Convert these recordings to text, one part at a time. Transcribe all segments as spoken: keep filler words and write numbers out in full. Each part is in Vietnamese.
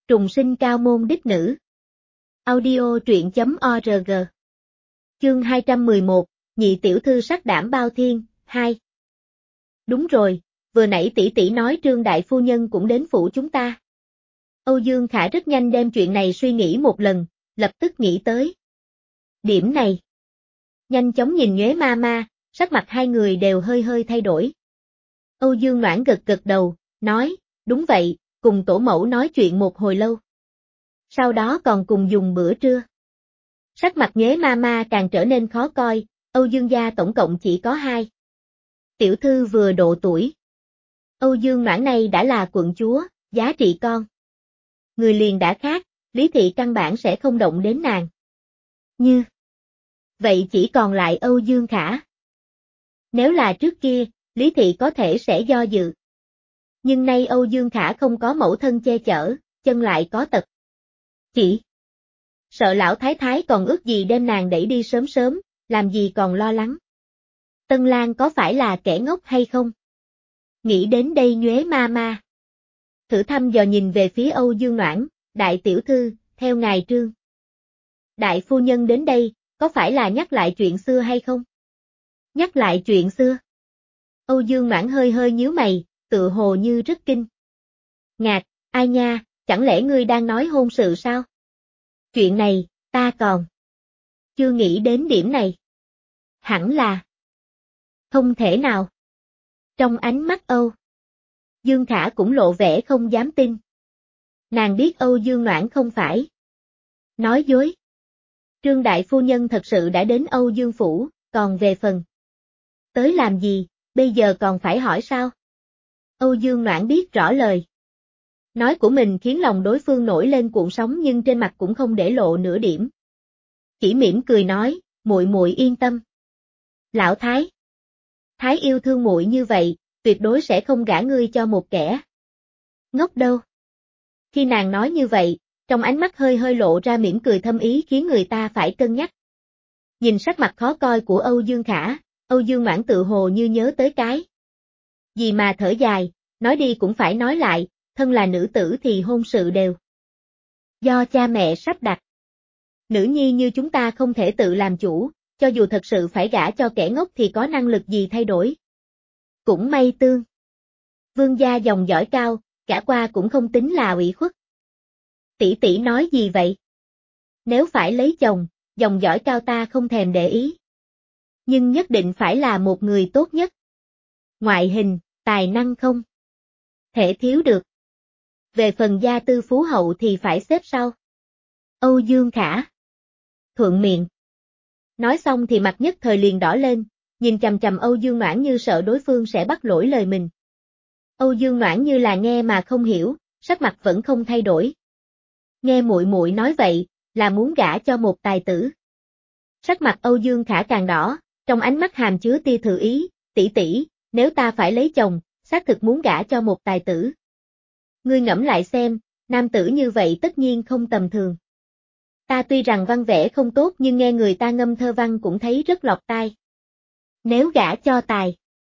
Trùng sinh cao môn đích nữ. Audio truyện chấm org. Chương hai trăm mười một, nhị tiểu thư sắc đảm bao thiên, hai. Đúng rồi, vừa nãy tỷ tỷ nói Trương đại phu nhân cũng đến phủ chúng ta. Âu Dương Khả rất nhanh đem chuyện này suy nghĩ một lần, lập tức nghĩ tới điểm này. Nhanh chóng nhìn Nhuế ma ma, sắc mặt hai người đều hơi hơi thay đổi. Âu Dương Noãn gật gật đầu, nói, đúng vậy, cùng tổ mẫu nói chuyện một hồi lâu. Sau đó còn cùng dùng bữa trưa. Sắc mặt Nhuế ma ma càng trở nên khó coi, Âu Dương gia tổng cộng chỉ có hai tiểu thư vừa độ tuổi. Âu Dương Noãn này đã là quận chúa, giá trị con người liền đã khác, Lý thị căn bản sẽ không động đến nàng. Như vậy chỉ còn lại Âu Dương Khả. Nếu là trước kia, Lý thị có thể sẽ do dự. Nhưng nay Âu Dương Khả không có mẫu thân che chở, chân lại có tật. Chỉ sợ lão thái thái còn ước gì đem nàng đẩy đi sớm sớm, làm gì còn lo lắng. Tân Lan có phải là kẻ ngốc hay không? Nghĩ đến đây Nhuế ma ma thử thăm dò nhìn về phía Âu Dương Noãn, đại tiểu thư, theo ngài Trương đại phu nhân đến đây, có phải là nhắc lại chuyện xưa hay không? Nhắc lại chuyện xưa? Âu Dương Noãn hơi hơi nhíu mày, tựa hồ như rất kinh ngạc, ai nha, chẳng lẽ ngươi đang nói hôn sự sao? Chuyện này, ta còn chưa nghĩ đến điểm này. Hẳn là không thể nào. Trong ánh mắt Âu Dương Khả cũng lộ vẻ không dám tin. Nàng biết Âu Dương Noãn không phải nói dối. Trương đại phu nhân thật sự đã đến Âu Dương phủ, còn về phần tới làm gì, bây giờ còn phải hỏi sao? Âu Dương Noãn biết rõ lời nói của mình khiến lòng đối phương nổi lên cuộn sóng, nhưng trên mặt cũng không để lộ nửa điểm. Chỉ mỉm cười nói, muội muội yên tâm. Lão thái thái yêu thương muội như vậy, tuyệt đối sẽ không gả ngươi cho một kẻ ngốc đâu. Khi nàng nói như vậy, trong ánh mắt hơi hơi lộ ra mỉm cười thâm ý khiến người ta phải cân nhắc. Nhìn sắc mặt khó coi của Âu Dương Khả, Âu Dương Noãn tự hồ như nhớ tới cái gì mà thở dài, nói đi cũng phải nói lại, thân là nữ tử thì hôn sự đều do cha mẹ sắp đặt. Nữ nhi như chúng ta không thể tự làm chủ, cho dù thật sự phải gả cho kẻ ngốc thì có năng lực gì thay đổi. Cũng may Tương vương gia dòng dõi cao, gả qua cũng không tính là ủy khuất. Tỷ tỷ nói gì vậy? Nếu phải lấy chồng, dòng dõi cao ta không thèm để ý. Nhưng nhất định phải là một người tốt nhất. Ngoại hình, tài năng không thể thiếu được. Về phần gia tư phú hậu thì phải xếp sau. Âu Dương Khả thuận miệng nói xong thì mặt nhất thời liền đỏ lên, nhìn chằm chằm Âu Dương Noãn như sợ đối phương sẽ bắt lỗi lời mình. Âu Dương Noãn như là nghe mà không hiểu, sắc mặt vẫn không thay đổi. Nghe muội muội nói vậy, là muốn gả cho một tài tử. Sắc mặt Âu Dương Khả càng đỏ, trong ánh mắt hàm chứa tia thử ý, tỷ tỷ, nếu ta phải lấy chồng, xác thực muốn gả cho một tài tử. Ngươi ngẫm lại xem, nam tử như vậy tất nhiên không tầm thường. Ta tuy rằng văn vẽ không tốt nhưng nghe người ta ngâm thơ văn cũng thấy rất lọt tai. Nếu gả cho tài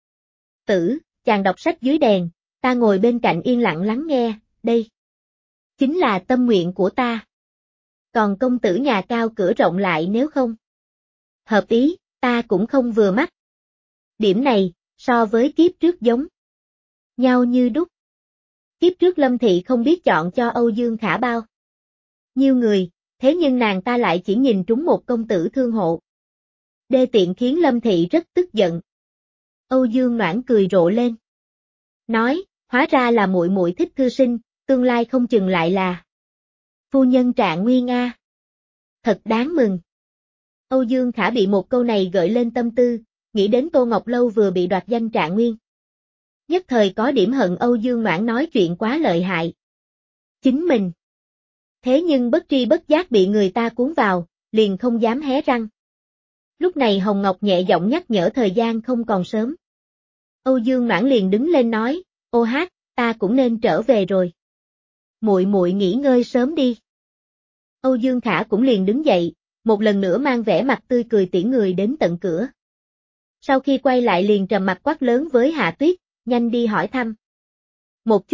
tử, chàng đọc sách dưới đèn, ta ngồi bên cạnh yên lặng lắng nghe, đây chính là tâm nguyện của ta. Còn công tử nhà cao cửa rộng lại nếu không hợp ý, ta cũng không vừa mắt. Điểm này, so với kiếp trước giống nhau như đúc. Kiếp trước Lâm Thị không biết chọn cho Âu Dương Khả bao nhiêu người, thế nhưng nàng ta lại chỉ nhìn trúng một công tử thương hộ. Đê tiện khiến Lâm Thị rất tức giận. Âu Dương Noãn cười rộ lên. Nói, hóa ra là muội muội thích thư sinh, tương lai không chừng lại là phu nhân Trạng Nguyên a. Thật đáng mừng. Âu Dương Khả bị một câu này gợi lên tâm tư, nghĩ đến Tô Ngọc Lâu vừa bị đoạt danh Trạng Nguyên. Nhất thời có điểm hận Âu Dương Noãn nói chuyện quá lợi hại. Chính mình. Thế nhưng bất tri bất giác bị người ta cuốn vào, liền không dám hé răng. Lúc này Hồng Ngọc nhẹ giọng nhắc nhở thời gian không còn sớm. Âu Dương Noãn liền đứng lên nói, ô hát, ta cũng nên trở về rồi. Muội muội nghỉ ngơi sớm đi. Âu Dương Khả cũng liền đứng dậy, một lần nữa mang vẻ mặt tươi cười tiễn người đến tận cửa. Sau khi quay lại liền trầm mặt quát lớn với Hạ Tuyết, nhanh đi hỏi thăm một chút,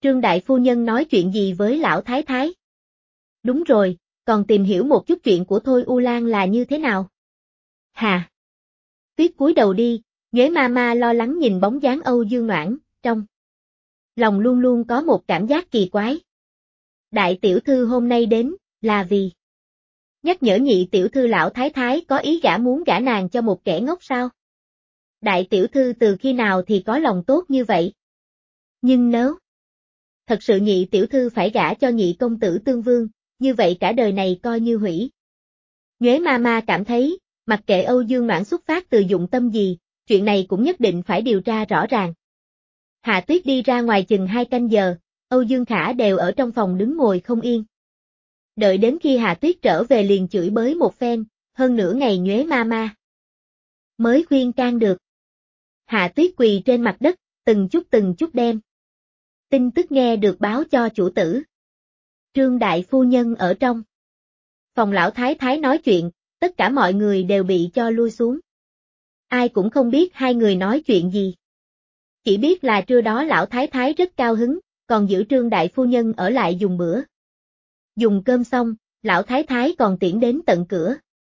Trương đại phu nhân nói chuyện gì với lão thái thái? Đúng rồi, còn tìm hiểu một chút chuyện của Thôi U Lan là như thế nào? Hà. Tuyết cúi đầu đi, Nhuế ma ma lo lắng nhìn bóng dáng Âu Dương Noãn, trong lòng luôn luôn có một cảm giác kỳ quái. Đại tiểu thư hôm nay đến, là vì nhắc nhở nhị tiểu thư lão thái thái có ý gả muốn gả nàng cho một kẻ ngốc sao? Đại tiểu thư từ khi nào thì có lòng tốt như vậy? Nhưng nếu thật sự nhị tiểu thư phải gả cho nhị công tử Tương Vương, như vậy cả đời này coi như hủy. Nhuế ma ma cảm thấy, mặc kệ Âu Dương Noãn xuất phát từ dụng tâm gì, chuyện này cũng nhất định phải điều tra rõ ràng. Hạ Tuyết đi ra ngoài chừng hai canh giờ, Âu Dương Khả đều ở trong phòng đứng ngồi không yên. Đợi đến khi Hạ Tuyết trở về liền chửi bới một phen, hơn nửa ngày Nhuế ma ma mới khuyên can được. Hạ Tuyết quỳ trên mặt đất, từng chút từng chút đem tin tức nghe được báo cho chủ tử. Trương đại phu nhân ở trong phòng lão thái thái nói chuyện, tất cả mọi người đều bị cho lui xuống. Ai cũng không biết hai người nói chuyện gì. Chỉ biết là trưa đó lão thái thái rất cao hứng, còn giữ Trương đại phu nhân ở lại dùng bữa. Dùng cơm xong, lão thái thái còn tiễn đến tận cửa.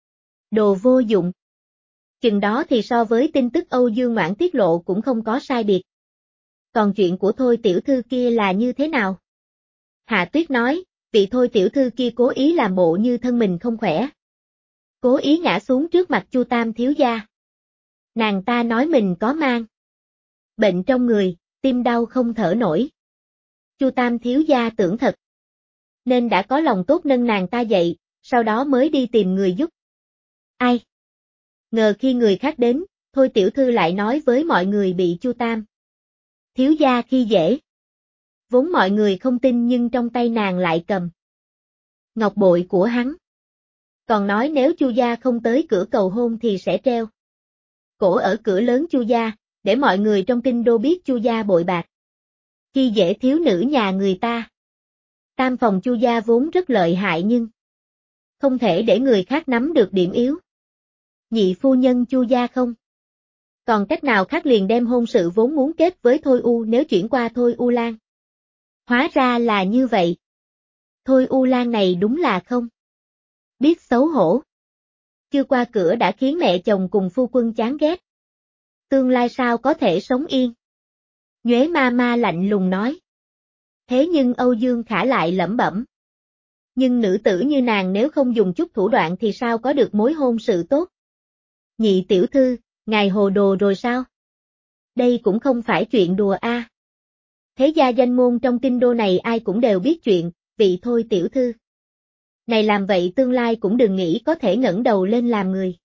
Đồ vô dụng. Chừng đó thì so với tin tức Âu Dương Noãn tiết lộ cũng không có sai biệt. Còn chuyện của Thôi tiểu thư kia là như thế nào? Hạ Tuyết nói, vị Thôi tiểu thư kia cố ý làm bộ như thân mình không khỏe. Cố ý ngã xuống trước mặt Chu Tam thiếu gia. Nàng ta nói mình có mang bệnh trong người, tim đau không thở nổi. Chu Tam thiếu gia tưởng thật, nên đã có lòng tốt nâng nàng ta dậy, sau đó mới đi tìm người giúp. Ai? Ngờ khi người khác đến, Thôi tiểu thư lại nói với mọi người bị Chu Tam thiếu gia khi dễ. Vốn mọi người không tin nhưng trong tay nàng lại cầm ngọc bội của hắn. Còn nói nếu Chu gia không tới cửa cầu hôn thì sẽ treo cổ ở cửa lớn Chu gia, để mọi người trong kinh đô biết Chu gia bội bạc. Khi dễ thiếu nữ nhà người ta. Tam phòng Chu gia vốn rất lợi hại nhưng không thể để người khác nắm được điểm yếu. Nhị phu nhân Chu gia không còn cách nào khác liền đem hôn sự vốn muốn kết với Thôi U nếu chuyển qua Thôi U Lan. Hóa ra là như vậy. Thôi U Lan này đúng là không biết xấu hổ. Chưa qua cửa đã khiến mẹ chồng cùng phu quân chán ghét. Tương lai sao có thể sống yên? Nhuế ma ma lạnh lùng nói. Thế nhưng Âu Dương Khả lại lẩm bẩm. Nhưng nữ tử như nàng nếu không dùng chút thủ đoạn thì sao có được mối hôn sự tốt? Nhị tiểu thư, ngài hồ đồ rồi sao? Đây cũng không phải chuyện đùa a. À. Thế gia danh môn trong kinh đô này ai cũng đều biết chuyện, vị Thôi tiểu thư này làm vậy tương lai cũng đừng nghĩ có thể ngẩng đầu lên làm người.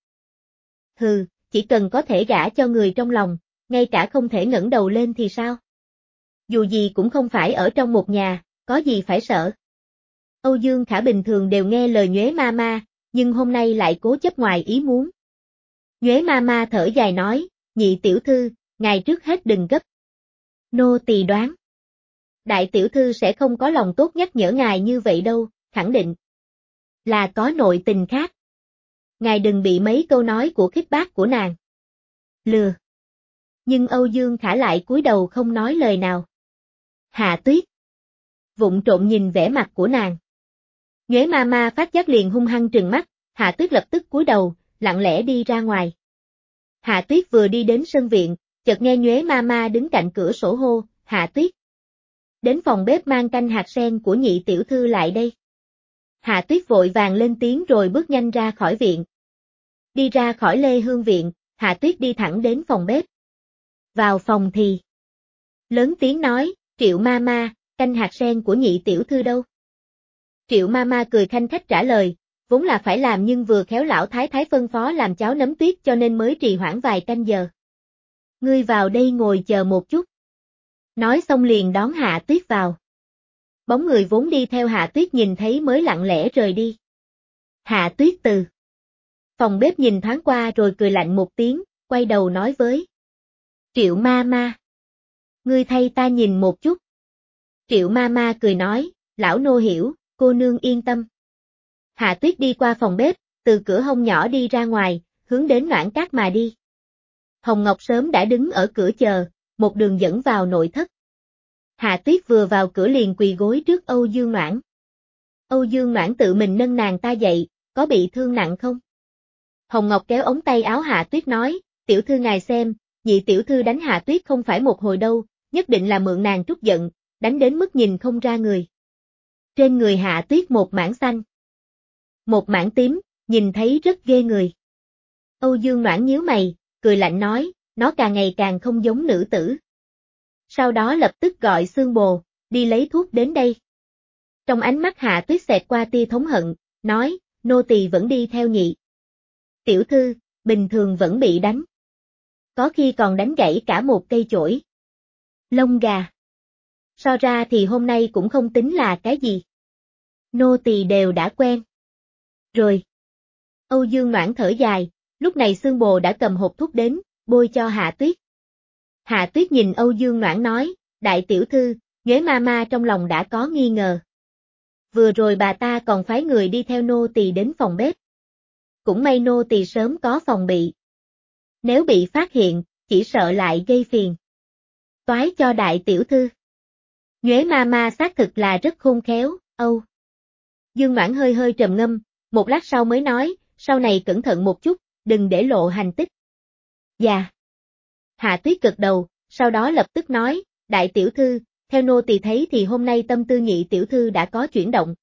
Hừ, chỉ cần có thể gả cho người trong lòng, ngay cả không thể ngẩng đầu lên thì sao? Dù gì cũng không phải ở trong một nhà, có gì phải sợ. Âu Dương Khả bình thường đều nghe lời Nhuế ma ma, nhưng hôm nay lại cố chấp ngoài ý muốn. Nhuế ma ma thở dài nói, nhị tiểu thư, ngài trước hết đừng gấp. Nô tỳ đoán. Đại tiểu thư sẽ không có lòng tốt nhắc nhở ngài như vậy đâu, khẳng định là có nội tình khác. Ngài đừng bị mấy câu nói của khích bác của nàng lừa. Nhưng Âu Dương Khả lại cúi đầu không nói lời nào. Hạ Tuyết vụng trộm nhìn vẻ mặt của nàng. Nhuế ma ma phát giác liền hung hăng trừng mắt, Hạ Tuyết lập tức cúi đầu, lặng lẽ đi ra ngoài. Hạ Tuyết vừa đi đến sân viện, chợt nghe Nhuế ma ma đứng cạnh cửa sổ hô, Hạ Tuyết. Đến phòng bếp mang canh hạt sen của nhị tiểu thư lại đây. Hạ Tuyết vội vàng lên tiếng rồi bước nhanh ra khỏi viện. Đi ra khỏi Lê Hương viện, Hạ Tuyết đi thẳng đến phòng bếp. Vào phòng thì lớn tiếng nói, Triệu ma ma, canh hạt sen của nhị tiểu thư đâu? Triệu ma ma cười khanh khách trả lời, vốn là phải làm nhưng vừa khéo lão thái thái phân phó làm cháo nấm tuyết cho nên mới trì hoãn vài canh giờ. Ngươi vào đây ngồi chờ một chút. Nói xong liền đón Hạ Tuyết vào. Bóng người vốn đi theo Hạ Tuyết nhìn thấy mới lặng lẽ rời đi. Hạ Tuyết từ phòng bếp nhìn thoáng qua rồi cười lạnh một tiếng, quay đầu nói với Triệu ma ma. Ngươi thay ta nhìn một chút. Triệu ma ma cười nói, lão nô hiểu, cô nương yên tâm. Hạ Tuyết đi qua phòng bếp, từ cửa hông nhỏ đi ra ngoài, hướng đến Noãn Cát mà đi. Hồng Ngọc sớm đã đứng ở cửa chờ, một đường dẫn vào nội thất. Hạ Tuyết vừa vào cửa liền quỳ gối trước Âu Dương Noãn. Âu Dương Noãn tự mình nâng nàng ta dậy, có bị thương nặng không? Hồng Ngọc kéo ống tay áo Hạ Tuyết nói, tiểu thư ngài xem, nhị tiểu thư đánh Hạ Tuyết không phải một hồi đâu, nhất định là mượn nàng trút giận, đánh đến mức nhìn không ra người. Trên người Hạ Tuyết một mảng xanh, một mảng tím, nhìn thấy rất ghê người. Âu Dương Noãn nhíu mày, cười lạnh nói, nó càng ngày càng không giống nữ tử. Sau đó lập tức gọi Xương Bồ, đi lấy thuốc đến đây. Trong ánh mắt Hạ Tuyết xẹt qua tia thống hận, nói, nô tỳ vẫn đi theo nhị tiểu thư, bình thường vẫn bị đánh. Có khi còn đánh gãy cả một cây chổi. Lông gà. So ra thì hôm nay cũng không tính là cái gì. Nô tỳ đều đã quen. Rồi. Âu Dương Noãn thở dài, lúc này Xương Bồ đã cầm hộp thuốc đến, bôi cho Hạ Tuyết. Hạ Tuyết nhìn Âu Dương Noãn nói, đại tiểu thư, Nhuế ma ma trong lòng đã có nghi ngờ. Vừa rồi bà ta còn phái người đi theo nô tỳ đến phòng bếp. Cũng may nô tỳ sớm có phòng bị. Nếu bị phát hiện, chỉ sợ lại gây phiền toái cho đại tiểu thư. Nhuế ma ma xác thực là rất khôn khéo, Âu Dương Noãn hơi hơi trầm ngâm, một lát sau mới nói, sau này cẩn thận một chút, đừng để lộ hành tích. Dạ. Hạ Tuyết gật đầu, sau đó lập tức nói, đại tiểu thư, theo nô tỳ thấy thì hôm nay tâm tư nhị tiểu thư đã có chuyển động.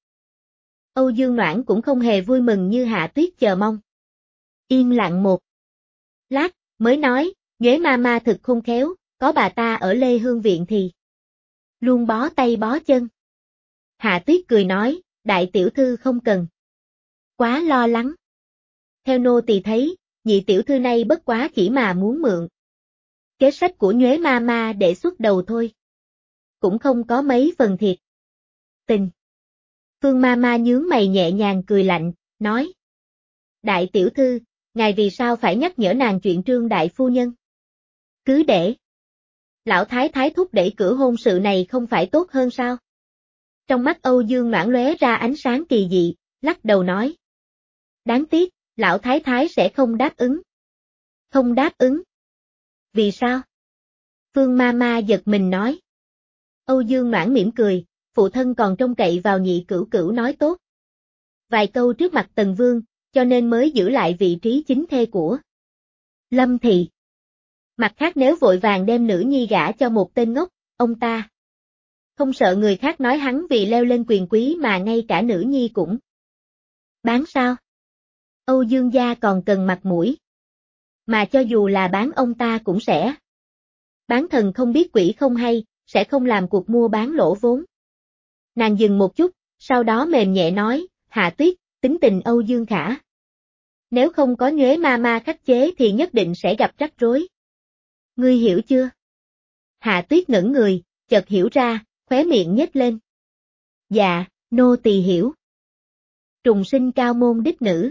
Âu Dương Noãn cũng không hề vui mừng như Hạ Tuyết chờ mong. Im lặng một lát, mới nói, Nhuế ma ma thực khôn khéo, có bà ta ở Lê Hương Viện thì luôn bó tay bó chân. Hạ Tuyết cười nói, đại tiểu thư không cần quá lo lắng. Theo nô tỳ thấy, nhị tiểu thư này bất quá chỉ mà muốn mượn kế sách của Nhuế ma ma để xuất đầu thôi. Cũng không có mấy phần thiệt tình. Phương ma ma nhướng mày nhẹ nhàng cười lạnh, nói. Đại tiểu thư, ngài vì sao phải nhắc nhở nàng chuyện Trương đại phu nhân? Cứ để lão thái thái thúc đẩy cửa hôn sự này không phải tốt hơn sao? Trong mắt Âu Dương Noãn lóe ra ánh sáng kỳ dị, lắc đầu nói. Đáng tiếc, lão thái thái sẽ không đáp ứng. Không đáp ứng. Vì sao? Phương ma ma giật mình nói. Âu Dương Noãn mỉm cười, phụ thân còn trông cậy vào nhị cửu cửu nói tốt vài câu trước mặt Tần Vương, cho nên mới giữ lại vị trí chính thê của Lâm Thị. Mặt khác nếu vội vàng đem nữ nhi gả cho một tên ngốc, ông ta không sợ người khác nói hắn vì leo lên quyền quý mà ngay cả nữ nhi cũng bán sao? Âu Dương gia còn cần mặt mũi. Mà cho dù là bán ông ta cũng sẽ bán thần không biết quỷ không hay, sẽ không làm cuộc mua bán lỗ vốn. Nàng dừng một chút, sau đó mềm nhẹ nói, Hạ Tuyết, tính tình Âu Dương Khả. Nếu không có Nhuế ma ma khắc chế thì nhất định sẽ gặp rắc rối. Ngươi hiểu chưa? Hạ Tuyết ngẩn người, chợt hiểu ra, khóe miệng nhếch lên. Dạ, nô tỳ hiểu. Trùng sinh cao môn đích nữ.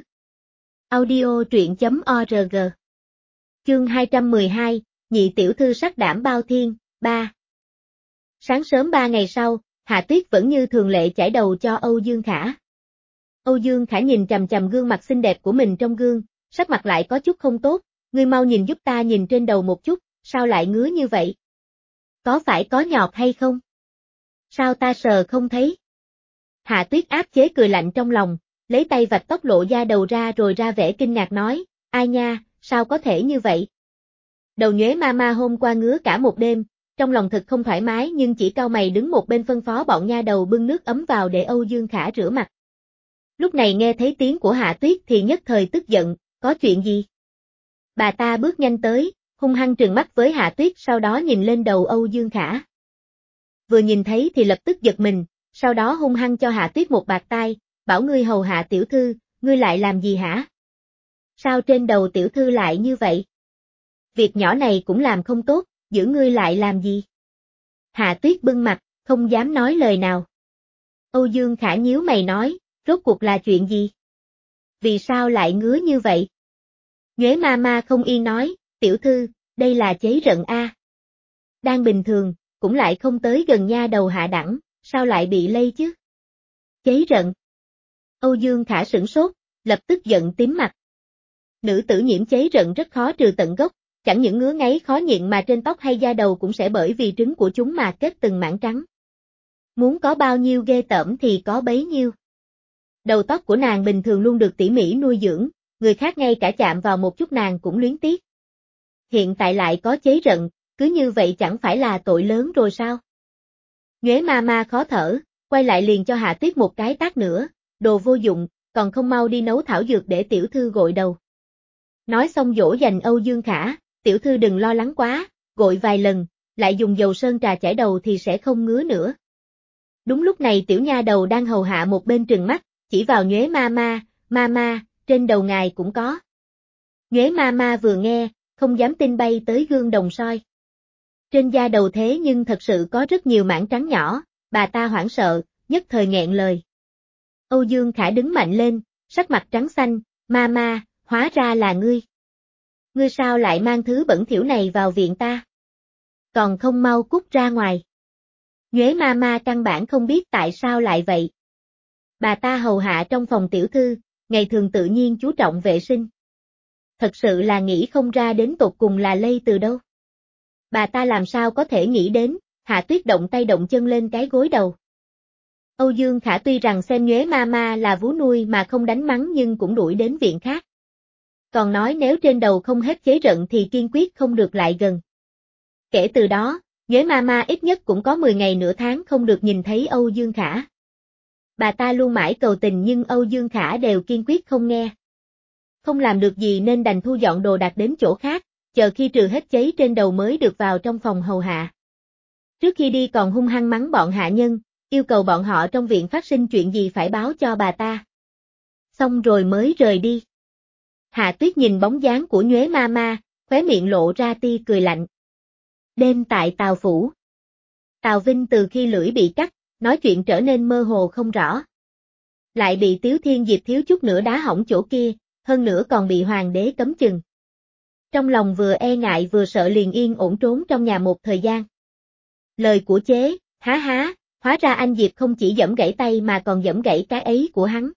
Audio truyện chấm org. Chương hai trăm mười hai, nhị tiểu thư sắc đảm bao thiên, ba. Sáng sớm ba ngày sau, Hạ Tuyết vẫn như thường lệ chải đầu cho Âu Dương Khả. Âu Dương Khả nhìn chằm chằm gương mặt xinh đẹp của mình trong gương, sắc mặt lại có chút không tốt, ngươi mau nhìn giúp ta nhìn trên đầu một chút, sao lại ngứa như vậy? Có phải có nhọt hay không? Sao ta sờ không thấy? Hạ Tuyết áp chế cười lạnh trong lòng, lấy tay vạch tóc lộ da đầu ra rồi ra vẻ kinh ngạc nói, ai nha, sao có thể như vậy? Đầu Nhuế ma ma hôm qua ngứa cả một đêm, trong lòng thật không thoải mái nhưng chỉ cau mày đứng một bên phân phó bọn nha đầu bưng nước ấm vào để Âu Dương Khả rửa mặt. Lúc này nghe thấy tiếng của Hạ Tuyết thì nhất thời tức giận, có chuyện gì? Bà ta bước nhanh tới, hung hăng trừng mắt với Hạ Tuyết sau đó nhìn lên đầu Âu Dương Khả. Vừa nhìn thấy thì lập tức giật mình, sau đó hung hăng cho Hạ Tuyết một bạt tai, bảo ngươi hầu hạ tiểu thư, ngươi lại làm gì hả? Sao trên đầu tiểu thư lại như vậy? Việc nhỏ này cũng làm không tốt, giữ ngươi lại làm gì? Hạ Tuyết bưng mặt, không dám nói lời nào. Âu Dương Khả nhíu mày nói, rốt cuộc là chuyện gì? Vì sao lại ngứa như vậy? Nhuế ma ma không yên nói, tiểu thư, đây là cháy rận a. Đang bình thường, cũng lại không tới gần nha đầu hạ đẳng, sao lại bị lây chứ? Cháy rận. Âu Dương Khả sửng sốt, lập tức giận tím mặt. Nữ tử nhiễm cháy rận rất khó trừ tận gốc, chẳng những ngứa ngáy khó nhịn mà trên tóc hay da đầu cũng sẽ bởi vì trứng của chúng mà kết từng mảng trắng. Muốn có bao nhiêu ghê tởm thì có bấy nhiêu. Đầu tóc của nàng bình thường luôn được tỉ mỉ nuôi dưỡng, người khác ngay cả chạm vào một chút nàng cũng luyến tiếc. Hiện tại lại có chế rận, cứ như vậy chẳng phải là tội lớn rồi sao? Nhuế ma ma khó thở, quay lại liền cho Hạ Tuyết một cái tát nữa, đồ vô dụng, còn không mau đi nấu thảo dược để tiểu thư gội đầu. Nói xong dỗ dành Âu Dương Khả, tiểu thư đừng lo lắng quá, gội vài lần, lại dùng dầu sơn trà chải đầu thì sẽ không ngứa nữa. Đúng lúc này tiểu nha đầu đang hầu hạ một bên trừng mắt, chỉ vào Nhuế ma ma, ma ma, trên đầu ngài cũng có. Nhuế ma ma vừa nghe, không dám tin bay tới gương đồng soi. Trên da đầu thế nhưng thật sự có rất nhiều mảng trắng nhỏ, bà ta hoảng sợ, nhất thời nghẹn lời. Âu Dương Khả đứng mạnh lên, sắc mặt trắng xanh, ma ma, hóa ra là ngươi. Ngươi sao lại mang thứ bẩn thỉu này vào viện ta? Còn không mau cút ra ngoài. Nhuế ma ma căn bản không biết tại sao lại vậy. Bà ta hầu hạ trong phòng tiểu thư, ngày thường tự nhiên chú trọng vệ sinh. Thật sự là nghĩ không ra đến tột cùng là lây từ đâu. Bà ta làm sao có thể nghĩ đến, Hạ Tuyết động tay động chân lên cái gối đầu. Âu Dương Khả tuy rằng xem Nhuế ma ma là vú nuôi mà không đánh mắng nhưng cũng đuổi đến viện khác. Còn nói nếu trên đầu không hết chế rận thì kiên quyết không được lại gần. Kể từ đó, Nhuế ma ma ít nhất cũng có mười ngày nửa tháng không được nhìn thấy Âu Dương Khả. Bà ta luôn mãi cầu tình nhưng Âu Dương Khả đều kiên quyết không nghe. Không làm được gì nên đành thu dọn đồ đạc đến chỗ khác, chờ khi trừ hết cháy trên đầu mới được vào trong phòng hầu hạ. Trước khi đi còn hung hăng mắng bọn hạ nhân, yêu cầu bọn họ trong viện phát sinh chuyện gì phải báo cho bà ta. Xong rồi mới rời đi. Hạ Tuyết nhìn bóng dáng của Nhuế ma ma, khóe miệng lộ ra tia cười lạnh. Đêm tại Tào Phủ. Tào Vinh từ khi lưỡi bị cắt, nói chuyện trở nên mơ hồ không rõ. Lại bị Tiếu Thiên Diệp thiếu chút nữa đá hỏng chỗ kia, hơn nữa còn bị hoàng đế cấm chừng. Trong lòng vừa e ngại vừa sợ liền yên ổn trốn trong nhà một thời gian. Lời của chế, há há, hóa ra anh Diệp không chỉ giẫm gãy tay mà còn giẫm gãy cái ấy của hắn.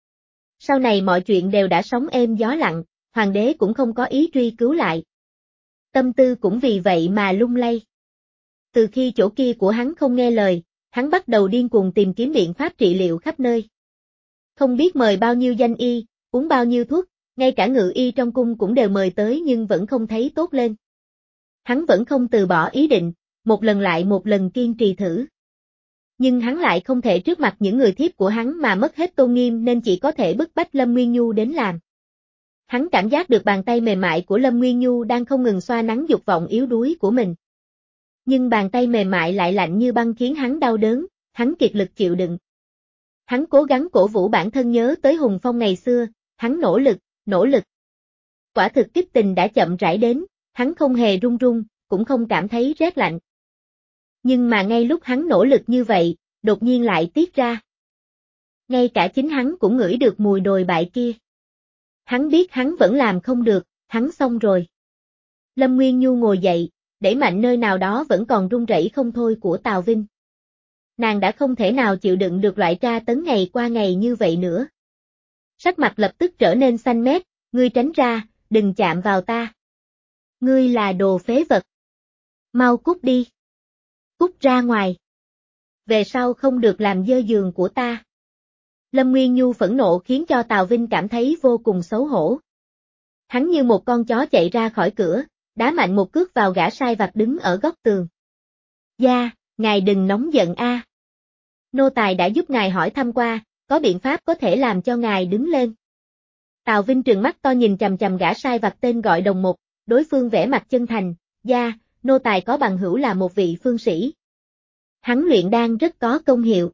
Sau này mọi chuyện đều đã sóng êm gió lặng, hoàng đế cũng không có ý truy cứu lại. Tâm tư cũng vì vậy mà lung lay. Từ khi chỗ kia của hắn không nghe lời, hắn bắt đầu điên cuồng tìm kiếm biện pháp trị liệu khắp nơi. Không biết mời bao nhiêu danh y, uống bao nhiêu thuốc, ngay cả ngự y trong cung cũng đều mời tới nhưng vẫn không thấy tốt lên. Hắn vẫn không từ bỏ ý định, một lần lại một lần kiên trì thử. Nhưng hắn lại không thể trước mặt những người thiếp của hắn mà mất hết tôn nghiêm nên chỉ có thể bức bách Lâm Nguyên Nhu đến làm. Hắn cảm giác được bàn tay mềm mại của Lâm Nguyên Nhu đang không ngừng xoa nắn dục vọng yếu đuối của mình. Nhưng bàn tay mềm mại lại lạnh như băng khiến hắn đau đớn, hắn kiệt lực chịu đựng. Hắn cố gắng cổ vũ bản thân nhớ tới Hùng Phong ngày xưa, hắn nỗ lực, nỗ lực. Quả thực kích tình đã chậm rãi đến, hắn không hề run run, cũng không cảm thấy rét lạnh. Nhưng mà ngay lúc hắn nỗ lực như vậy, đột nhiên lại tiết ra. Ngay cả chính hắn cũng ngửi được mùi đồi bại kia. Hắn biết hắn vẫn làm không được, hắn xong rồi. Lâm Nguyên Nhu ngồi dậy, đẩy mạnh nơi nào đó vẫn còn run rẩy không thôi của Tào Vinh. Nàng đã không thể nào chịu đựng được loại tra tấn ngày qua ngày như vậy nữa. Sắc mặt lập tức trở nên xanh mét, ngươi tránh ra, đừng chạm vào ta. Ngươi là đồ phế vật. Mau cút đi. Cút ra ngoài. Về sau không được làm dơ giường của ta. Lâm Nguyên Nhu phẫn nộ khiến cho Tào Vinh cảm thấy vô cùng xấu hổ. Hắn như một con chó chạy ra khỏi cửa, đá mạnh một cước vào gã sai vặt đứng ở góc tường. Gia, ngài đừng nóng giận a. Nô tài đã giúp ngài hỏi thăm qua, có biện pháp có thể làm cho ngài đứng lên. Tào Vinh trừng mắt to nhìn chằm chằm gã sai vặt tên gọi Đồng Một, đối phương vẻ mặt chân thành, gia, nô tài có bằng hữu là một vị phương sĩ. Hắn luyện đan rất có công hiệu.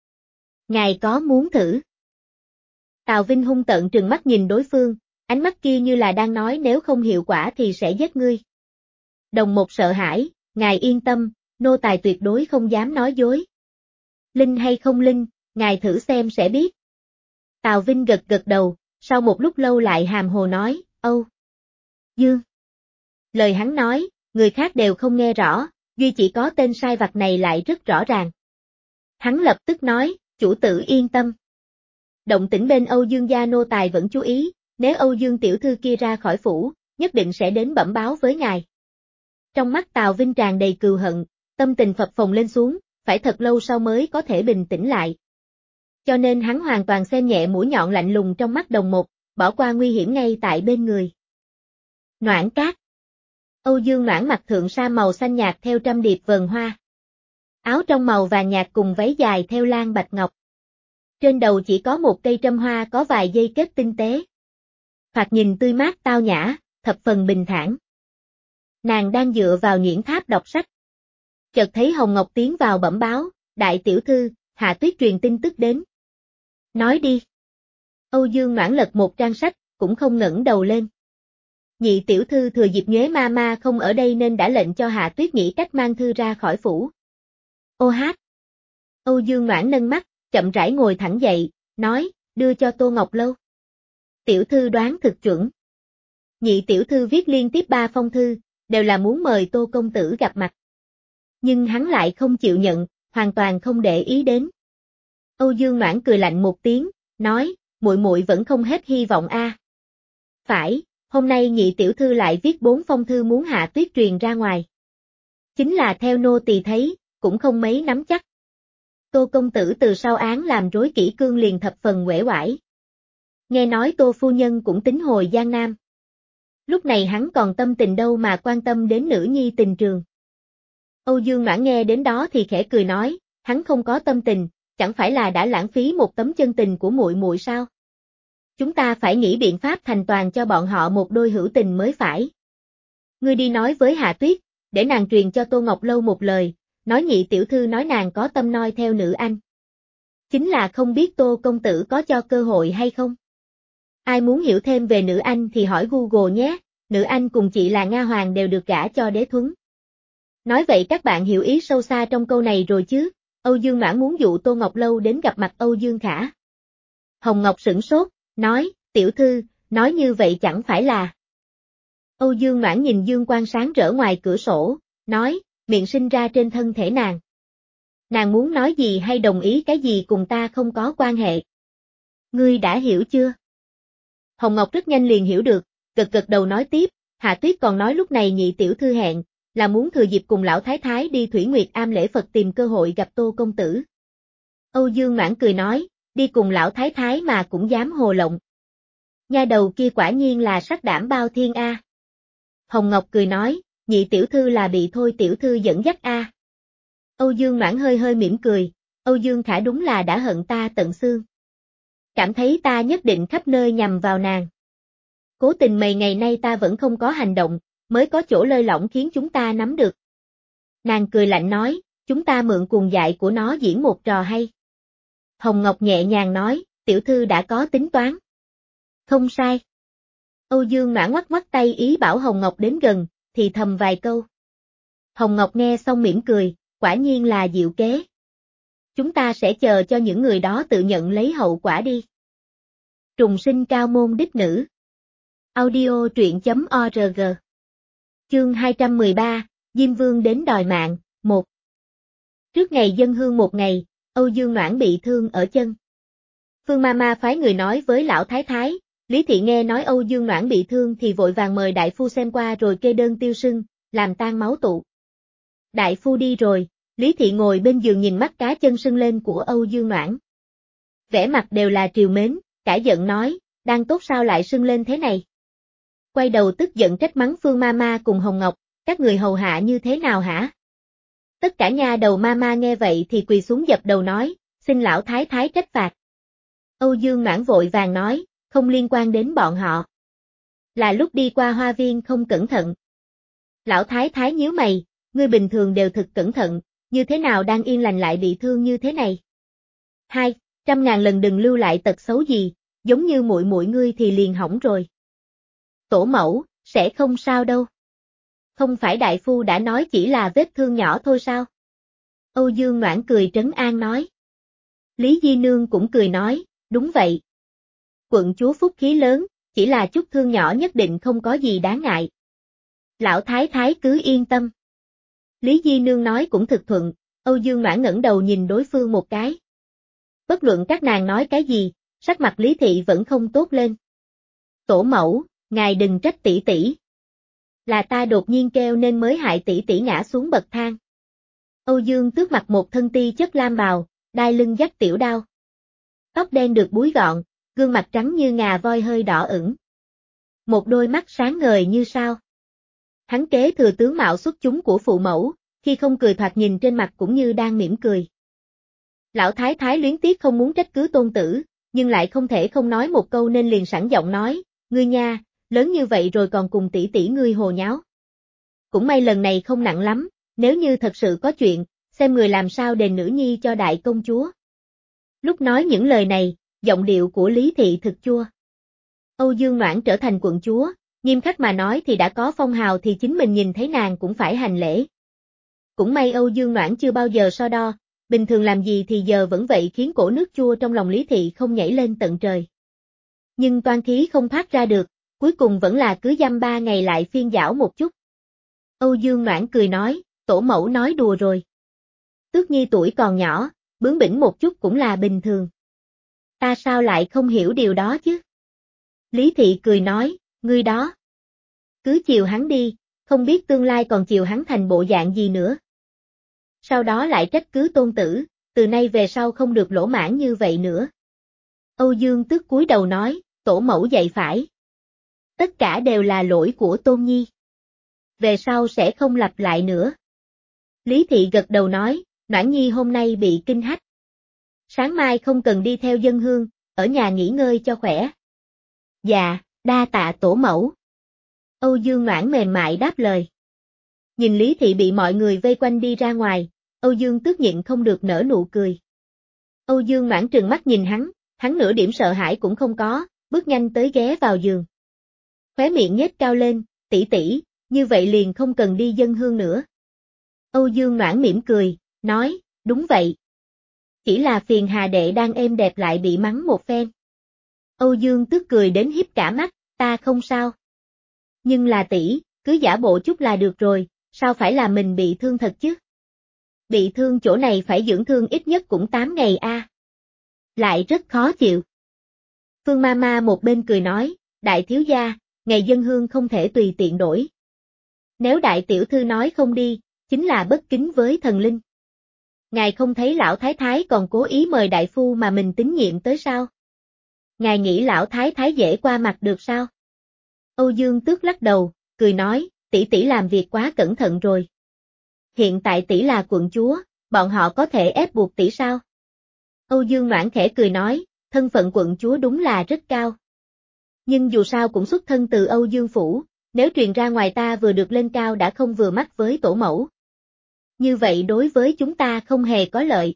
Ngài có muốn thử? Tào Vinh hung tợn trừng mắt nhìn đối phương, ánh mắt kia như là đang nói nếu không hiệu quả thì sẽ giết ngươi. Đồng Một sợ hãi, ngài yên tâm, nô tài tuyệt đối không dám nói dối. Linh hay không linh, ngài thử xem sẽ biết. Tào Vinh gật gật đầu, sau một lúc lâu lại hàm hồ nói, Âu Dương. Lời hắn nói, người khác đều không nghe rõ, duy chỉ có tên sai vặt này lại rất rõ ràng. Hắn lập tức nói, chủ tử yên tâm. Động tĩnh bên Âu Dương gia nô tài vẫn chú ý, nếu Âu Dương tiểu thư kia ra khỏi phủ, nhất định sẽ đến bẩm báo với ngài. Trong mắt Tào Vinh tràn đầy cừu hận, tâm tình phập phồng lên xuống, phải thật lâu sau mới có thể bình tĩnh lại. Cho nên hắn hoàn toàn xem nhẹ mũi nhọn lạnh lùng trong mắt Đồng Một, bỏ qua nguy hiểm ngay tại bên người. Noãn Cát. Âu Dương Noãn mặc thượng sa màu xanh nhạt theo trăm điệp vờn hoa. Áo trong màu vàng nhạt cùng váy dài theo lan bạch ngọc. Trên đầu chỉ có một cây trâm hoa có vài dây kết tinh tế. Thoạt nhìn tươi mát tao nhã, thập phần bình thản. Nàng đang dựa vào nhuyễn tháp đọc sách. Chợt thấy Hồng Ngọc tiến vào bẩm báo, đại tiểu thư, Hạ Tuyết truyền tin tức đến. Nói đi. Âu Dương Noãn lật một trang sách, cũng không ngẩng đầu lên. Nhị tiểu thư thừa dịp Nhuế ma ma không ở đây nên đã lệnh cho Hạ Tuyết nghĩ cách mang thư ra khỏi phủ. Ô hát. Âu Dương Noãn nâng mắt, chậm rãi ngồi thẳng dậy, nói, đưa cho Tô Ngọc Lâu. Tiểu thư đoán thực chuẩn. Nhị tiểu thư viết liên tiếp ba phong thư, đều là muốn mời Tô công tử gặp mặt. Nhưng hắn lại không chịu nhận, hoàn toàn không để ý đến. Âu Dương Noãn cười lạnh một tiếng, nói, muội muội vẫn không hết hy vọng a. À. Phải, hôm nay nhị tiểu thư lại viết bốn phong thư muốn Hạ Tuyết truyền ra ngoài. Chính là theo nô tỳ thấy, cũng không mấy nắm chắc. Tô công tử từ sau án làm rối kỷ cương liền thập phần uể oải. Nghe nói Tô phu nhân cũng tính hồi Giang Nam. Lúc này hắn còn tâm tình đâu mà quan tâm đến nữ nhi tình trường. Âu Dương Noãn nghe đến đó thì khẽ cười nói, hắn không có tâm tình, chẳng phải là đã lãng phí một tấm chân tình của muội muội sao? Chúng ta phải nghĩ biện pháp thành toàn cho bọn họ một đôi hữu tình mới phải. Ngươi đi nói với Hạ Tuyết, để nàng truyền cho Tô Ngọc Lâu một lời, nói nhị tiểu thư nói nàng có tâm noi theo nữ anh. Chính là không biết Tô công tử có cho cơ hội hay không? Ai muốn hiểu thêm về nữ anh thì hỏi Google nhé, nữ anh cùng chị là Nga Hoàng đều được gả cho đế thuấn. Nói vậy các bạn hiểu ý sâu xa trong câu này rồi chứ, Âu Dương Noãn muốn dụ Tô Ngọc Lâu đến gặp mặt Âu Dương Khả. Hồng Ngọc sửng sốt, nói, tiểu thư, nói như vậy chẳng phải là. Âu Dương Noãn nhìn dương quang sáng rỡ ngoài cửa sổ, nói, miệng sinh ra trên thân thể nàng. Nàng muốn nói gì hay đồng ý cái gì cùng ta không có quan hệ. Ngươi đã hiểu chưa? Hồng Ngọc rất nhanh liền hiểu được, gật gật đầu nói tiếp, Hạ Tuyết còn nói lúc này nhị tiểu thư hẹn, là muốn thừa dịp cùng lão thái thái đi Thủy Nguyệt Am lễ Phật tìm cơ hội gặp Tô công tử. Âu Dương Noãn cười nói, đi cùng lão thái thái mà cũng dám hồ lộng. Nha đầu kia quả nhiên là sắc đảm bao thiên a. Hồng Ngọc cười nói, nhị tiểu thư là bị Thôi tiểu thư dẫn dắt a. Âu Dương Noãn hơi hơi mỉm cười, Âu Dương Khả đúng là đã hận ta tận xương. Cảm thấy ta nhất định khắp nơi nhằm vào nàng. Cố tình mấy ngày nay ta vẫn không có hành động, mới có chỗ lơi lỏng khiến chúng ta nắm được. Nàng cười lạnh nói, chúng ta mượn cuồng dại của nó diễn một trò hay. Hồng Ngọc nhẹ nhàng nói, tiểu thư đã có tính toán. Không sai. Âu Dương Noãn ngoắc ngoắc tay ý bảo Hồng Ngọc đến gần, thì thầm vài câu. Hồng Ngọc nghe xong mỉm cười, quả nhiên là diệu kế. Chúng ta sẽ chờ cho những người đó tự nhận lấy hậu quả đi. Trùng sinh cao môn đích nữ. Audio truyện chấm org. Chương hai trăm mười ba, Diêm Vương đến đòi mạng, một. Trước ngày dân hương một ngày, Âu Dương Noãn bị thương ở chân. Phương Mama phái người nói với lão thái thái, Lý Thị nghe nói Âu Dương Noãn bị thương thì vội vàng mời đại phu xem qua rồi kê đơn tiêu sưng, làm tan máu tụ. Đại phu đi rồi, Lý Thị ngồi bên giường nhìn mắt cá chân sưng lên của Âu Dương Noãn. Vẻ mặt đều là trìu mến, cả giận nói, đang tốt sao lại sưng lên thế này. Quay đầu tức giận trách mắng Phương Mama cùng Hồng Ngọc, các người hầu hạ như thế nào hả? Tất cả nha đầu Mama nghe vậy thì quỳ xuống dập đầu nói, xin lão thái thái trách phạt. Âu Dương Noãn vội vàng nói, không liên quan đến bọn họ. Là lúc đi qua hoa viên không cẩn thận. Lão thái thái nhíu mày, ngươi bình thường đều thực cẩn thận, như thế nào đang yên lành lại bị thương như thế này? Hai, trăm ngàn lần đừng lưu lại tật xấu gì, giống như muội muội ngươi thì liền hỏng rồi. Tổ mẫu, sẽ không sao đâu. Không phải đại phu đã nói chỉ là vết thương nhỏ thôi sao? Âu Dương Noãn cười trấn an nói. Lý Di Nương cũng cười nói, đúng vậy. Quận chúa phúc khí lớn, chỉ là chút thương nhỏ nhất định không có gì đáng ngại. Lão thái thái cứ yên tâm. Lý Di Nương nói cũng thực thuận, Âu Dương Noãn ngẩng đầu nhìn đối phương một cái. Bất luận các nàng nói cái gì, sắc mặt Lý Thị vẫn không tốt lên. Tổ mẫu, ngài đừng trách tỷ tỷ. Là ta đột nhiên kêu nên mới hại tỷ tỷ ngã xuống bậc thang. Âu Dương Tước mặc một thân ti chất lam bào, đai lưng dắt tiểu đao. Tóc đen được búi gọn, gương mặt trắng như ngà voi hơi đỏ ửng. Một đôi mắt sáng ngời như sao. Hắn kế thừa tướng mạo xuất chúng của phụ mẫu, khi không cười thoạt nhìn trên mặt cũng như đang mỉm cười. Lão Thái Thái luyến tiếc không muốn trách cứ tôn tử, nhưng lại không thể không nói một câu nên liền sẵn giọng nói, ngươi nha, lớn như vậy rồi còn cùng tỷ tỷ ngươi hồ nháo. Cũng may lần này không nặng lắm, nếu như thật sự có chuyện, xem người làm sao đền nữ nhi cho đại công chúa. Lúc nói những lời này, giọng điệu của Lý Thị thực chua. Âu Dương Noãn trở thành quận chúa, nghiêm khắc mà nói thì đã có phong hào thì chính mình nhìn thấy nàng cũng phải hành lễ. Cũng may Âu Dương Noãn chưa bao giờ so đo, bình thường làm gì thì giờ vẫn vậy khiến cổ nước chua trong lòng Lý Thị không nhảy lên tận trời. Nhưng toan khí không thoát ra được, cuối cùng vẫn là cứ dăm ba ngày lại phiên giảo một chút. Âu Dương Noãn cười nói, tổ mẫu nói đùa rồi. Tước Nhi tuổi còn nhỏ, bướng bỉnh một chút cũng là bình thường. Ta sao lại không hiểu điều đó chứ? Lý Thị cười nói, ngươi đó. Cứ chiều hắn đi, không biết tương lai còn chiều hắn thành bộ dạng gì nữa. Sau đó lại trách cứ tôn tử, từ nay về sau không được lỗ mãn như vậy nữa. Âu Dương Tước cúi đầu nói, tổ mẫu dạy phải. Tất cả đều là lỗi của Tôn Nhi. Về sau sẽ không lặp lại nữa. Lý Thị gật đầu nói, Noãn Nhi hôm nay bị kinh hách. Sáng mai không cần đi theo dân hương, ở nhà nghỉ ngơi cho khỏe. Dạ, đa tạ tổ mẫu. Âu Dương Noãn mềm mại đáp lời. Nhìn Lý Thị bị mọi người vây quanh đi ra ngoài, Âu Dương Tước nhịn không được nở nụ cười. Âu Dương Noãn trừng mắt nhìn hắn, hắn nửa điểm sợ hãi cũng không có, bước nhanh tới ghé vào giường. Khóe miệng nhếch cao lên, tỷ tỷ, như vậy liền không cần đi dân hương nữa. Âu Dương Noãn mỉm cười, nói, đúng vậy. Chỉ là phiền Hà đệ đang êm đẹp lại bị mắng một phen. Âu Dương Tước cười đến hiếp cả mắt, ta không sao. Nhưng là tỷ, cứ giả bộ chút là được rồi, sao phải là mình bị thương thật chứ? Bị thương chỗ này phải dưỡng thương ít nhất cũng tám ngày a. À. Lại rất khó chịu. Phương Mama một bên cười nói, đại thiếu gia, ngày dân hương không thể tùy tiện đổi. Nếu đại tiểu thư nói không đi, chính là bất kính với thần linh. Ngài không thấy lão thái thái còn cố ý mời đại phu mà mình tín nhiệm tới sao? Ngài nghĩ lão thái thái dễ qua mặt được sao? Âu Dương Tước lắc đầu, cười nói, tỷ tỷ làm việc quá cẩn thận rồi. Hiện tại tỷ là quận chúa, bọn họ có thể ép buộc tỷ sao? Âu Dương Noãn khẽ cười nói, thân phận quận chúa đúng là rất cao. Nhưng dù sao cũng xuất thân từ Âu Dương Phủ, nếu truyền ra ngoài ta vừa được lên cao đã không vừa mắt với tổ mẫu. Như vậy đối với chúng ta không hề có lợi.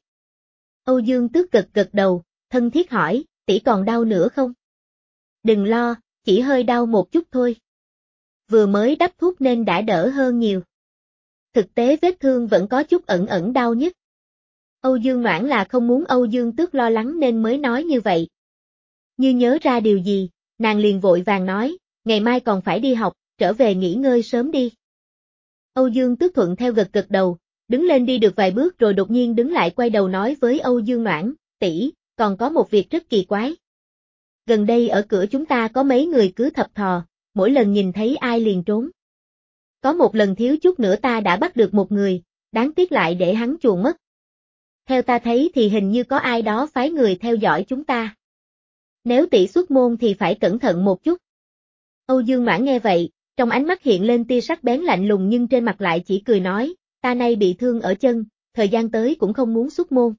Âu Dương Tước gật gật đầu, thân thiết hỏi, tỷ còn đau nữa không? Đừng lo, chỉ hơi đau một chút thôi. Vừa mới đắp thuốc nên đã đỡ hơn nhiều. Thực tế vết thương vẫn có chút ẩn ẩn đau nhất. Âu Dương Noãn là không muốn Âu Dương Tước lo lắng nên mới nói như vậy. Như nhớ ra điều gì, nàng liền vội vàng nói, ngày mai còn phải đi học, trở về nghỉ ngơi sớm đi. Âu Dương Tước thuận theo gật gật đầu, đứng lên đi được vài bước rồi đột nhiên đứng lại quay đầu nói với Âu Dương Noãn, tỷ, còn có một việc rất kỳ quái. Gần đây ở cửa chúng ta có mấy người cứ thập thò, mỗi lần nhìn thấy ai liền trốn. Có một lần thiếu chút nữa ta đã bắt được một người, đáng tiếc lại để hắn chuồn mất. Theo ta thấy thì hình như có ai đó phái người theo dõi chúng ta. Nếu tỷ xuất môn thì phải cẩn thận một chút. Âu Dương Noãn nghe vậy, trong ánh mắt hiện lên tia sắc bén lạnh lùng nhưng trên mặt lại chỉ cười nói, ta nay bị thương ở chân, thời gian tới cũng không muốn xuất môn.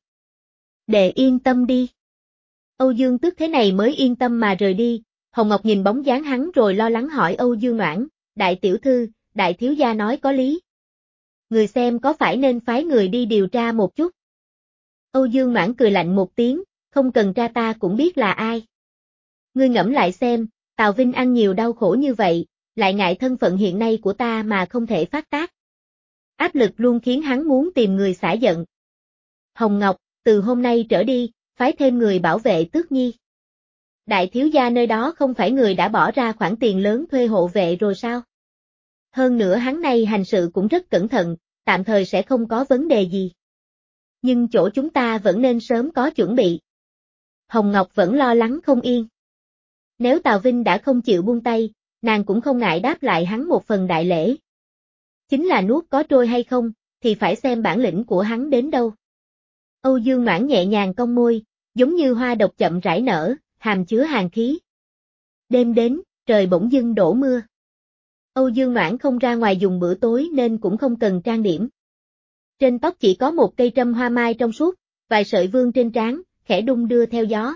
Đệ yên tâm đi. Âu Dương Tước thế này mới yên tâm mà rời đi, Hồng Ngọc nhìn bóng dáng hắn rồi lo lắng hỏi Âu Dương Noãn, đại tiểu thư, đại thiếu gia nói có lý. Người xem có phải nên phái người đi điều tra một chút. Âu Dương Noãn cười lạnh một tiếng, không cần tra ta cũng biết là ai. Ngươi ngẫm lại xem, Tào Vinh ăn nhiều đau khổ như vậy, lại ngại thân phận hiện nay của ta mà không thể phát tác. Áp lực luôn khiến hắn muốn tìm người xả giận. Hồng Ngọc, từ hôm nay trở đi, phái thêm người bảo vệ Tước Nhi. Đại thiếu gia nơi đó không phải người đã bỏ ra khoản tiền lớn thuê hộ vệ rồi sao? Hơn nữa hắn này hành sự cũng rất cẩn thận, tạm thời sẽ không có vấn đề gì. Nhưng chỗ chúng ta vẫn nên sớm có chuẩn bị. Hồng Ngọc vẫn lo lắng không yên. Nếu Tào Vinh đã không chịu buông tay, nàng cũng không ngại đáp lại hắn một phần đại lễ. Chính là nuốt có trôi hay không, thì phải xem bản lĩnh của hắn đến đâu. Âu Dương Noãn nhẹ nhàng cong môi, giống như hoa độc chậm rãi nở, hàm chứa hàn khí. Đêm đến, trời bỗng dưng đổ mưa. Âu Dương Noãn không ra ngoài dùng bữa tối nên cũng không cần trang điểm. Trên tóc chỉ có một cây trâm hoa mai trong suốt, vài sợi vương trên trán, khẽ đung đưa theo gió.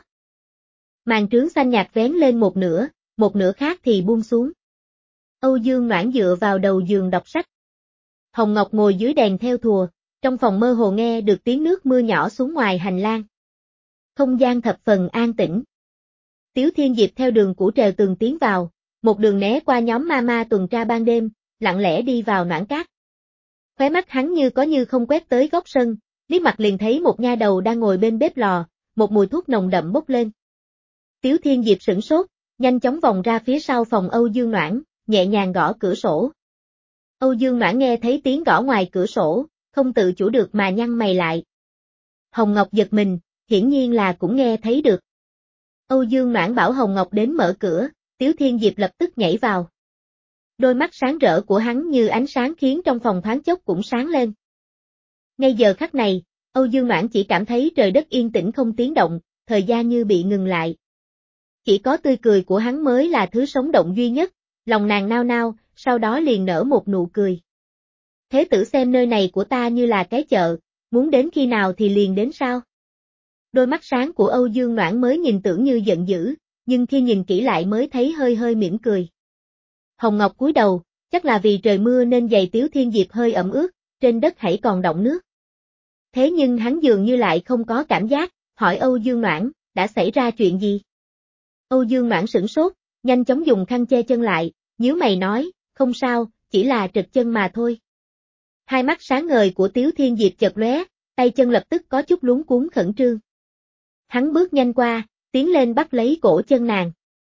Màn trướng xanh nhạt vén lên một nửa, một nửa khác thì buông xuống. Âu Dương Noãn dựa vào đầu giường đọc sách. Hồng Ngọc ngồi dưới đèn theo thùa, trong phòng mơ hồ nghe được tiếng nước mưa nhỏ xuống ngoài hành lang. Không gian thập phần an tĩnh. Tiếu Thiên Diệp theo đường cũ trèo tường tiến vào, một đường né qua nhóm ma ma tuần tra ban đêm, lặng lẽ đi vào Noãn Cát. Khóe mắt hắn như có như không quét tới góc sân, liếc mặt liền thấy một nha đầu đang ngồi bên bếp lò, một mùi thuốc nồng đậm bốc lên. Tiếu Thiên Diệp sửng sốt, nhanh chóng vòng ra phía sau phòng Âu Dương Noãn, nhẹ nhàng gõ cửa sổ. Âu Dương Noãn nghe thấy tiếng gõ ngoài cửa sổ, không tự chủ được mà nhăn mày lại. Hồng Ngọc giật mình, hiển nhiên là cũng nghe thấy được. Âu Dương Noãn bảo Hồng Ngọc đến mở cửa, Tiếu Thiên Diệp lập tức nhảy vào. Đôi mắt sáng rỡ của hắn như ánh sáng khiến trong phòng thoáng chốc cũng sáng lên. Ngay giờ khắc này, Âu Dương Noãn chỉ cảm thấy trời đất yên tĩnh không tiếng động, thời gian như bị ngừng lại. Chỉ có tươi cười của hắn mới là thứ sống động duy nhất, lòng nàng nao nao, sau đó liền nở một nụ cười. Thế tử xem nơi này của ta như là cái chợ, muốn đến khi nào thì liền đến sao? Đôi mắt sáng của Âu Dương Noãn mới nhìn tưởng như giận dữ, nhưng khi nhìn kỹ lại mới thấy hơi hơi mỉm cười. Hồng Ngọc cúi đầu, chắc là vì trời mưa nên giày Tiếu Thiên Diệp hơi ẩm ướt, trên đất hãy còn đọng nước. Thế nhưng hắn dường như lại không có cảm giác, hỏi Âu Dương Noãn, đã xảy ra chuyện gì? Âu Dương Noãn sửng sốt, nhanh chóng dùng khăn che chân lại, nhíu mày nói, không sao, chỉ là trật chân mà thôi. Hai mắt sáng ngời của Tiếu Thiên Diệp chợt lóe, tay chân lập tức có chút luống cuống khẩn trương. Hắn bước nhanh qua, tiến lên bắt lấy cổ chân nàng.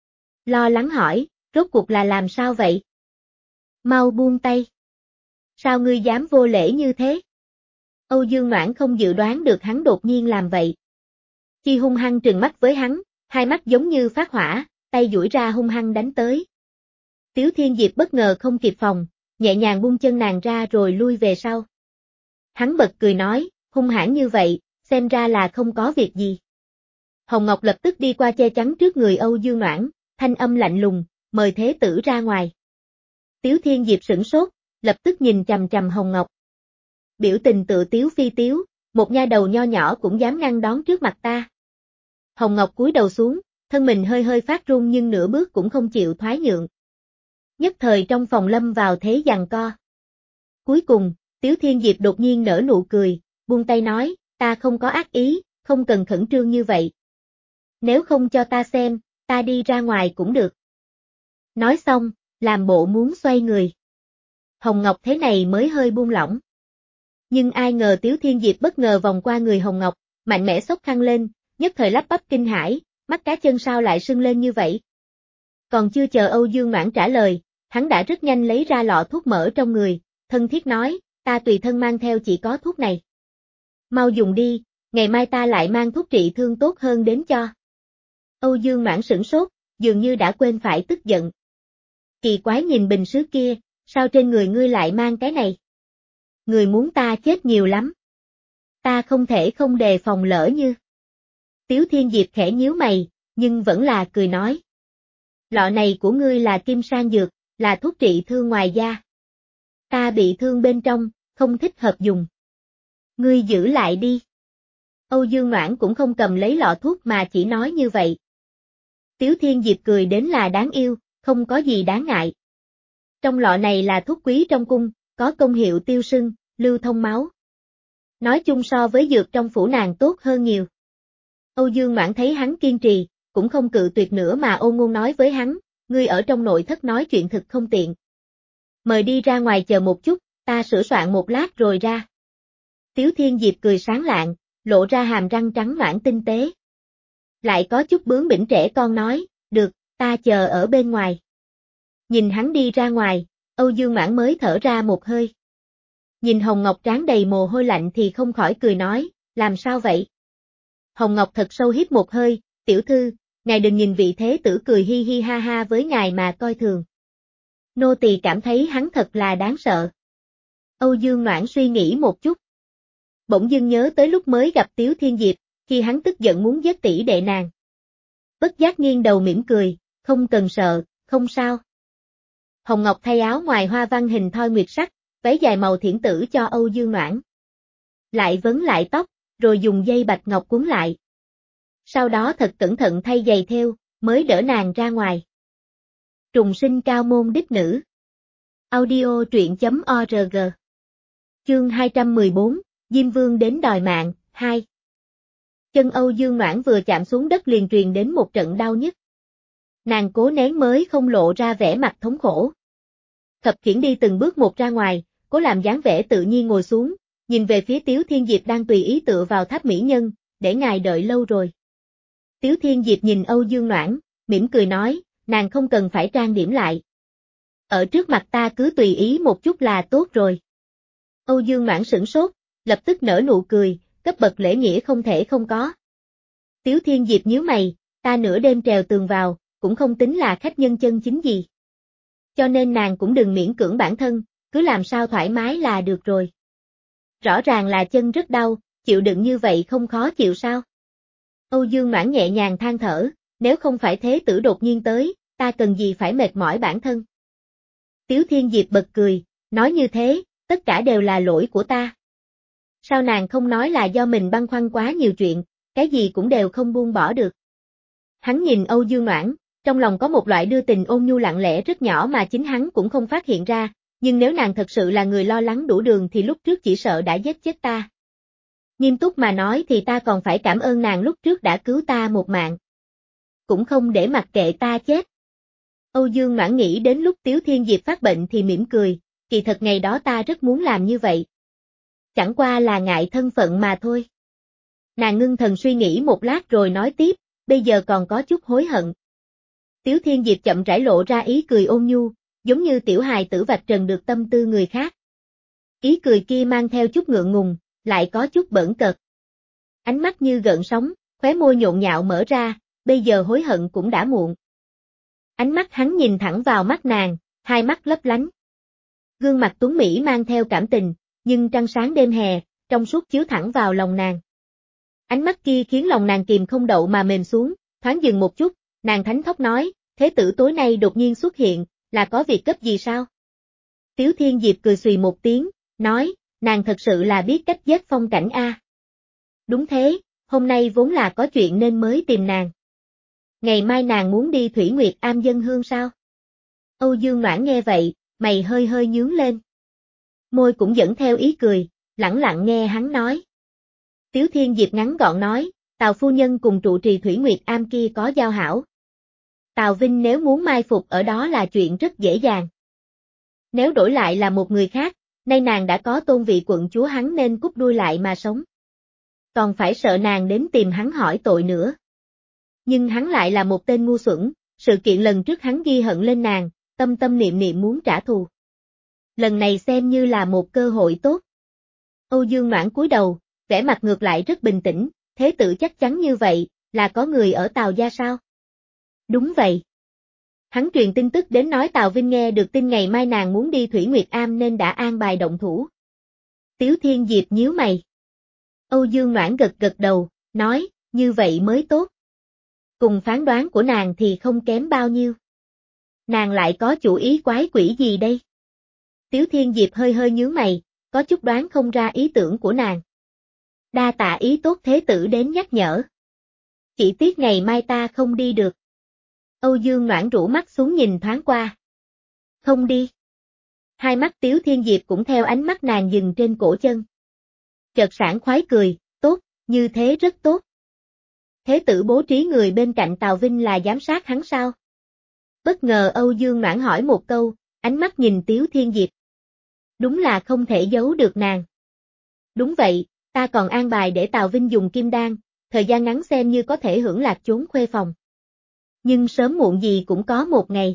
Lo lắng hỏi, rốt cuộc là làm sao vậy? Mau buông tay. Sao ngươi dám vô lễ như thế? Âu Dương Noãn không dự đoán được hắn đột nhiên làm vậy. Chi hung hăng trừng mắt với hắn, hai mắt giống như phát hỏa, tay duỗi ra hung hăng đánh tới. Tiếu Thiên Diệp bất ngờ không kịp phòng, nhẹ nhàng buông chân nàng ra rồi lui về sau. Hắn bật cười nói, hung hãn như vậy, xem ra là không có việc gì. Hồng Ngọc lập tức đi qua che chắn trước người Âu Dương Noãn, thanh âm lạnh lùng, mời thế tử ra ngoài. Tiếu Thiên Diệp sửng sốt, lập tức nhìn chằm chằm Hồng Ngọc. Biểu tình tự tiếu phi tiếu, một nha đầu nho nhỏ cũng dám ngăn đón trước mặt ta. Hồng Ngọc cúi đầu xuống, thân mình hơi hơi phát run nhưng nửa bước cũng không chịu thoái nhượng. Nhất thời trong phòng lâm vào thế giằng co. Cuối cùng, Tiếu Thiên Diệp đột nhiên nở nụ cười, buông tay nói, ta không có ác ý, không cần khẩn trương như vậy. Nếu không cho ta xem, ta đi ra ngoài cũng được. Nói xong, làm bộ muốn xoay người. Hồng Ngọc thế này mới hơi buông lỏng. Nhưng ai ngờ Tiếu Thiên Diệp bất ngờ vòng qua người Hồng Ngọc, mạnh mẽ xốc khăn lên, nhất thời lắp bắp kinh hãi, mắt cá chân sao lại sưng lên như vậy. Còn chưa chờ Âu Dương Noãn trả lời, hắn đã rất nhanh lấy ra lọ thuốc mỡ trong người, thân thiết nói, ta tùy thân mang theo chỉ có thuốc này. Mau dùng đi, ngày mai ta lại mang thuốc trị thương tốt hơn đến cho. Âu Dương Noãn sửng sốt, dường như đã quên phải tức giận. Kỳ quái nhìn bình sứ kia, sao trên người ngươi lại mang cái này? Người muốn ta chết nhiều lắm. Ta không thể không đề phòng lỡ như. Tiếu Thiên Diệp khẽ nhíu mày, nhưng vẫn là cười nói. Lọ này của ngươi là kim sang dược, là thuốc trị thương ngoài da. Ta bị thương bên trong, không thích hợp dùng. Ngươi giữ lại đi. Âu Dương Noãn cũng không cầm lấy lọ thuốc mà chỉ nói như vậy. Tiếu Thiên Diệp cười đến là đáng yêu, không có gì đáng ngại. Trong lọ này là thuốc quý trong cung, có công hiệu tiêu sưng, lưu thông máu. Nói chung so với dược trong phủ nàng tốt hơn nhiều. Âu Dương Noãn thấy hắn kiên trì, cũng không cự tuyệt nữa mà ôn ngôn nói với hắn, ngươi ở trong nội thất nói chuyện thực không tiện. Mời đi ra ngoài chờ một chút, ta sửa soạn một lát rồi ra. Tiếu Thiên Diệp cười sáng lạng, lộ ra hàm răng trắng nõn tinh tế. Lại có chút bướng bỉnh trẻ con nói, được, ta chờ ở bên ngoài. Nhìn hắn đi ra ngoài, Âu Dương Mãn mới thở ra một hơi. Nhìn Hồng Ngọc trán đầy mồ hôi lạnh thì không khỏi cười nói, làm sao vậy? Hồng Ngọc thật sâu hít một hơi, tiểu thư, ngài đừng nhìn vị thế tử cười hi hi ha ha với ngài mà coi thường. Nô tỳ cảm thấy hắn thật là đáng sợ. Âu Dương Noãn suy nghĩ một chút. Bỗng dưng nhớ tới lúc mới gặp Tiếu Thiên Diệp, khi hắn tức giận muốn giết tỷ đệ nàng. Bất giác nghiêng đầu mỉm cười, không cần sợ, không sao. Hồng Ngọc thay áo ngoài hoa văn hình thoi nguyệt sắc, váy dài màu thiển tử cho Âu Dương Noãn. Lại vấn lại tóc, rồi dùng dây bạch ngọc cuốn lại. Sau đó thật cẩn thận thay giày thêu, mới đỡ nàng ra ngoài. Trùng sinh cao môn đích nữ. Audio truyện chấm org. Chương hai trăm mười bốn, Diêm Vương đến đòi mạng, hai. Chân Âu Dương Noãn vừa chạm xuống đất liền truyền đến một trận đau nhức. Nàng cố nén mới không lộ ra vẻ mặt thống khổ. Thập khiển đi từng bước một ra ngoài, cố làm dáng vẻ tự nhiên ngồi xuống, nhìn về phía Tiếu Thiên Diệp đang tùy ý tựa vào tháp mỹ nhân, để ngài đợi lâu rồi. Tiếu Thiên Diệp nhìn Âu Dương Noãn, mỉm cười nói, nàng không cần phải trang điểm lại. Ở trước mặt ta cứ tùy ý một chút là tốt rồi. Âu Dương Noãn sửng sốt, lập tức nở nụ cười, cấp bậc lễ nghĩa không thể không có. Tiếu Thiên Diệp nhíu mày, ta nửa đêm trèo tường vào, cũng không tính là khách nhân chân chính gì. Cho nên nàng cũng đừng miễn cưỡng bản thân, cứ làm sao thoải mái là được rồi. Rõ ràng là chân rất đau, chịu đựng như vậy không khó chịu sao? Âu Dương Noãn nhẹ nhàng than thở, nếu không phải thế tử đột nhiên tới, ta cần gì phải mệt mỏi bản thân. Tiếu Thiên Diệp bật cười, nói như thế, tất cả đều là lỗi của ta. Sao nàng không nói là do mình băn khoăn quá nhiều chuyện, cái gì cũng đều không buông bỏ được. Hắn nhìn Âu Dương Noãn, trong lòng có một loại đưa tình ôn nhu lặng lẽ rất nhỏ mà chính hắn cũng không phát hiện ra, nhưng nếu nàng thật sự là người lo lắng đủ đường thì lúc trước chỉ sợ đã giết chết ta. Nghiêm túc mà nói thì ta còn phải cảm ơn nàng lúc trước đã cứu ta một mạng. Cũng không để mặc kệ ta chết. Âu Dương Noãn nghĩ đến lúc Tiếu Thiên Diệp phát bệnh thì mỉm cười, kỳ thật ngày đó ta rất muốn làm như vậy. Chẳng qua là ngại thân phận mà thôi. Nàng ngưng thần suy nghĩ một lát rồi nói tiếp, bây giờ còn có chút hối hận. Tiếu Thiên Diệp chậm rãi lộ ra ý cười ôn nhu, giống như tiểu hài tử vạch trần được tâm tư người khác. Ý cười kia mang theo chút ngượng ngùng, lại có chút bỡn cợt. Ánh mắt như gợn sóng, khóe môi nhộn nhạo mở ra, bây giờ hối hận cũng đã muộn. Ánh mắt hắn nhìn thẳng vào mắt nàng, hai mắt lấp lánh. Gương mặt tuấn mỹ mang theo cảm tình, nhưng trăng sáng đêm hè, trong suốt chiếu thẳng vào lòng nàng. Ánh mắt kia khiến lòng nàng kìm không đậu mà mềm xuống, thoáng dừng một chút, nàng thánh thót nói, thế tử tối nay đột nhiên xuất hiện, là có việc gấp gì sao? Tiếu Thiên Diệp cười xùy một tiếng, nói, nàng thật sự là biết cách giết phong cảnh a. Đúng thế, hôm nay vốn là có chuyện nên mới tìm nàng. Ngày mai nàng muốn đi Thủy Nguyệt Am dân hương sao? Âu Dương Noãn nghe vậy, mày hơi hơi nhướng lên. Môi cũng dẫn theo ý cười, lẳng lặng nghe hắn nói. Tiếu Thiên Diệp ngắn gọn nói, Tào phu nhân cùng trụ trì Thủy Nguyệt Am kia có giao hảo. Tào Vinh nếu muốn mai phục ở đó là chuyện rất dễ dàng. Nếu đổi lại là một người khác, nay nàng đã có tôn vị quận chúa hắn nên cút đuôi lại mà sống. Còn phải sợ nàng đến tìm hắn hỏi tội nữa. Nhưng hắn lại là một tên ngu xuẩn, sự kiện lần trước hắn ghi hận lên nàng, tâm tâm niệm niệm muốn trả thù. Lần này xem như là một cơ hội tốt. Âu Dương Noãn cúi đầu, vẻ mặt ngược lại rất bình tĩnh, thế tử chắc chắn như vậy, là có người ở Tào gia sao? Đúng vậy. Hắn truyền tin tức đến nói Tào Vinh nghe được tin ngày mai nàng muốn đi Thủy Nguyệt Am nên đã an bài động thủ. Tiếu Thiên Diệp nhíu mày. Âu Dương Noãn gật gật đầu, nói, như vậy mới tốt. Cùng phán đoán của nàng thì không kém bao nhiêu. Nàng lại có chủ ý quái quỷ gì đây? Tiếu Thiên Diệp hơi hơi nhướng mày, có chút đoán không ra ý tưởng của nàng. Đa tạ ý tốt thế tử đến nhắc nhở. Chỉ tiếc ngày mai ta không đi được. Âu Dương Noãn rũ mắt xuống nhìn thoáng qua. Không đi. Hai mắt Tiếu Thiên Diệp cũng theo ánh mắt nàng dừng trên cổ chân. Chợt sảng khoái cười, tốt, như thế rất tốt. Thế tử bố trí người bên cạnh Tào Vinh là giám sát hắn sao? Bất ngờ Âu Dương Noãn hỏi một câu, ánh mắt nhìn Tiếu Thiên Diệp. Đúng là không thể giấu được nàng. Đúng vậy, ta còn an bài để Tào Vinh dùng kim đan, thời gian ngắn xem như có thể hưởng lạc trốn khuê phòng. Nhưng sớm muộn gì cũng có một ngày.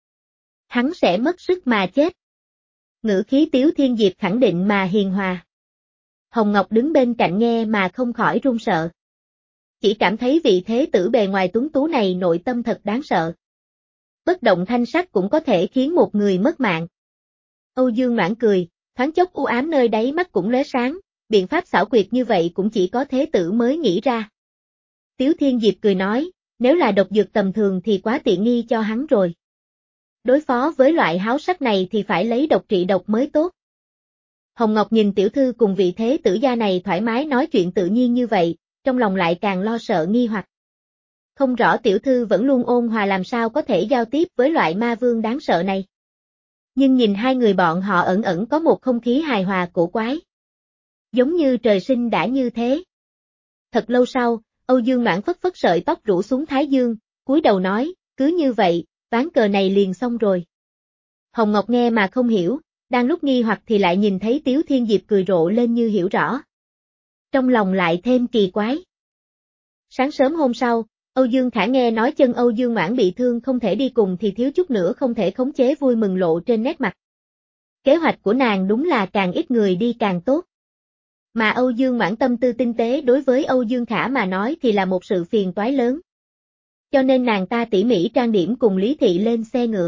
Hắn sẽ mất sức mà chết. Ngữ khí Tiếu Thiên Diệp khẳng định mà hiền hòa. Hồng Ngọc đứng bên cạnh nghe mà không khỏi run sợ. Chỉ cảm thấy vị thế tử bề ngoài tuấn tú này nội tâm thật đáng sợ. bất động thanh sắc cũng có thể khiến một người mất mạng. Âu Dương Noãn cười, thoáng chốc u ám nơi đáy mắt cũng lóe sáng, biện pháp xảo quyệt như vậy cũng chỉ có thế tử mới nghĩ ra. Tiếu Thiên Diệp cười nói, nếu là độc dược tầm thường thì quá tiện nghi cho hắn rồi. Đối phó với loại háo sắc này thì phải lấy độc trị độc mới tốt. Hồng Ngọc nhìn tiểu thư cùng vị thế tử gia này thoải mái nói chuyện tự nhiên như vậy, trong lòng lại càng lo sợ nghi hoặc. Không rõ tiểu thư vẫn luôn ôn hòa làm sao có thể giao tiếp với loại ma vương đáng sợ này. Nhưng nhìn hai người bọn họ ẩn ẩn có một không khí hài hòa cổ quái. Giống như trời sinh đã như thế. Thật lâu sau, Âu Dương Noãn phất phất sợi tóc rủ xuống thái dương, cúi đầu nói, cứ như vậy, ván cờ này liền xong rồi. Hồng Ngọc nghe mà không hiểu, đang lúc nghi hoặc thì lại nhìn thấy Tiếu Thiên Diệp cười rộ lên như hiểu rõ. Trong lòng lại thêm kỳ quái. Sáng sớm hôm sau, Âu Dương Khả nghe nói chân Âu Dương Noãn bị thương không thể đi cùng thì thiếu chút nữa không thể khống chế vui mừng lộ trên nét mặt. Kế hoạch của nàng đúng là càng ít người đi càng tốt. Mà Âu Dương Noãn tâm tư tinh tế đối với Âu Dương Khả mà nói thì là một sự phiền toái lớn. Cho nên nàng ta tỉ mỉ trang điểm cùng Lý Thị lên xe ngựa.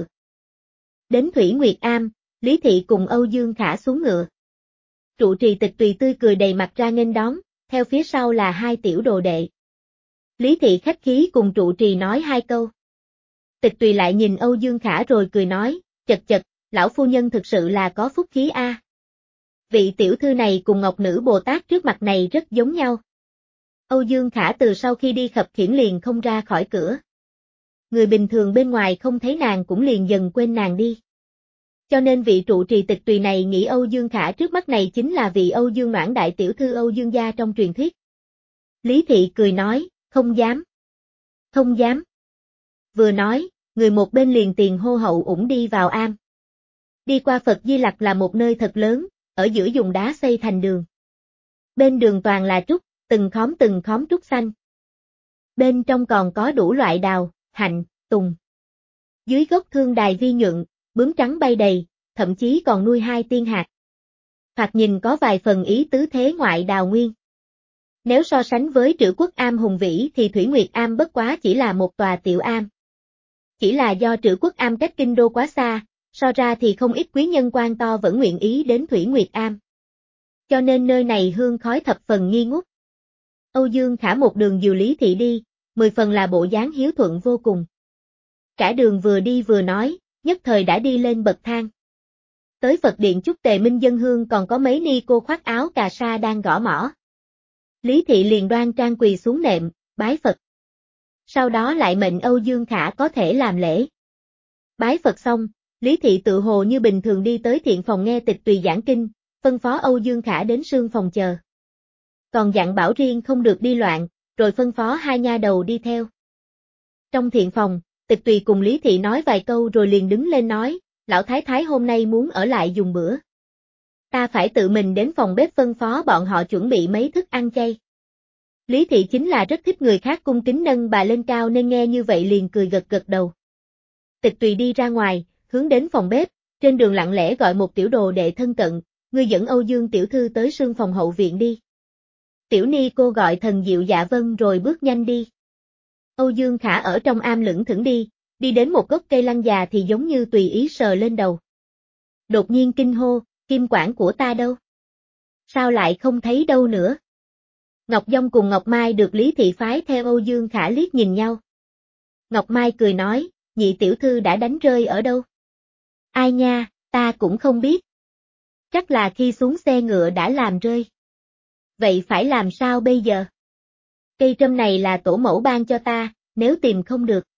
Đến Thủy Nguyệt Am, Lý Thị cùng Âu Dương Khả xuống ngựa. Trụ trì Tịch Tùy tươi cười đầy mặt ra nghênh đón, theo phía sau là hai tiểu đồ đệ. Lý Thị khách khí cùng trụ trì nói hai câu. Tịch Tùy lại nhìn Âu Dương Khả rồi cười nói, chật chật, lão phu nhân thực sự là có phúc khí a. Vị tiểu thư này cùng Ngọc Nữ Bồ Tát trước mặt này rất giống nhau. Âu Dương Khả từ sau khi đi khập khiễng liền không ra khỏi cửa. Người bình thường bên ngoài không thấy nàng cũng liền dần quên nàng đi. Cho nên vị trụ trì Tịch Tùy này nghĩ Âu Dương Khả trước mắt này chính là vị Âu Dương Noãn đại tiểu thư Âu Dương gia trong truyền thuyết. Lý Thị cười nói, không dám. Không dám. Vừa nói, người một bên liền tiền hô hậu ủng đi vào am. Đi qua Phật Di Lặc là một nơi thật lớn, ở giữa dùng đá xây thành đường. Bên đường toàn là trúc, từng khóm từng khóm trúc xanh. Bên trong còn có đủ loại đào, hạnh, tùng. Dưới gốc thương đài vi nhuận, bướm trắng bay đầy, thậm chí còn nuôi hai tiên hạt. Thoạt nhìn có vài phần ý tứ thế ngoại đào nguyên. Nếu so sánh với Trữ Quốc Am hùng vĩ thì Thủy Nguyệt Am bất quá chỉ là một tòa tiểu am. Chỉ là do Trữ Quốc Am cách kinh đô quá xa, so ra thì không ít quý nhân quan to vẫn nguyện ý đến Thủy Nguyệt Am. Cho nên nơi này hương khói thập phần nghi ngút. Âu Dương Khả một đường dìu Lý Thị đi, mười phần là bộ dáng hiếu thuận vô cùng. Cả đường vừa đi vừa nói, nhất thời đã đi lên bậc thang. Tới Phật điện chúc Tề Minh dân hương còn có mấy ni cô khoác áo cà sa đang gõ mõ. Lý Thị liền đoan trang quỳ xuống nệm, bái Phật. Sau đó lại mệnh Âu Dương Khả có thể làm lễ. Bái Phật xong, Lý Thị tự hồ như bình thường đi tới thiện phòng nghe Tịch Tùy giảng kinh, phân phó Âu Dương Khả đến sương phòng chờ. Còn dặn bảo riêng không được đi loạn, rồi phân phó hai nha đầu đi theo. Trong thiện phòng, Tịch Tùy cùng Lý Thị nói vài câu rồi liền đứng lên nói, lão thái thái hôm nay muốn ở lại dùng bữa. Ta phải tự mình đến phòng bếp phân phó bọn họ chuẩn bị mấy thức ăn chay. Lý Thị chính là rất thích người khác cung kính nâng bà lên cao nên nghe như vậy liền cười gật gật đầu. Tịch Tùy đi ra ngoài, hướng đến phòng bếp, trên đường lặng lẽ gọi một tiểu đồ đệ thân cận, ngươi dẫn Âu Dương tiểu thư tới sương phòng hậu viện đi. Tiểu ni cô gọi thần diệu dạ vâng rồi bước nhanh đi. Âu Dương Khả ở trong am lững thững đi, đi đến một gốc cây lăng già thì giống như tùy ý sờ lên đầu. Đột nhiên kinh hô, kim quản của ta đâu? Sao lại không thấy đâu nữa? Ngọc Dung cùng Ngọc Mai được Lý Thị phái theo Âu Dương Khả liếc nhìn nhau. Ngọc Mai cười nói, nhị tiểu thư đã đánh rơi ở đâu? Ai nha, ta cũng không biết. Chắc là khi xuống xe ngựa đã làm rơi. Vậy phải làm sao bây giờ? Cây trâm này là tổ mẫu ban cho ta, nếu tìm không được.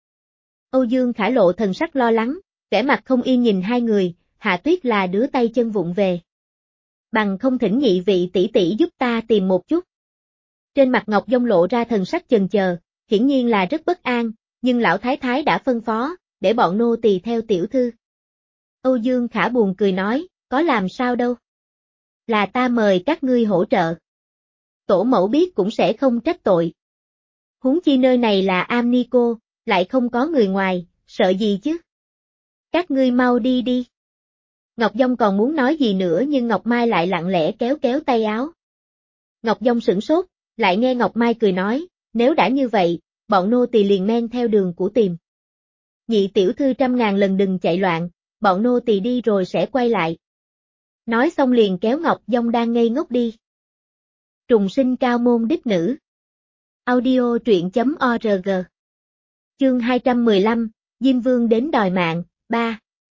Âu Dương Khả lộ thần sắc lo lắng, vẻ mặt không yên nhìn hai người, Hạ Tuyết là đứa tay chân vụng về. Bằng không thỉnh nhị vị tỷ tỷ giúp ta tìm một chút. Trên mặt Ngọc Dung lộ ra thần sắc chần chờ, hiển nhiên là rất bất an, nhưng lão thái thái đã phân phó, để bọn nô tỳ theo tiểu thư. Âu Dương Khả buồn cười nói, có làm sao đâu. Là ta mời các ngươi hỗ trợ. Tổ mẫu biết cũng sẽ không trách tội. Huống chi nơi này là am ni cô, lại không có người ngoài, sợ gì chứ. Các ngươi mau đi đi. Ngọc Dung còn muốn nói gì nữa nhưng Ngọc Mai lại lặng lẽ kéo kéo tay áo. Ngọc Dung sửng sốt, lại nghe Ngọc Mai cười nói, nếu đã như vậy, bọn nô tỳ liền men theo đường của tìm. Nhị tiểu thư trăm ngàn lần đừng chạy loạn, bọn nô tỳ đi rồi sẽ quay lại. Nói xong liền kéo Ngọc Dong đang ngây ngốc đi. Trùng sinh cao môn đích nữ. Audio truyện chấm org. Chương hai trăm mười lăm, Diêm Vương đến đòi mạng, ba.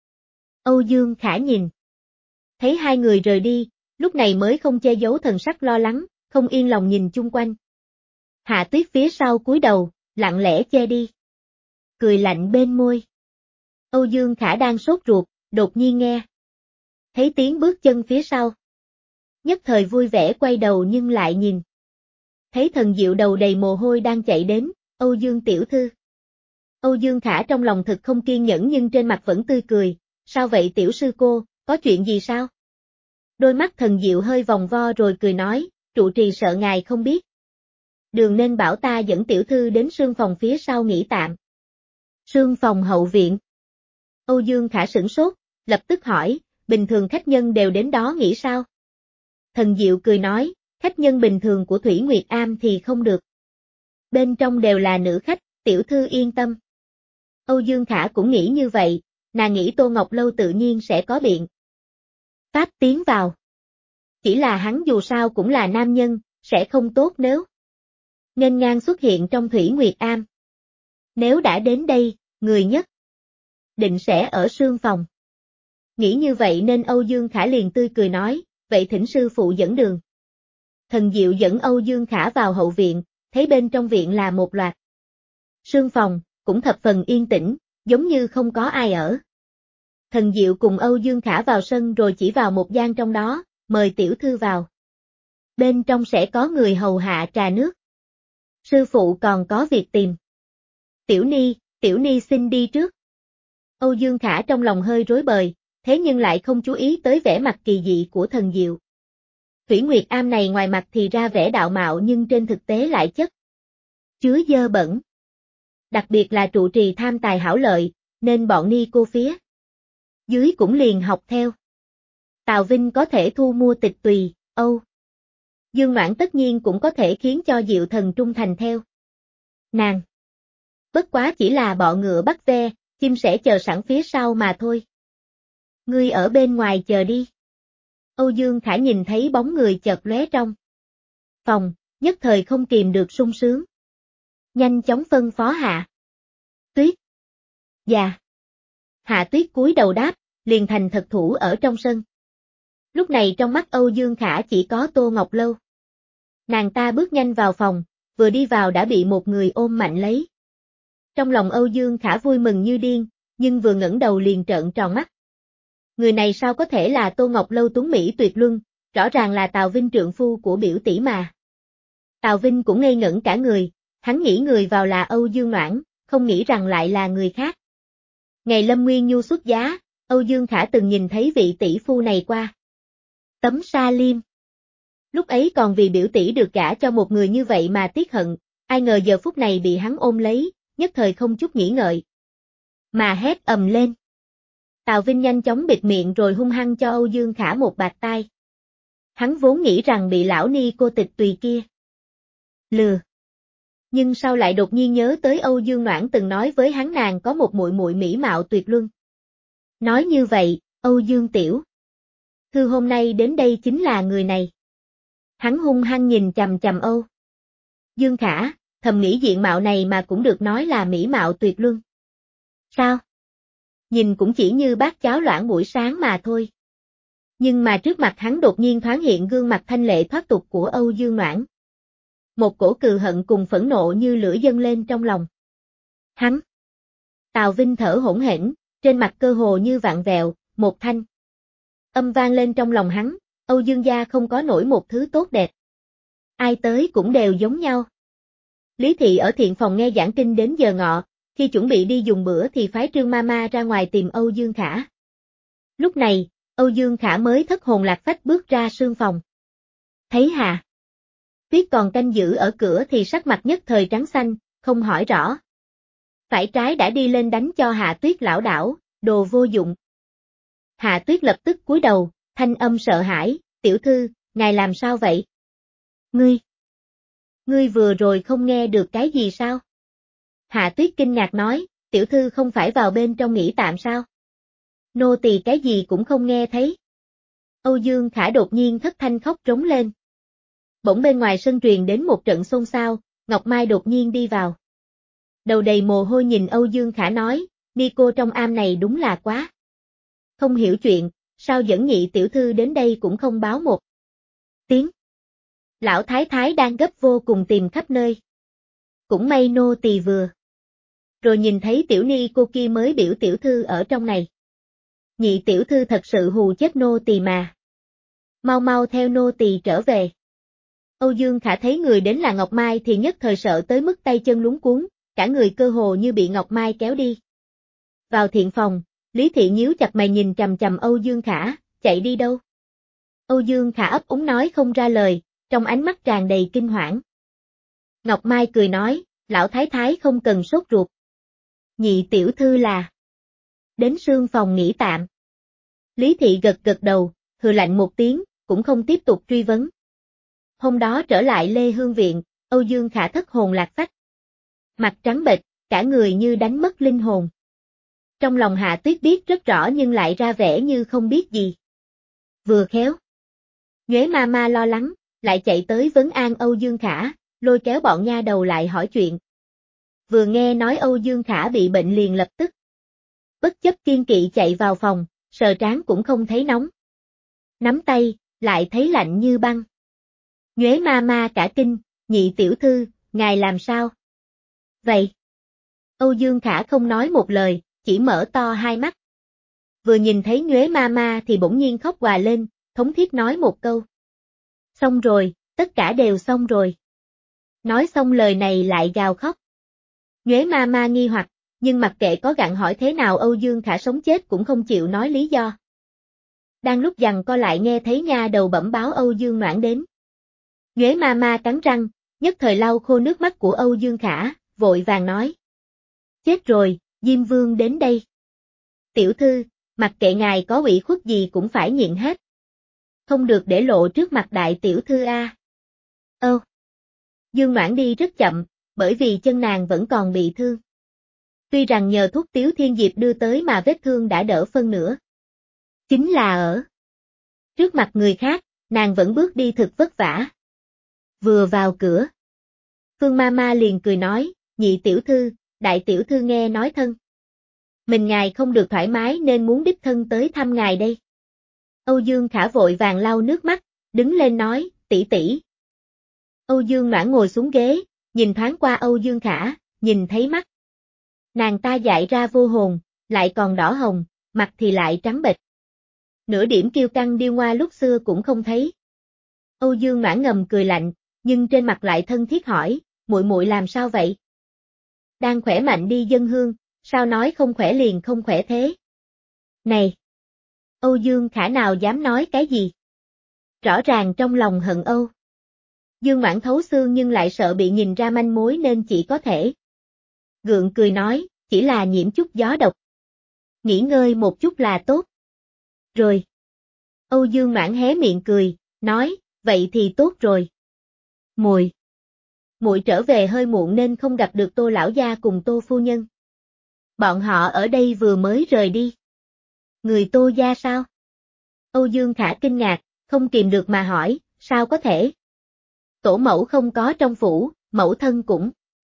Âu Dương Khả nhìn. Thấy hai người rời đi, lúc này mới không che giấu thần sắc lo lắng, không yên lòng nhìn chung quanh. Hạ Tuyết phía sau cúi đầu, lặng lẽ che đi. Cười lạnh bên môi. Âu Dương Khả đang sốt ruột, đột nhiên nghe. Thấy tiếng bước chân phía sau. Nhất thời vui vẻ quay đầu nhưng lại nhìn. Thấy Thần Diệu đầu đầy mồ hôi đang chạy đến, Âu Dương tiểu thư. Âu Dương Khả trong lòng thực không kiên nhẫn nhưng trên mặt vẫn tươi cười, sao vậy tiểu sư cô, có chuyện gì sao? Đôi mắt Thần Diệu hơi vòng vo rồi cười nói, trụ trì sợ ngài không biết. Đường nên bảo ta dẫn tiểu thư đến sương phòng phía sau nghỉ tạm. Sương phòng hậu viện. Âu Dương Khả sửng sốt, lập tức hỏi, bình thường khách nhân đều đến đó nghỉ sao? Thần Diệu cười nói, khách nhân bình thường của Thủy Nguyệt Am thì không được. Bên trong đều là nữ khách, tiểu thư yên tâm. Âu Dương Khả cũng nghĩ như vậy, nàng nghĩ Tô Ngọc Lâu tự nhiên sẽ có biện pháp tiến vào. Chỉ là hắn dù sao cũng là nam nhân, sẽ không tốt nếu nghênh ngang xuất hiện trong Thủy Nguyệt Am. Nếu đã đến đây, người nhất định sẽ ở sương phòng. Nghĩ như vậy nên Âu Dương Khả liền tươi cười nói, vậy thỉnh sư phụ dẫn đường. Thần Diệu dẫn Âu Dương Khả vào hậu viện, thấy bên trong viện là một loạt sương phòng, cũng thập phần yên tĩnh, giống như không có ai ở. Thần Diệu cùng Âu Dương Khả vào sân rồi chỉ vào một gian trong đó, mời tiểu thư vào. Bên trong sẽ có người hầu hạ trà nước. Sư phụ còn có việc tìm. Tiểu Ni, Tiểu Ni xin đi trước. Âu Dương Khả trong lòng hơi rối bời, thế nhưng lại không chú ý tới vẻ mặt kỳ dị của Thần Diệu. Thủy Nguyệt Am này ngoài mặt thì ra vẻ đạo mạo nhưng trên thực tế lại chất chứa dơ bẩn. Đặc biệt là trụ trì tham tài hảo lợi, nên bọn ni cô phía dưới cũng liền học theo. Tào Vinh có thể thu mua tịch tùy, Âu Dương Noãn tất nhiên cũng có thể khiến cho Diệu Thần trung thành theo nàng. Bất quá chỉ là bọ ngựa bắt ve, chim sẻ chờ sẵn phía sau mà thôi. Ngươi ở bên ngoài chờ đi. Âu Dương Khả nhìn thấy bóng người chợt lóe trong phòng, nhất thời không kìm được sung sướng. Nhanh chóng phân phó Hạ Tuyết. Dạ. Hạ Tuyết cúi đầu đáp, liền thành thật thủ ở trong sân. Lúc này trong mắt Âu Dương Khả chỉ có Tô Ngọc Lâu. Nàng ta bước nhanh vào phòng, vừa đi vào đã bị một người ôm mạnh lấy. Trong lòng Âu Dương Khả vui mừng như điên, nhưng vừa ngẩng đầu liền trợn tròn mắt. Người này sao có thể là Tô Ngọc Lâu tuấn Mỹ tuyệt luân, rõ ràng là Tào Vinh trượng phu của biểu tỷ mà. Tào Vinh cũng ngây ngẩn cả người, hắn nghĩ người vào là Âu Dương Noãn, không nghĩ rằng lại là người khác. Ngày Lâm Nguyên Nhu xuất giá, Âu Dương Khả từng nhìn thấy vị tỷ phu này qua tấm sa liêm. Lúc ấy còn vì biểu tỷ được gả cho một người như vậy mà tiếc hận, ai ngờ giờ phút này bị hắn ôm lấy, nhất thời không chút nghĩ ngợi mà hét ầm lên. Tào Vinh nhanh chóng bịt miệng rồi hung hăng cho Âu Dương Khả một bạt tai. Hắn vốn nghĩ rằng bị lão ni cô tịch tùy kia lừa. Nhưng sao lại đột nhiên nhớ tới Âu Dương Noãn từng nói với hắn nàng có một muội muội mỹ mạo tuyệt luân. Nói như vậy, Âu Dương tiểu thư hôm nay đến đây chính là người này. Hắn hung hăng nhìn chằm chằm Âu Dương Khả, thầm nghĩ diện mạo này mà cũng được nói là mỹ mạo tuyệt luân. Sao? Nhìn cũng chỉ như bát cháo loãng buổi sáng mà thôi. Nhưng mà trước mặt hắn đột nhiên thoáng hiện gương mặt thanh lệ thoát tục của Âu Dương Noãn. Một cổ cừu hận cùng phẫn nộ như lửa dâng lên trong lòng hắn. Tào Vinh thở hổn hển, trên mặt cơ hồ như vạn vẹo, một thanh âm vang lên trong lòng hắn, Âu Dương gia không có nổi một thứ tốt đẹp. Ai tới cũng đều giống nhau. Lý Thị ở thiện phòng nghe giảng kinh đến giờ ngọ, khi chuẩn bị đi dùng bữa thì phái Trương Mama ra ngoài tìm Âu Dương Khả. Lúc này, Âu Dương Khả mới thất hồn lạc phách bước ra sương phòng. Thấy Hạ Tuyết còn canh giữ ở cửa thì sắc mặt nhất thời trắng xanh, không hỏi rõ. Phải trái đã đi lên đánh cho Hạ Tuyết lão đảo, đồ vô dụng. Hạ Tuyết lập tức cúi đầu, thanh âm sợ hãi, tiểu thư, ngài làm sao vậy? Ngươi! Ngươi vừa rồi không nghe được cái gì sao? Hạ Tuyết kinh ngạc nói, tiểu thư không phải vào bên trong nghỉ tạm sao? Nô tỳ cái gì cũng không nghe thấy. Âu Dương Khả đột nhiên thất thanh khóc trống lên. Bỗng bên ngoài sân truyền đến một trận xôn xao, Ngọc Mai đột nhiên đi vào. Đầu đầy mồ hôi nhìn Âu Dương Khả nói, ni cô trong am này đúng là quá. Không hiểu chuyện, sao dẫn nhị tiểu thư đến đây cũng không báo một tiếng. Lão thái thái đang gấp vô cùng tìm khắp nơi. Cũng may nô tỳ vừa. Rồi nhìn thấy tiểu ni cô kia mới biểu tiểu thư ở trong này. Nhị tiểu thư thật sự hù chết nô tỳ mà. Mau mau theo nô tỳ trở về. Âu Dương Khả thấy người đến là Ngọc Mai thì nhất thời sợ tới mức tay chân luống cuống, cả người cơ hồ như bị Ngọc Mai kéo đi. Vào thiện phòng, Lý Thị nhíu chặt mày nhìn chằm chằm Âu Dương Khả, chạy đi đâu? Âu Dương Khả ấp úng nói không ra lời, trong ánh mắt tràn đầy kinh hoảng. Ngọc Mai cười nói, lão thái thái không cần sốt ruột. Nhị tiểu thư là đến sương phòng nghỉ tạm. Lý Thị gật gật đầu, hừ lạnh một tiếng, cũng không tiếp tục truy vấn. Hôm đó trở lại Lê Hương Viện, Âu Dương Khả thất hồn lạc phách. Mặt trắng bệch, cả người như đánh mất linh hồn. Trong lòng Hạ Tuyết biết rất rõ nhưng lại ra vẻ như không biết gì. Vừa khéo. Nhuế ma ma lo lắng, lại chạy tới vấn an Âu Dương Khả, lôi kéo bọn nha đầu lại hỏi chuyện. Vừa nghe nói Âu Dương Khả bị bệnh liền lập tức. Bất chấp kiên kỵ chạy vào phòng, sờ trán cũng không thấy nóng. Nắm tay, lại thấy lạnh như băng. Nhuế ma ma cả kinh, nhị tiểu thư, ngài làm sao? Vậy? Âu Dương Khả không nói một lời, chỉ mở to hai mắt. Vừa nhìn thấy Nhuế ma ma thì bỗng nhiên khóc òa lên, thống thiết nói một câu. Xong rồi, tất cả đều xong rồi. Nói xong lời này lại gào khóc. Nhuế ma ma nghi hoặc, nhưng mặc kệ có gặng hỏi thế nào Âu Dương Khả sống chết cũng không chịu nói lý do. Đang lúc giằng co lại nghe thấy nha đầu bẩm báo Âu Dương Noãn đến. Nhuế ma ma cắn răng, nhất thời lau khô nước mắt của Âu Dương Khả, vội vàng nói. Chết rồi, Diêm Vương đến đây. Tiểu thư, mặc kệ ngài có ủy khuất gì cũng phải nhịn hết. Không được để lộ trước mặt đại tiểu thư a. Ơ. Dương Noãn đi rất chậm, bởi vì chân nàng vẫn còn bị thương. Tuy rằng nhờ thuốc Tiếu Thiên Diệp đưa tới mà vết thương đã đỡ phân nửa. Chính là ở trước mặt người khác, nàng vẫn bước đi thực vất vả. Vừa vào cửa, Phương Mama liền cười nói, nhị tiểu thư, đại tiểu thư nghe nói thân. Mình ngài không được thoải mái nên muốn đích thân tới thăm ngài đây. Âu Dương Khả vội vàng lau nước mắt, đứng lên nói, tỷ tỷ. Âu Dương Noãn ngồi xuống ghế, nhìn thoáng qua Âu Dương Khả, nhìn thấy mắt. Nàng ta dại ra vô hồn, lại còn đỏ hồng, mặt thì lại trắng bệch. Nửa điểm kiêu căng điêu ngoa lúc xưa cũng không thấy. Âu Dương Noãn ngầm cười lạnh, nhưng trên mặt lại thân thiết hỏi, muội muội làm sao vậy? Đang khỏe mạnh đi dân hương, sao nói không khỏe liền không khỏe thế? Này! Âu Dương Khả nào dám nói cái gì? Rõ ràng trong lòng hận Âu. Dương Noãn thấu xương nhưng lại sợ bị nhìn ra manh mối nên chỉ có thể. Gượng cười nói, chỉ là nhiễm chút gió độc. Nghỉ ngơi một chút là tốt. Rồi. Âu Dương Noãn hé miệng cười, nói, vậy thì tốt rồi. Muội. Muội trở về hơi muộn nên không gặp được Tô lão gia cùng Tô phu nhân. Bọn họ ở đây vừa mới rời đi. Người Tô gia sao? Âu Dương Khả kinh ngạc, không kìm được mà hỏi, sao có thể? Tổ mẫu không có trong phủ, mẫu thân cũng.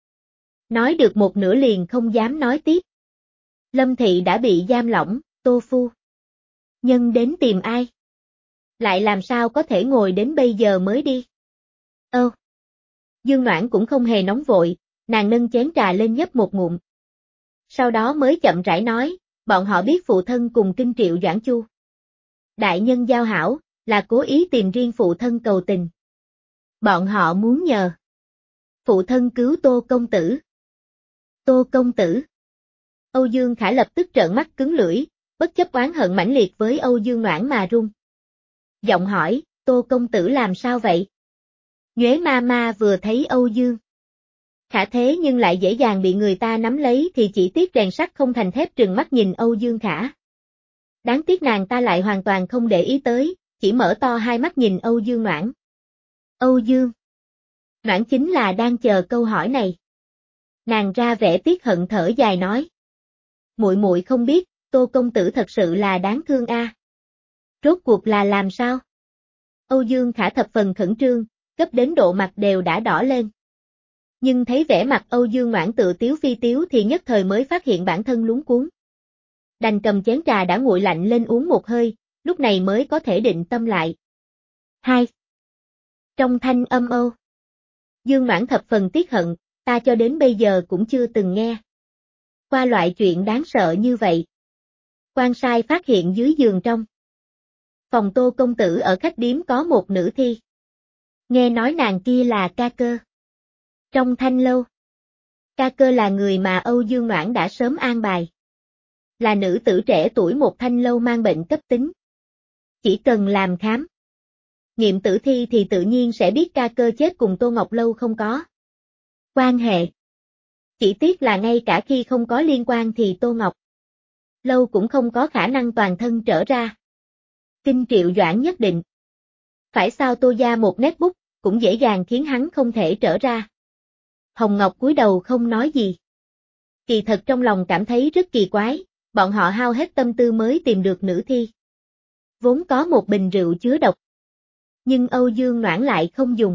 Nói được một nửa liền không dám nói tiếp. Lâm thị đã bị giam lỏng, Tô phu nhân đến tìm ai? Lại làm sao có thể ngồi đến bây giờ mới đi? Ơ. Dương Noãn cũng không hề nóng vội, nàng nâng chén trà lên nhấp một ngụm. Sau đó mới chậm rãi nói, bọn họ biết phụ thân cùng Kinh Triệu Doãn Chu. Đại nhân giao hảo, là cố ý tìm riêng phụ thân cầu tình. Bọn họ muốn nhờ phụ thân cứu Tô công tử. Tô công tử. Âu Dương Khả lập tức trợn mắt cứng lưỡi, bất chấp oán hận mãnh liệt với Âu Dương Noãn mà run. Giọng hỏi, Tô công tử làm sao vậy? Nhuế ma ma vừa thấy Âu Dương Khả thế nhưng lại dễ dàng bị người ta nắm lấy thì chỉ tiếc rèn sắt không thành thép trừng mắt nhìn Âu Dương Khả. Đáng tiếc nàng ta lại hoàn toàn không để ý tới, chỉ mở to hai mắt nhìn Âu Dương Noãn. Âu Dương Noãn chính là đang chờ câu hỏi này. Nàng ra vẻ tiếc hận thở dài nói. Muội muội không biết, Tô công tử thật sự là đáng thương a. À. Rốt cuộc là làm sao? Âu Dương Khả thập phần khẩn trương, gấp đến độ mặt đều đã đỏ lên. Nhưng thấy vẻ mặt Âu Dương Noãn tự tiếu phi tiếu thì nhất thời mới phát hiện bản thân luống cuống. Đành cầm chén trà đã nguội lạnh lên uống một hơi, lúc này mới có thể định tâm lại. Hai. Trong thanh âm Âu Dương Noãn thập phần tiếc hận, ta cho đến bây giờ cũng chưa từng nghe qua loại chuyện đáng sợ như vậy. Quan sai phát hiện dưới giường trong phòng Tô công tử ở khách điếm có một nữ thi. Nghe nói nàng kia là Ca Cơ. Trong thanh lâu, Ca Cơ là người mà Âu Dương Noãn đã sớm an bài. Là nữ tử trẻ tuổi một thanh lâu mang bệnh cấp tính. Chỉ cần làm khám nghiệm tử thi thì tự nhiên sẽ biết Ca Cơ chết cùng Tô Ngọc Lâu không có quan hệ. Chỉ tiếc là ngay cả khi không có liên quan thì Tô Ngọc Lâu cũng không có khả năng toàn thân trở ra. Kinh Triệu Doãn nhất định phải sao Tô gia một nét bút, cũng dễ dàng khiến hắn không thể trở ra. Hồng Ngọc cúi đầu không nói gì. Kỳ thật trong lòng cảm thấy rất kỳ quái, bọn họ hao hết tâm tư mới tìm được nữ thi. Vốn có một bình rượu chứa độc. Nhưng Âu Dương Noãn lại không dùng.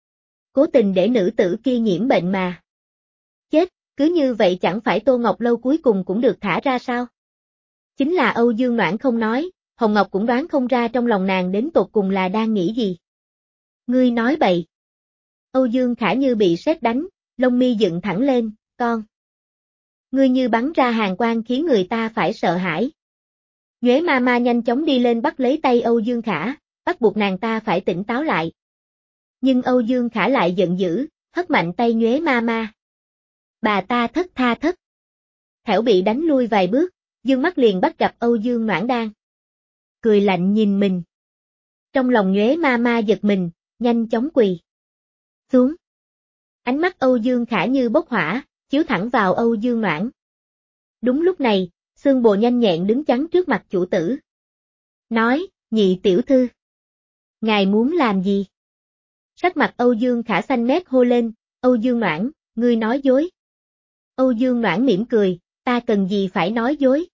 Cố tình để nữ tử kia nhiễm bệnh mà chết, cứ như vậy chẳng phải Tô Ngọc Lâu cuối cùng cũng được thả ra sao? Chính là Âu Dương Noãn không nói, Hồng Ngọc cũng đoán không ra trong lòng nàng đến tột cùng là đang nghĩ gì. Ngươi nói bậy. Âu Dương Khả như bị sét đánh, lông mi dựng thẳng lên, con. Ngươi như bắn ra hàn quang khiến người ta phải sợ hãi. Nhuế ma ma nhanh chóng đi lên bắt lấy tay Âu Dương Khả, bắt buộc nàng ta phải tỉnh táo lại. Nhưng Âu Dương Khả lại giận dữ, hất mạnh tay Nhuế ma ma. Bà ta thất tha thất. Thẻo bị đánh lui vài bước, dương mắt liền bắt gặp Âu Dương Noãn đang cười lạnh nhìn mình. Trong lòng Nhuế ma ma giật mình, nhanh chóng quỳ xuống. Ánh mắt Âu Dương Khả như bốc hỏa, chiếu thẳng vào Âu Dương Noãn. Đúng lúc này, Xương Bồ nhanh nhẹn đứng chắn trước mặt chủ tử. Nói, nhị tiểu thư. Ngài muốn làm gì? Sắc mặt Âu Dương Khả xanh mét hô lên, Âu Dương Noãn, ngươi nói dối. Âu Dương Noãn mỉm cười, ta cần gì phải nói dối.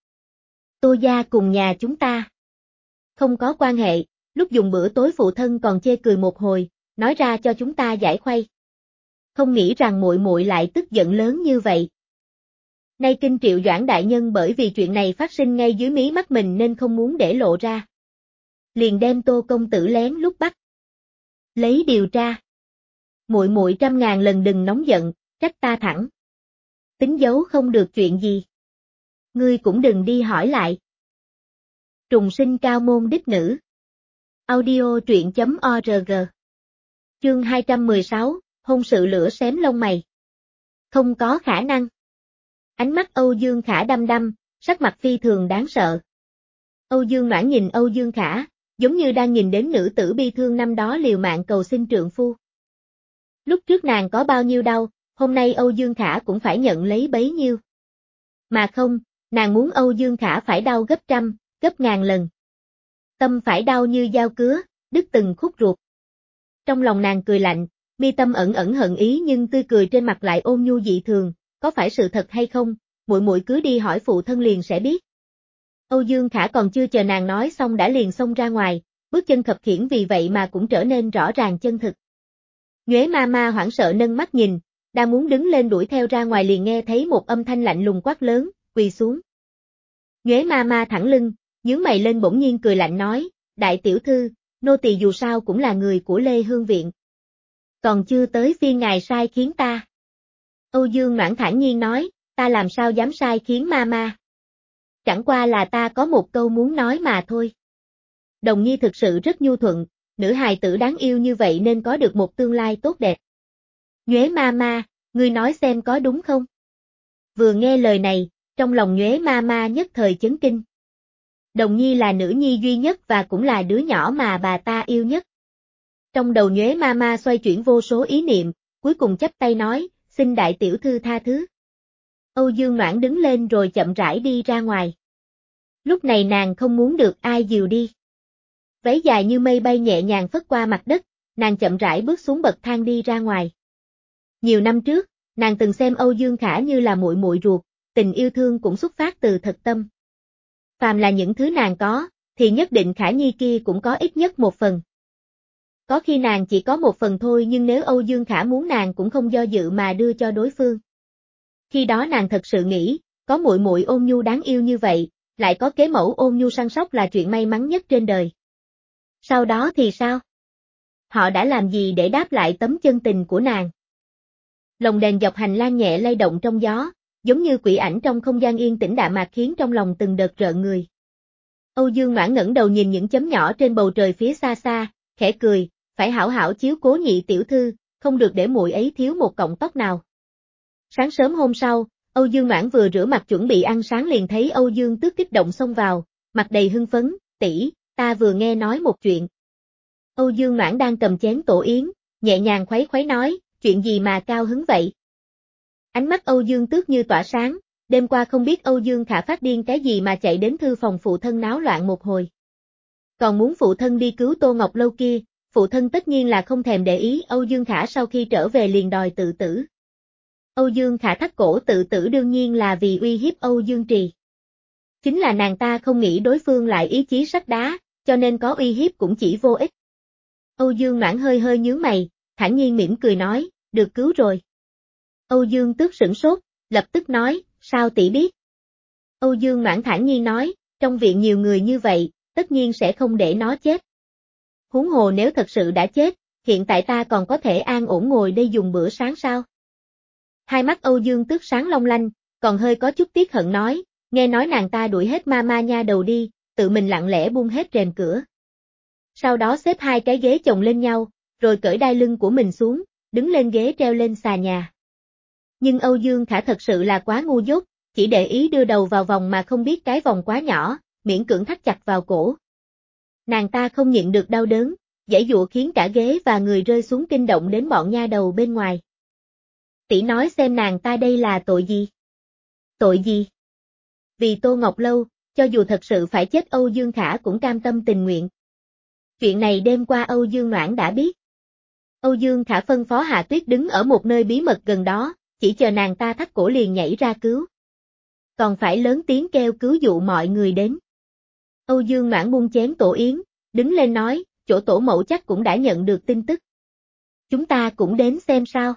Tô gia cùng nhà chúng ta không có quan hệ, lúc dùng bữa tối phụ thân còn chê cười một hồi, nói ra cho chúng ta giải khuây. Không nghĩ rằng muội muội lại tức giận lớn như vậy. Nay Kinh Triệu Doãn đại nhân bởi vì chuyện này phát sinh ngay dưới mí mắt mình nên không muốn để lộ ra. Liền đem Tô công tử lén lúc bắt lấy điều tra. Muội muội trăm ngàn lần đừng nóng giận, trách ta thẳng. Tính giấu không được chuyện gì. Ngươi cũng đừng đi hỏi lại. Trùng sinh cao môn đích nữ. Audio truyện chấm org. Chương hai trăm mười sáu, hôn sự lửa xém lông mày. Không có khả năng. Ánh mắt Âu Dương Khả đăm đăm, sắc mặt phi thường đáng sợ. Âu Dương Noãn nhìn Âu Dương Khả, giống như đang nhìn đến nữ tử bi thương năm đó liều mạng cầu xin trượng phu. Lúc trước nàng có bao nhiêu đau, hôm nay Âu Dương Khả cũng phải nhận lấy bấy nhiêu. Mà không, nàng muốn Âu Dương Khả phải đau gấp trăm, gấp ngàn lần. Tâm phải đau như dao cứa, đứt từng khúc ruột. Trong lòng nàng cười lạnh, mi tâm ẩn ẩn hận ý nhưng tươi cười trên mặt lại ôn nhu dị thường, có phải sự thật hay không, muội muội cứ đi hỏi phụ thân liền sẽ biết. Âu Dương Khả còn chưa chờ nàng nói xong đã liền xông ra ngoài, bước chân khập khiễng vì vậy mà cũng trở nên rõ ràng chân thực. Nhuế ma ma hoảng sợ nâng mắt nhìn, đang muốn đứng lên đuổi theo ra ngoài liền nghe thấy một âm thanh lạnh lùng quát lớn, quỳ xuống. Nhuế ma ma thẳng lưng, nhướng mày lên bỗng nhiên cười lạnh nói, đại tiểu thư, nô tỳ dù sao cũng là người của Lê Hương Viện. Còn chưa tới phiên ngài sai khiến ta. Âu Dương Noãn thản nhiên nói, ta làm sao dám sai khiến ma ma. Chẳng qua là ta có một câu muốn nói mà thôi. Đồng Nhi thực sự rất nhu thuận, nữ hài tử đáng yêu như vậy nên có được một tương lai tốt đẹp. Nhuế ma ma, ngươi nói xem có đúng không? Vừa nghe lời này, trong lòng Nhuế ma ma nhất thời chấn kinh. Đồng Nhi là nữ nhi duy nhất và cũng là đứa nhỏ mà bà ta yêu nhất. Trong đầu Nhuế ma ma xoay chuyển vô số ý niệm, cuối cùng chắp tay nói, xin đại tiểu thư tha thứ. Âu Dương Noãn đứng lên rồi chậm rãi đi ra ngoài. Lúc này nàng không muốn được ai dìu đi. Váy dài như mây bay nhẹ nhàng phất qua mặt đất, nàng chậm rãi bước xuống bậc thang đi ra ngoài. Nhiều năm trước, nàng từng xem Âu Dương Khả như là muội muội ruột, tình yêu thương cũng xuất phát từ thật tâm. Phàm là những thứ nàng có, thì nhất định Khả Nhi kia cũng có ít nhất một phần. Có khi nàng chỉ có một phần thôi nhưng nếu Âu Dương Khả muốn nàng cũng không do dự mà đưa cho đối phương. Khi đó nàng thật sự nghĩ, có muội muội ôn nhu đáng yêu như vậy, lại có kế mẫu ôn nhu săn sóc là chuyện may mắn nhất trên đời. Sau đó thì sao? Họ đã làm gì để đáp lại tấm chân tình của nàng? Lồng đèn dọc hành lang nhẹ lay động trong gió, giống như quỷ ảnh trong không gian yên tĩnh đạm mạc khiến trong lòng từng đợt rợn người. Âu Dương Noãn ngẩng đầu nhìn những chấm nhỏ trên bầu trời phía xa xa, khẽ cười, phải hảo hảo chiếu cố Nhị tiểu thư, không được để muội ấy thiếu một cọng tóc nào. Sáng sớm hôm sau, Âu Dương Noãn vừa rửa mặt chuẩn bị ăn sáng liền thấy Âu Dương Tước kích động xông vào, mặt đầy hưng phấn, tỷ, ta vừa nghe nói một chuyện. Âu Dương Noãn đang cầm chén tổ yến, nhẹ nhàng khuấy khuấy nói, chuyện gì mà cao hứng vậy? Ánh mắt Âu Dương Tước như tỏa sáng, đêm qua không biết Âu Dương Khả phát điên cái gì mà chạy đến thư phòng phụ thân náo loạn một hồi. Còn muốn phụ thân đi cứu Tô Ngọc Lâu kia, phụ thân tất nhiên là không thèm để ý. Âu Dương Khả sau khi trở về liền đòi tự tử. Âu Dương Khả thắt cổ tự tử đương nhiên là vì uy hiếp Âu Dương Trì. Chính là nàng ta không nghĩ đối phương lại ý chí sắt đá, cho nên có uy hiếp cũng chỉ vô ích. Âu Dương Noãn hơi hơi nhướng mày, thản nhiên mỉm cười nói, được cứu rồi. Âu Dương Tước sửng sốt, lập tức nói, sao tỷ biết? Âu Dương Noãn thản nhiên nói, trong viện nhiều người như vậy, tất nhiên sẽ không để nó chết. Huống hồ nếu thật sự đã chết, hiện tại ta còn có thể an ổn ngồi đây dùng bữa sáng sao? Hai mắt Âu Dương Tước sáng long lanh, còn hơi có chút tiếc hận nói, nghe nói nàng ta đuổi hết ma ma nha đầu đi, tự mình lặng lẽ buông hết rèm cửa. Sau đó xếp hai cái ghế chồng lên nhau, rồi cởi đai lưng của mình xuống, đứng lên ghế treo lên xà nhà. Nhưng Âu Dương Khả thật sự là quá ngu dốt, chỉ để ý đưa đầu vào vòng mà không biết cái vòng quá nhỏ, miễn cưỡng thắt chặt vào cổ. Nàng ta không nhịn được đau đớn, giãy giụa khiến cả ghế và người rơi xuống kinh động đến bọn nha đầu bên ngoài. Tỷ nói xem nàng ta đây là tội gì? Tội gì? Vì Tô Ngọc Lâu, cho dù thật sự phải chết Âu Dương Khả cũng cam tâm tình nguyện. Chuyện này đêm qua Âu Dương Noãn đã biết. Âu Dương Khả phân phó Hạ Tuyết đứng ở một nơi bí mật gần đó, chỉ chờ nàng ta thắt cổ liền nhảy ra cứu. Còn phải lớn tiếng kêu cứu dụ mọi người đến. Âu Dương Noãn buông chén tổ yến, đứng lên nói, chỗ tổ mẫu chắc cũng đã nhận được tin tức. Chúng ta cũng đến xem sao.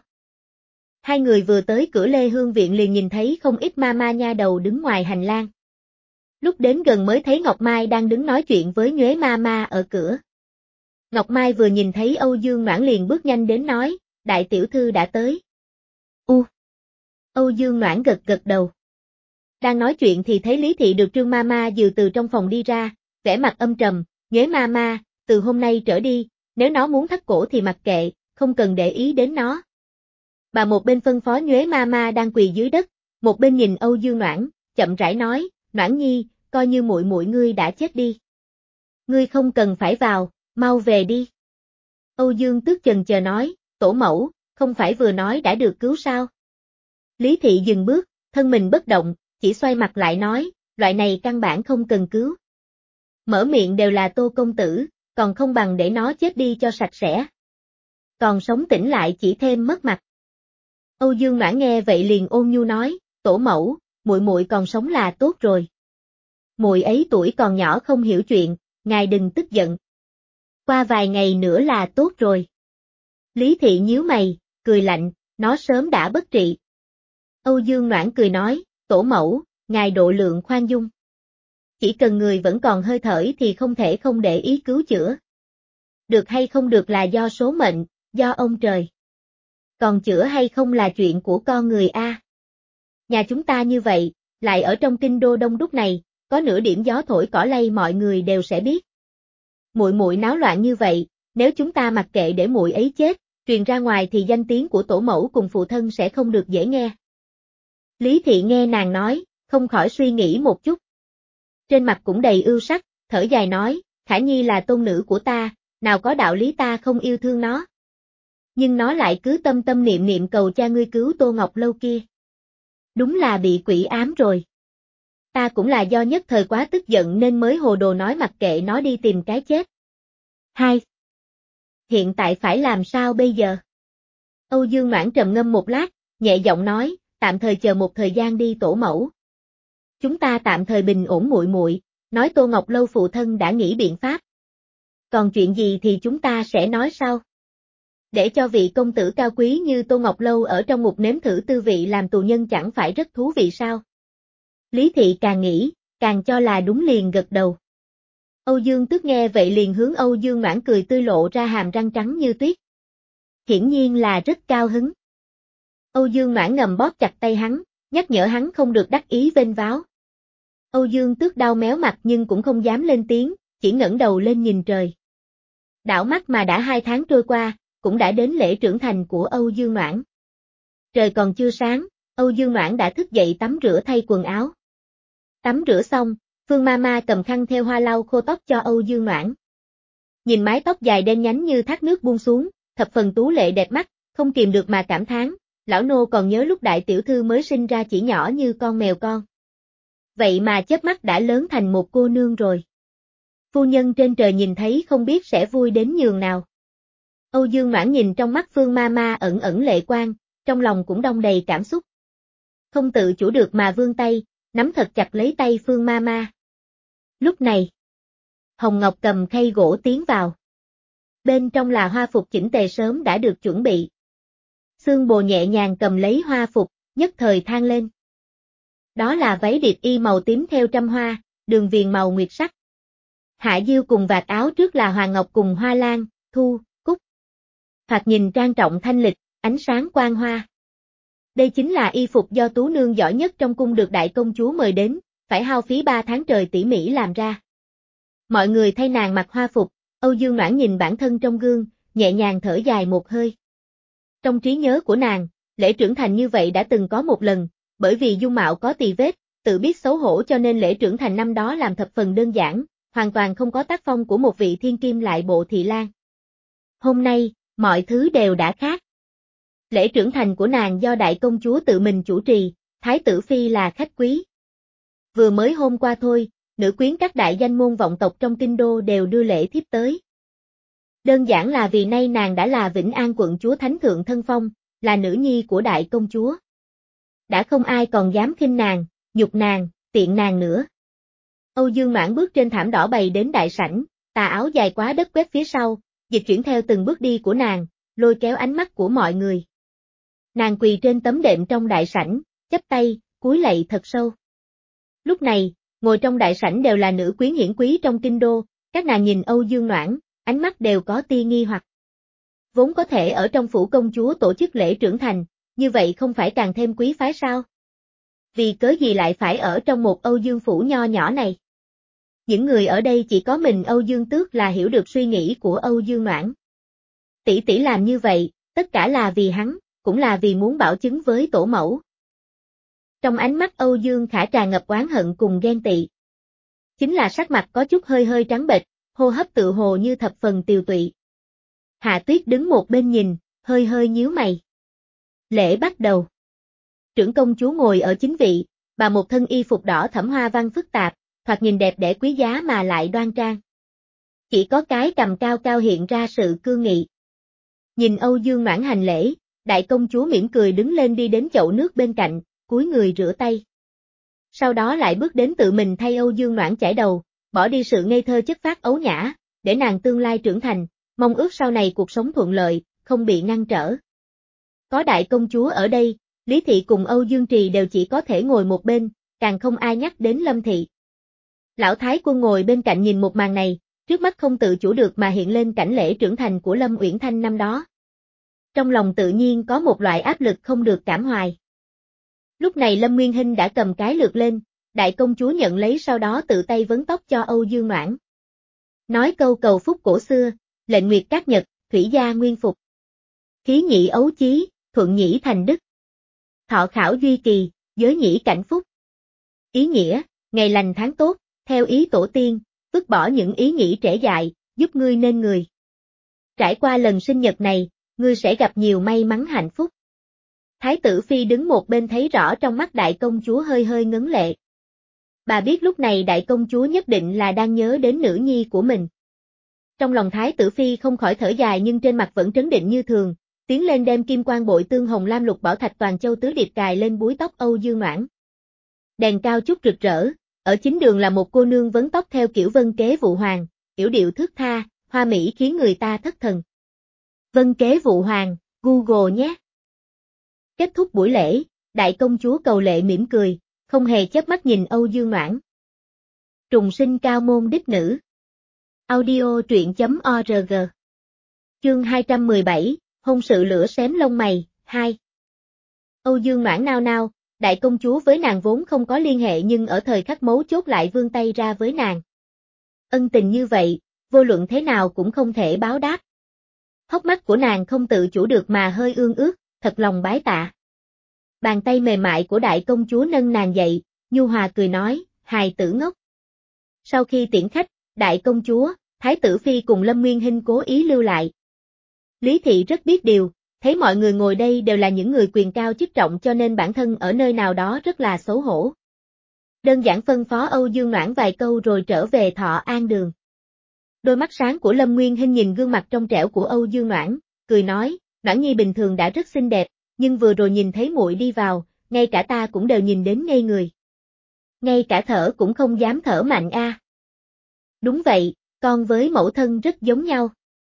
Hai người vừa tới cửa Lê Hương viện liền nhìn thấy không ít ma ma nha đầu đứng ngoài hành lang. Lúc đến gần mới thấy Ngọc Mai đang đứng nói chuyện với Nhuế ma ma ở cửa. Ngọc Mai vừa nhìn thấy Âu Dương Noãn liền bước nhanh đến nói, đại tiểu thư đã tới. U. Âu Dương Noãn gật gật đầu. Đang nói chuyện thì thấy Lý Thị được Trương ma ma dìu từ trong phòng đi ra, vẻ mặt âm trầm, Nhuế ma ma, từ hôm nay trở đi, nếu nó muốn thắt cổ thì mặc kệ, không cần để ý đến nó. Bà một bên phân phó Nhuế ma ma đang quỳ dưới đất, một bên nhìn Âu Dương Noãn, chậm rãi nói, Noãn nhi, coi như muội muội ngươi đã chết đi. Ngươi không cần phải vào, mau về đi. Âu Dương Tước chần chờ nói, tổ mẫu, không phải vừa nói đã được cứu sao? Lý Thị dừng bước, thân mình bất động, chỉ xoay mặt lại nói, loại này căn bản không cần cứu. Mở miệng đều là Tô công tử, còn không bằng để nó chết đi cho sạch sẽ. Còn sống tỉnh lại chỉ thêm mất mặt. Âu Dương Noãn nghe vậy liền ôn nhu nói, tổ mẫu, muội muội còn sống là tốt rồi. Muội ấy tuổi còn nhỏ không hiểu chuyện, ngài đừng tức giận. Qua vài ngày nữa là tốt rồi. Lý Thị nhíu mày, cười lạnh, nó sớm đã bất trị. Âu Dương Noãn cười nói, tổ mẫu, ngài độ lượng khoan dung. Chỉ cần người vẫn còn hơi thở thì không thể không để ý cứu chữa. Được hay không được là do số mệnh, do ông trời. Còn chữa hay không là chuyện của con người a. Nhà chúng ta như vậy, lại ở trong kinh đô đông đúc này, có nửa điểm gió thổi cỏ lay mọi người đều sẽ biết. Muội muội náo loạn như vậy, nếu chúng ta mặc kệ để muội ấy chết, truyền ra ngoài thì danh tiếng của tổ mẫu cùng phụ thân sẽ không được dễ nghe. Lý Thị nghe nàng nói, không khỏi suy nghĩ một chút. Trên mặt cũng đầy ưu sắc, thở dài nói, Khả Nhi là tôn nữ của ta, nào có đạo lý ta không yêu thương nó. Nhưng nó lại cứ tâm tâm niệm niệm cầu cha ngươi cứu Tô Ngọc Lâu kia. Đúng là bị quỷ ám rồi. Ta cũng là do nhất thời quá tức giận nên mới hồ đồ nói mặc kệ nó đi tìm cái chết. Hai. Hiện tại phải làm sao bây giờ? Âu Dương Noãn trầm ngâm một lát, nhẹ giọng nói, tạm thời chờ một thời gian đi tổ mẫu. Chúng ta tạm thời bình ổn muội muội, nói Tô Ngọc Lâu phụ thân đã nghĩ biện pháp. Còn chuyện gì thì chúng ta sẽ nói sau. Để cho vị công tử cao quý như Tô Ngọc Lâu ở trong ngục nếm thử tư vị làm tù nhân chẳng phải rất thú vị sao? Lý Thị càng nghĩ, càng cho là đúng liền gật đầu. Âu Dương Tước nghe vậy liền hướng Âu Dương Noãn cười tươi lộ ra hàm răng trắng như tuyết. Hiển nhiên là rất cao hứng. Âu Dương Noãn ngầm bóp chặt tay hắn, nhắc nhở hắn không được đắc ý vênh váo. Âu Dương Tước đau méo mặt nhưng cũng không dám lên tiếng, chỉ ngẩng đầu lên nhìn trời. Đảo mắt mà đã hai tháng trôi qua, cũng đã đến lễ trưởng thành của Âu Dương Noãn. Trời còn chưa sáng, Âu Dương Noãn đã thức dậy tắm rửa thay quần áo. Tắm rửa xong, Phương Mama cầm khăn theo hoa lau khô tóc cho Âu Dương Noãn. Nhìn mái tóc dài đen nhánh như thác nước buông xuống, thập phần tú lệ đẹp mắt, không kìm được mà cảm thán, lão nô còn nhớ lúc đại tiểu thư mới sinh ra chỉ nhỏ như con mèo con. Vậy mà chớp mắt đã lớn thành một cô nương rồi. Phu nhân trên trời nhìn thấy không biết sẽ vui đến nhường nào. Âu Dương Noãn nhìn trong mắt Phương Mama ẩn ẩn lệ quang, trong lòng cũng đong đầy cảm xúc. Không tự chủ được mà vươn tay, nắm thật chặt lấy tay Phương Mama. Lúc này, Hồng Ngọc cầm khay gỗ tiến vào. Bên trong là hoa phục chỉnh tề sớm đã được chuẩn bị. Xương Bồ nhẹ nhàng cầm lấy hoa phục, nhất thời than lên. Đó là váy điệp y màu tím theo trăm hoa, đường viền màu nguyệt sắc. Hạ diêu cùng vạt áo trước là hoàng ngọc cùng hoa lan, thu, cúc. Thoạt nhìn trang trọng thanh lịch, ánh sáng quang hoa. Đây chính là y phục do tú nương giỏi nhất trong cung được đại công chúa mời đến, phải hao phí ba tháng trời tỉ mỉ làm ra. Mọi người thay nàng mặc hoa phục, Âu Dương Noãn nhìn bản thân trong gương, nhẹ nhàng thở dài một hơi. Trong trí nhớ của nàng, lễ trưởng thành như vậy đã từng có một lần, bởi vì dung mạo có tì vết, tự biết xấu hổ cho nên lễ trưởng thành năm đó làm thập phần đơn giản, hoàn toàn không có tác phong của một vị thiên kim lại bộ thị lang. Hôm nay, mọi thứ đều đã khác. Lễ trưởng thành của nàng do đại công chúa tự mình chủ trì, thái tử phi là khách quý. Vừa mới hôm qua thôi, nữ quyến các đại danh môn vọng tộc trong kinh đô đều đưa lễ thiếp tới. Đơn giản là vì nay nàng đã là Vĩnh An quận chúa thánh thượng thân phong, là nữ nhi của đại công chúa. Đã không ai còn dám khinh nàng, nhục nàng, tiện nàng nữa. Âu Dương Noãn bước trên thảm đỏ bày đến đại sảnh, tà áo dài quá đất quét phía sau, dịch chuyển theo từng bước đi của nàng, lôi kéo ánh mắt của mọi người. Nàng quỳ trên tấm đệm trong đại sảnh, chắp tay, cúi lạy thật sâu. Lúc này, ngồi trong đại sảnh đều là nữ quyến hiển quý trong kinh đô, các nàng nhìn Âu Dương Noãn, ánh mắt đều có tia nghi hoặc. Vốn có thể ở trong phủ công chúa tổ chức lễ trưởng thành, như vậy không phải càng thêm quý phái sao? Vì cớ gì lại phải ở trong một Âu Dương phủ nho nhỏ này? Những người ở đây chỉ có mình Âu Dương Tước là hiểu được suy nghĩ của Âu Dương Noãn. Tỷ tỷ làm như vậy, tất cả là vì hắn, cũng là vì muốn bảo chứng với tổ mẫu. Trong ánh mắt Âu Dương Khả tràn ngập oán hận cùng ghen tị. Chính là sắc mặt có chút hơi hơi trắng bệch, hô hấp tự hồ như thập phần tiều tụy. Hạ Tuyết đứng một bên nhìn, hơi hơi nhíu mày. Lễ bắt đầu. Trưởng công chúa ngồi ở chính vị, bà một thân y phục đỏ thẫm hoa văn phức tạp, thoạt nhìn đẹp đẽ quý giá mà lại đoan trang. Chỉ có cái cằm cao cao hiện ra sự cương nghị. Nhìn Âu Dương Noãn hành lễ, đại công chúa mỉm cười đứng lên đi đến chậu nước bên cạnh, cúi người rửa tay. Sau đó lại bước đến tự mình thay Âu Dương Noãn chải đầu, bỏ đi sự ngây thơ chất phác ấu nhã, để nàng tương lai trưởng thành, mong ước sau này cuộc sống thuận lợi, không bị ngăn trở. Có đại công chúa ở đây, Lý Thị cùng Âu Dương Trì đều chỉ có thể ngồi một bên, càng không ai nhắc đến Lâm Thị. Lão Thái Quân ngồi bên cạnh nhìn một màn này, trước mắt không tự chủ được mà hiện lên cảnh lễ trưởng thành của Lâm Uyển Thanh năm đó. Trong lòng tự nhiên có một loại áp lực không được cảm hoài. Lúc này Lâm Nguyên Hinh đã cầm cái lược lên, đại công chúa nhận lấy sau đó tự tay vấn tóc cho Âu Dương Noãn. Nói câu cầu phúc cổ xưa, lệnh nguyệt cát nhật, thủy gia nguyên phục. Khí nhị ấu chí, thuận nhĩ thành đức. Thọ khảo duy kỳ, giới nhĩ cảnh phúc. Ý nghĩa, ngày lành tháng tốt, theo ý tổ tiên, vứt bỏ những ý nghĩ trẻ dại, giúp ngươi nên người. Trải qua lần sinh nhật này, ngươi sẽ gặp nhiều may mắn hạnh phúc. Thái tử phi đứng một bên thấy rõ trong mắt đại công chúa hơi hơi ngấn lệ. Bà biết lúc này đại công chúa nhất định là đang nhớ đến nữ nhi của mình. Trong lòng thái tử phi không khỏi thở dài nhưng trên mặt vẫn trấn định như thường, tiến lên đem kim quan bội tương hồng lam lục bảo thạch toàn châu tứ điệp cài lên búi tóc Âu Dương Noãn. Đèn cao chút rực rỡ, ở chính đường là một cô nương vấn tóc theo kiểu Vân Kế Vụ Hoàng, yểu điệu thướt tha, hoa mỹ khiến người ta thất thần. Vân Kế Vụ Hoàng, Google nhé. Kết thúc buổi lễ, đại công chúa Cầu Lệ mỉm cười, không hề chớp mắt nhìn Âu Dương Noãn. Trùng sinh cao môn đích nữ. Audio truyện chấm org. Chương hai trăm mười bảy, hôn sự lửa xém lông mày, hai. Âu Dương Noãn nao nao, đại công chúa với nàng vốn không có liên hệ nhưng ở thời khắc mấu chốt lại vươn tay ra với nàng. Ân tình như vậy, vô luận thế nào cũng không thể báo đáp. Hốc mắt của nàng không tự chủ được mà hơi ương ướt, thật lòng bái tạ. Bàn tay mềm mại của đại công chúa nâng nàng dậy, nhu hòa cười nói, hài tử ngốc. Sau khi tiễn khách, đại công chúa, Thái tử Phi cùng Lâm Nguyên Hinh cố ý lưu lại. Lý Thị rất biết điều, thấy mọi người ngồi đây đều là những người quyền cao chức trọng cho nên bản thân ở nơi nào đó rất là xấu hổ. Đơn giản phân phó Âu Dương Noãn vài câu rồi trở về Thọ An Đường. Đôi mắt sáng của Lâm Nguyên Hinh nhìn gương mặt trong trẻo của Âu Dương Noãn, cười nói, Noãn Nhi bình thường đã rất xinh đẹp, nhưng vừa rồi nhìn thấy muội đi vào, ngay cả ta cũng đều nhìn đến ngây người. Ngay cả thở cũng không dám thở mạnh a. À. Đúng vậy, con với mẫu thân rất giống nhau.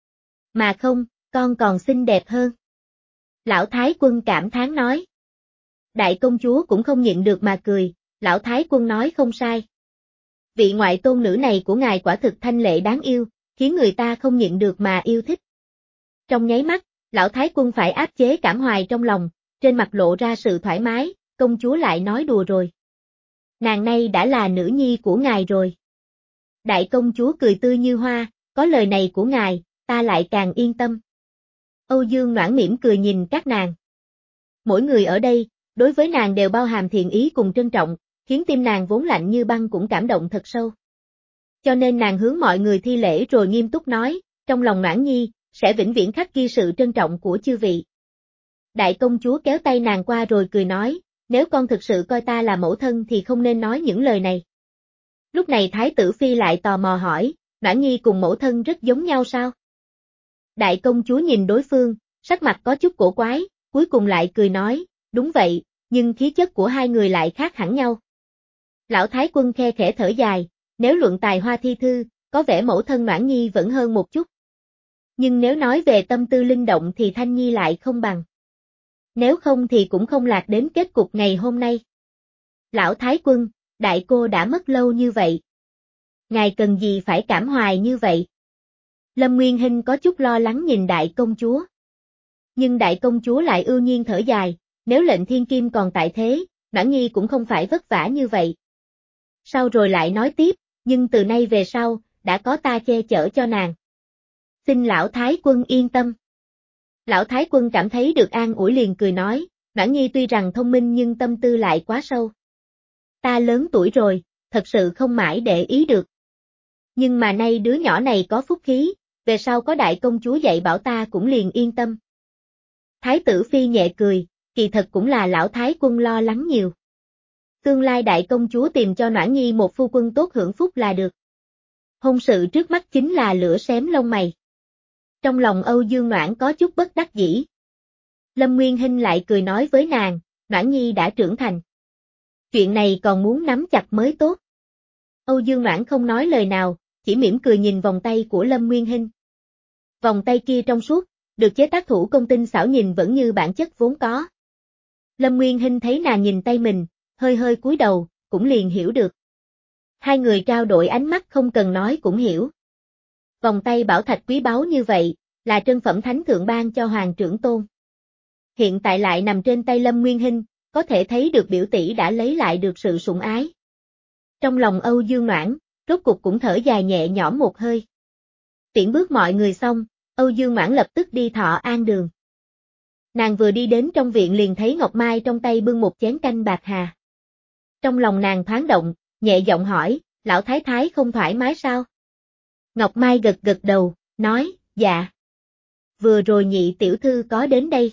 Mà không, con còn xinh đẹp hơn. Lão Thái Quân cảm thán nói. Đại công chúa cũng không nhịn được mà cười, Lão Thái Quân nói không sai. Vị ngoại tôn nữ này của ngài quả thực thanh lệ đáng yêu, khiến người ta không nhịn được mà yêu thích. Trong nháy mắt, Lão Thái Quân phải áp chế cảm hoài trong lòng, trên mặt lộ ra sự thoải mái, công chúa lại nói đùa rồi. Nàng nay đã là nữ nhi của ngài rồi. Đại công chúa cười tươi như hoa, có lời này của ngài, ta lại càng yên tâm. Âu Dương Noãn mỉm cười nhìn các nàng. Mỗi người ở đây, đối với nàng đều bao hàm thiện ý cùng trân trọng, khiến tim nàng vốn lạnh như băng cũng cảm động thật sâu. Cho nên nàng hướng mọi người thi lễ rồi nghiêm túc nói, trong lòng Noãn Nhi, sẽ vĩnh viễn khắc ghi sự trân trọng của chư vị. Đại công chúa kéo tay nàng qua rồi cười nói, nếu con thực sự coi ta là mẫu thân thì không nên nói những lời này. Lúc này Thái tử Phi lại tò mò hỏi, Noãn Nhi cùng mẫu thân rất giống nhau sao? Đại công chúa nhìn đối phương, sắc mặt có chút cổ quái, cuối cùng lại cười nói, đúng vậy, nhưng khí chất của hai người lại khác hẳn nhau. Lão Thái Quân khe khẽ thở dài, nếu luận tài hoa thi thư, có vẻ mẫu thân Noãn Nhi vẫn hơn một chút. Nhưng nếu nói về tâm tư linh động thì Thanh Nhi lại không bằng. Nếu không thì cũng không lạc đến kết cục ngày hôm nay. Lão Thái Quân, đại cô đã mất lâu như vậy. Ngài cần gì phải cảm hoài như vậy? Lâm Nguyên Hinh có chút lo lắng nhìn đại công chúa. Nhưng đại công chúa lại ưu nhiên thở dài, nếu lệnh thiên kim còn tại thế, Noãn Nhi cũng không phải vất vả như vậy. Sau rồi lại nói tiếp, nhưng từ nay về sau, đã có ta che chở cho nàng. Xin Lão Thái Quân yên tâm. Lão Thái Quân cảm thấy được an ủi liền cười nói, Noãn Nhi tuy rằng thông minh nhưng tâm tư lại quá sâu. Ta lớn tuổi rồi, thật sự không mãi để ý được. Nhưng mà nay đứa nhỏ này có phúc khí, về sau có đại công chúa dạy bảo ta cũng liền yên tâm. Thái tử Phi nhẹ cười, kỳ thật cũng là Lão Thái Quân lo lắng nhiều. Tương lai đại công chúa tìm cho Noãn Nhi một phu quân tốt hưởng phúc là được. Hôn sự trước mắt chính là lửa xém lông mày. Trong lòng Âu Dương Noãn có chút bất đắc dĩ. Lâm Nguyên Hinh lại cười nói với nàng, Noãn Nhi đã trưởng thành. Chuyện này còn muốn nắm chặt mới tốt. Âu Dương Noãn không nói lời nào, chỉ mỉm cười nhìn vòng tay của Lâm Nguyên Hinh. Vòng tay kia trong suốt, được chế tác thủ công tinh xảo nhìn vẫn như bản chất vốn có. Lâm Nguyên Hinh thấy nàng nhìn tay mình, hơi hơi cúi đầu, cũng liền hiểu được. Hai người trao đổi ánh mắt không cần nói cũng hiểu. Vòng tay bảo thạch quý báu như vậy, là trân phẩm thánh thượng ban cho hoàng trưởng tôn. Hiện tại lại nằm trên tay Lâm Nguyên Hinh, có thể thấy được biểu tỷ đã lấy lại được sự sủng ái. Trong lòng Âu Dương Noãn, rốt cục cũng thở dài nhẹ nhõm một hơi. Tiễn bước mọi người xong, Âu Dương Noãn lập tức đi Thọ An Đường. Nàng vừa đi đến trong viện liền thấy Ngọc Mai trong tay bưng một chén canh bạc hà. Trong lòng nàng thoáng động, nhẹ giọng hỏi, Lão Thái Thái không thoải mái sao? Ngọc Mai gật gật đầu, nói, dạ. Vừa rồi nhị tiểu thư có đến đây.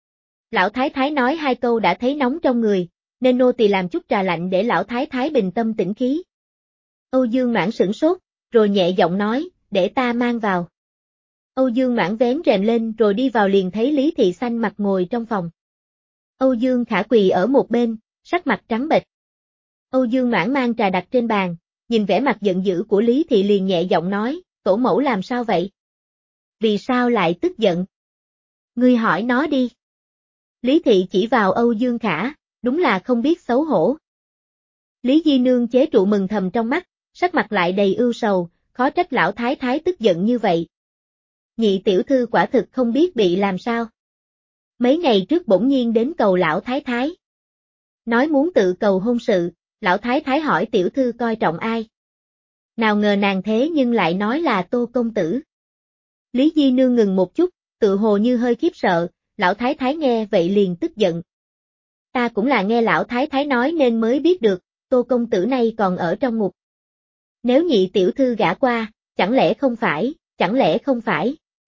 Lão Thái Thái nói hai câu đã thấy nóng trong người, nên nô tỳ làm chút trà lạnh để Lão Thái Thái bình tâm tĩnh khí. Âu Dương Noãn sửng sốt, rồi nhẹ giọng nói, để ta mang vào. Âu Dương Noãn vén rèm lên rồi đi vào liền thấy Lý Thị xanh mặt ngồi trong phòng. Âu Dương Khả quỳ ở một bên, sắc mặt trắng bệch. Âu Dương Noãn mang trà đặt trên bàn, nhìn vẻ mặt giận dữ của Lý Thị liền nhẹ giọng nói, tổ mẫu làm sao vậy? Vì sao lại tức giận? Ngươi hỏi nó đi. Lý Thị chỉ vào Âu Dương Khả, đúng là không biết xấu hổ. Lý Di Nương chế trụ mừng thầm trong mắt, sắc mặt lại đầy ưu sầu, khó trách lão thái thái tức giận như vậy. Nhị tiểu thư quả thực không biết bị làm sao. Mấy ngày trước bỗng nhiên đến cầu lão thái thái. Nói muốn tự cầu hôn sự, lão thái thái hỏi tiểu thư coi trọng ai. Nào ngờ nàng thế nhưng lại nói là Tô công tử. Lý Di Nương ngừng một chút, tự hồ như hơi khiếp sợ, lão thái thái nghe vậy liền tức giận. Ta cũng là nghe lão thái thái nói nên mới biết được, Tô công tử này còn ở trong ngục. Nếu nhị tiểu thư gả qua, chẳng lẽ không phải, chẳng lẽ không phải.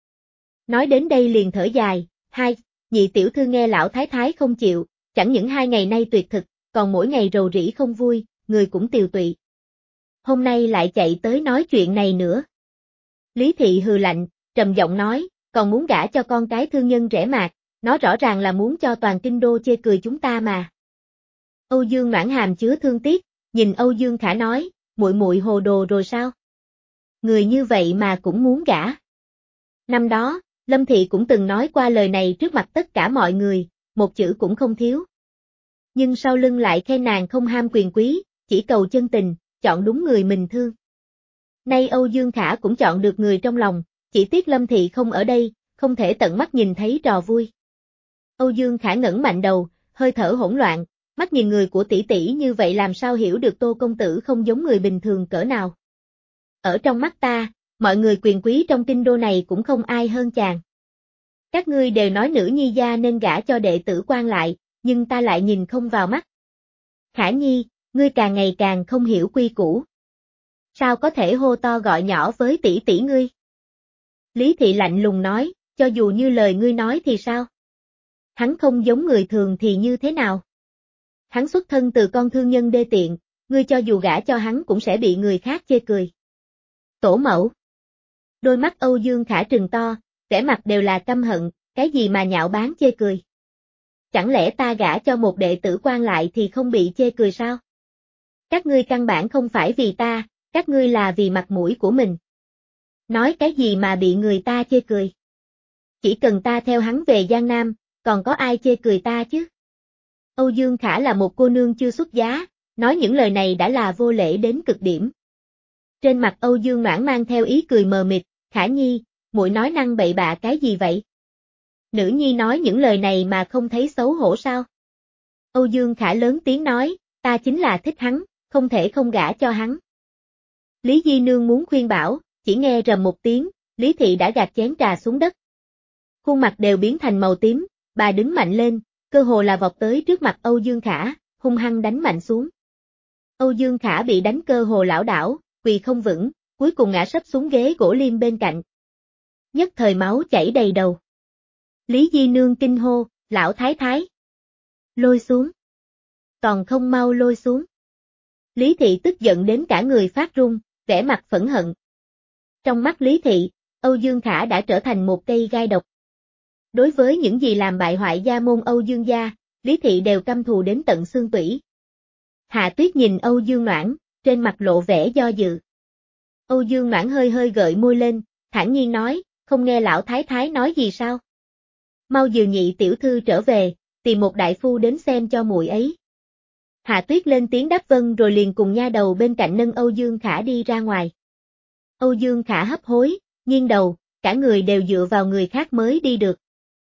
Nói đến đây liền thở dài, hai, nhị tiểu thư nghe lão thái thái không chịu, chẳng những hai ngày nay tuyệt thực, còn mỗi ngày rầu rĩ không vui, người cũng tiều tụy. Hôm nay lại chạy tới nói chuyện này nữa. Lý Thị hừ lạnh, trầm giọng nói, còn muốn gả cho con cái thương nhân rẻ mạt, nó rõ ràng là muốn cho toàn kinh đô chê cười chúng ta mà. Âu Dương Noãn hàm chứa thương tiếc, nhìn Âu Dương Khả nói, muội muội hồ đồ rồi sao? Người như vậy mà cũng muốn gả. Năm đó, Lâm Thị cũng từng nói qua lời này trước mặt tất cả mọi người, một chữ cũng không thiếu. Nhưng sau lưng lại khen nàng không ham quyền quý, chỉ cầu chân tình, chọn đúng người mình thương. Nay Âu Dương Khả cũng chọn được người trong lòng, chỉ tiếc Lâm Thị không ở đây, không thể tận mắt nhìn thấy trò vui. Âu Dương Khả ngẩng mạnh đầu, hơi thở hỗn loạn, mắt nhìn người của tỷ tỷ như vậy làm sao hiểu được Tô công tử không giống người bình thường cỡ nào. Ở trong mắt ta, mọi người quyền quý trong kinh đô này cũng không ai hơn chàng. Các ngươi đều nói nữ nhi gia nên gả cho đệ tử quan lại, nhưng ta lại nhìn không vào mắt. Khả Nhi, ngươi càng ngày càng không hiểu quy củ. Sao có thể hô to gọi nhỏ với tỷ tỷ ngươi? Lý Thị lạnh lùng nói, cho dù như lời ngươi nói thì sao? Hắn không giống người thường thì như thế nào? Hắn xuất thân từ con thương nhân đê tiện, ngươi cho dù gả cho hắn cũng sẽ bị người khác chê cười. Tổ mẫu. Đôi mắt Âu Dương Khả trừng to, vẻ mặt đều là căm hận, cái gì mà nhạo báng chê cười. Chẳng lẽ ta gả cho một đệ tử quan lại thì không bị chê cười sao? Các ngươi căn bản không phải vì ta, các ngươi là vì mặt mũi của mình. Nói cái gì mà bị người ta chê cười? Chỉ cần ta theo hắn về Giang Nam, còn có ai chê cười ta chứ? Âu Dương Khả là một cô nương chưa xuất giá, nói những lời này đã là vô lễ đến cực điểm. Trên mặt Âu Dương Noãn mang theo ý cười mờ mịt, Khả Nhi, muội nói năng bậy bạ cái gì vậy? Nữ nhi nói những lời này mà không thấy xấu hổ sao? Âu Dương Khả lớn tiếng nói, ta chính là thích hắn, không thể không gả cho hắn. Lý Di Nương muốn khuyên bảo, chỉ nghe rầm một tiếng, Lý Thị đã gạt chén trà xuống đất. Khuôn mặt đều biến thành màu tím, bà đứng mạnh lên, cơ hồ là vọt tới trước mặt Âu Dương Khả, hung hăng đánh mạnh xuống. Âu Dương Khả bị đánh cơ hồ lảo đảo, quỳ không vững, cuối cùng ngã sấp xuống ghế gỗ liêm bên cạnh. Nhất thời máu chảy đầy đầu. Lý Di Nương kinh hô, lão thái thái. Lôi xuống. Còn không mau lôi xuống. Lý Thị tức giận đến cả người phát run, vẻ mặt phẫn hận. Trong mắt Lý Thị, Âu Dương Khả đã trở thành một cây gai độc. Đối với những gì làm bại hoại gia môn Âu Dương gia, Lý Thị đều căm thù đến tận xương tủy. Hạ Tuyết nhìn Âu Dương Noãn, trên mặt lộ vẻ do dự. Âu Dương Noãn hơi hơi gợi môi lên, thản nhiên nói, không nghe lão thái thái nói gì sao? Mau dìu nhị tiểu thư trở về, tìm một đại phu đến xem cho muội ấy. Hạ Tuyết lên tiếng đáp vâng rồi liền cùng nha đầu bên cạnh nâng Âu Dương Khả đi ra ngoài. Âu Dương Khả hấp hối, nghiêng đầu, cả người đều dựa vào người khác mới đi được.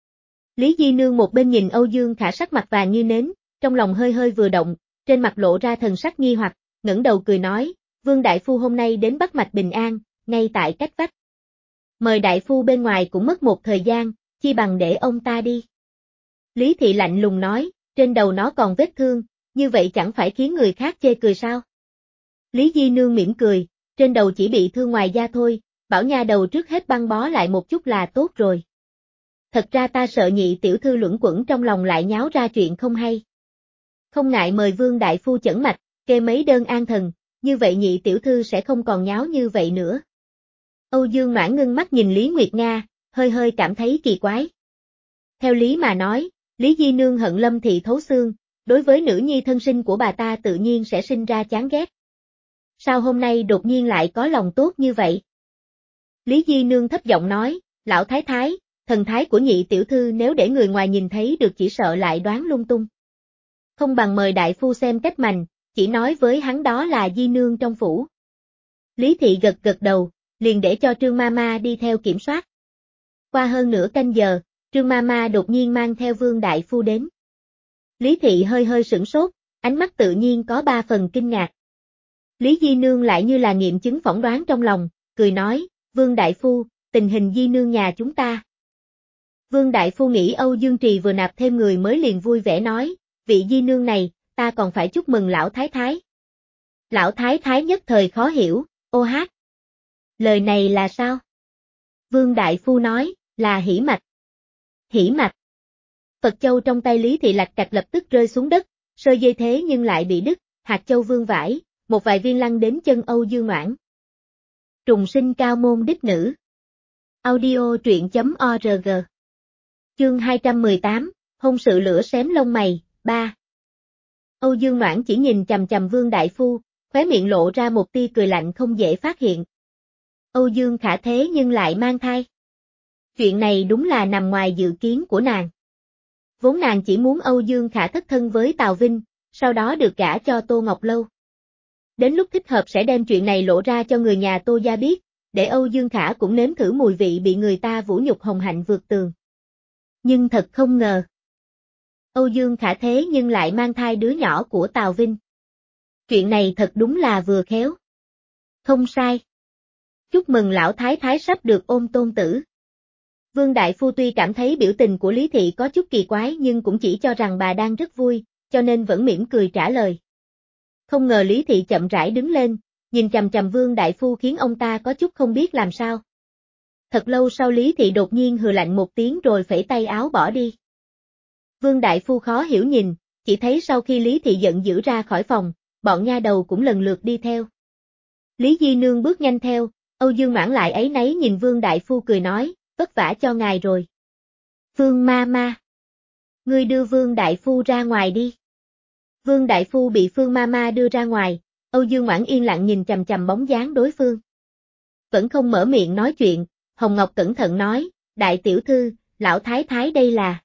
Lý Di Nương một bên nhìn Âu Dương Khả sắc mặt vàng như nến, trong lòng hơi hơi vừa động, trên mặt lộ ra thần sắc nghi hoặc, ngẩng đầu cười nói, Vương Đại Phu hôm nay đến Bắc Mạch Bình An, ngay tại cách vách. Mời Đại Phu bên ngoài cũng mất một thời gian, chi bằng để ông ta đi. Lý Thị lạnh lùng nói, trên đầu nó còn vết thương, như vậy chẳng phải khiến người khác chê cười sao? Lý Di Nương mỉm cười, trên đầu chỉ bị thương ngoài da thôi, bảo nha đầu trước hết băng bó lại một chút là tốt rồi. Thật ra ta sợ nhị tiểu thư luẩn quẩn trong lòng lại nháo ra chuyện không hay. Không ngại mời Vương Đại Phu chẩn mạch, kê mấy đơn an thần, như vậy nhị tiểu thư sẽ không còn nháo như vậy nữa. Âu Dương Noãn ngưng mắt nhìn Lý Nguyệt Nga, hơi hơi cảm thấy kỳ quái. Theo lý mà nói, Lý Di Nương hận Lâm Thị thấu xương, đối với nữ nhi thân sinh của bà ta tự nhiên sẽ sinh ra chán ghét. Sao hôm nay đột nhiên lại có lòng tốt như vậy? Lý Di Nương thấp giọng nói, lão thái thái, thần thái của nhị tiểu thư nếu để người ngoài nhìn thấy được chỉ sợ lại đoán lung tung. Không bằng mời đại phu xem cách mành, chỉ nói với hắn đó là Di Nương trong phủ. Lý Thị gật gật đầu, liền để cho Trương Mama đi theo kiểm soát. Qua hơn nửa canh giờ, Trương Mama đột nhiên mang theo Vương đại phu đến. Lý Thị hơi hơi sửng sốt, ánh mắt tự nhiên có ba phần kinh ngạc. Lý Di Nương lại như là nghiệm chứng phỏng đoán trong lòng, cười nói, Vương đại phu, tình hình Di Nương nhà chúng ta. Vương đại phu nghĩ Âu Dương Trì vừa nạp thêm người mới liền vui vẻ nói, vị Di Nương này, ta còn phải chúc mừng lão thái thái. Lão thái thái nhất thời khó hiểu, ô hát. Lời này là sao? Vương đại phu nói, là hỉ mạch. Hỉ mạch. Phật châu trong tay Lý Thị lạch cạch lập tức rơi xuống đất, sơ dây thế nhưng lại bị đứt, hạt châu vương vãi, một vài viên lăn đến chân Âu Dương Noãn. Trùng sinh cao môn đích nữ. Audio truyện chấm org. Chương hai trăm mười tám, hôn sự lửa xém lông mày, ba. Âu Dương Noãn chỉ nhìn chằm chằm Vương đại phu, khóe miệng lộ ra một tia cười lạnh không dễ phát hiện. Âu Dương Khả thế nhưng lại mang thai. Chuyện này đúng là nằm ngoài dự kiến của nàng. Vốn nàng chỉ muốn Âu Dương Khả thất thân với Tào Vinh, sau đó được gả cho Tô Ngọc Lâu. Đến lúc thích hợp sẽ đem chuyện này lộ ra cho người nhà Tô gia biết, để Âu Dương Khả cũng nếm thử mùi vị bị người ta vũ nhục hồng hạnh vượt tường. Nhưng thật không ngờ. Âu Dương Khả thế nhưng lại mang thai đứa nhỏ của Tào Vinh. Chuyện này thật đúng là vừa khéo. Không sai. Chúc mừng lão thái thái sắp được ôm tôn tử. Vương đại phu tuy cảm thấy biểu tình của Lý Thị có chút kỳ quái nhưng cũng chỉ cho rằng bà đang rất vui, cho nên vẫn mỉm cười trả lời. Không ngờ Lý Thị chậm rãi đứng lên, nhìn chằm chằm Vương đại phu khiến ông ta có chút không biết làm sao. Thật lâu sau Lý Thị đột nhiên hừ lạnh một tiếng rồi phẩy tay áo bỏ đi. Vương đại phu khó hiểu nhìn, chỉ thấy sau khi Lý Thị giận dữ ra khỏi phòng, bọn nha đầu cũng lần lượt đi theo. Lý Di Nương bước nhanh theo, Âu Dương Noãn lại áy náy nhìn Vương đại phu cười nói, vất vả cho ngài rồi. Vương ma ma. Ngươi đưa Vương đại phu ra ngoài đi. Vương đại phu bị Phương ma ma đưa ra ngoài, Âu Dương Noãn yên lặng nhìn chằm chằm bóng dáng đối phương. Vẫn không mở miệng nói chuyện, Hồng Ngọc cẩn thận nói, đại tiểu thư, lão thái thái đây là.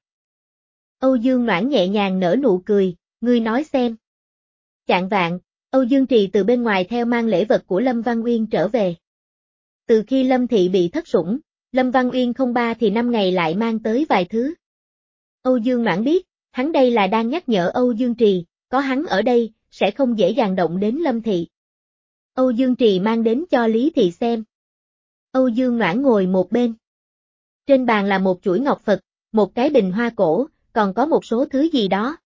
Âu Dương Noãn nhẹ nhàng nở nụ cười, ngươi nói xem. Chạng vạn, Âu Dương Trì từ bên ngoài theo mang lễ vật của Lâm Văn Uyên trở về. Từ khi Lâm Thị bị thất sủng, Lâm Văn Uyên không ba thì năm ngày lại mang tới vài thứ. Âu Dương Noãn biết, hắn đây là đang nhắc nhở Âu Dương Trì, có hắn ở đây, sẽ không dễ dàng động đến Lâm Thị. Âu Dương Trì mang đến cho Lý Thị xem. Âu Dương Noãn ngồi một bên. Trên bàn là một chuỗi ngọc Phật, một cái bình hoa cổ, còn có một số thứ gì đó.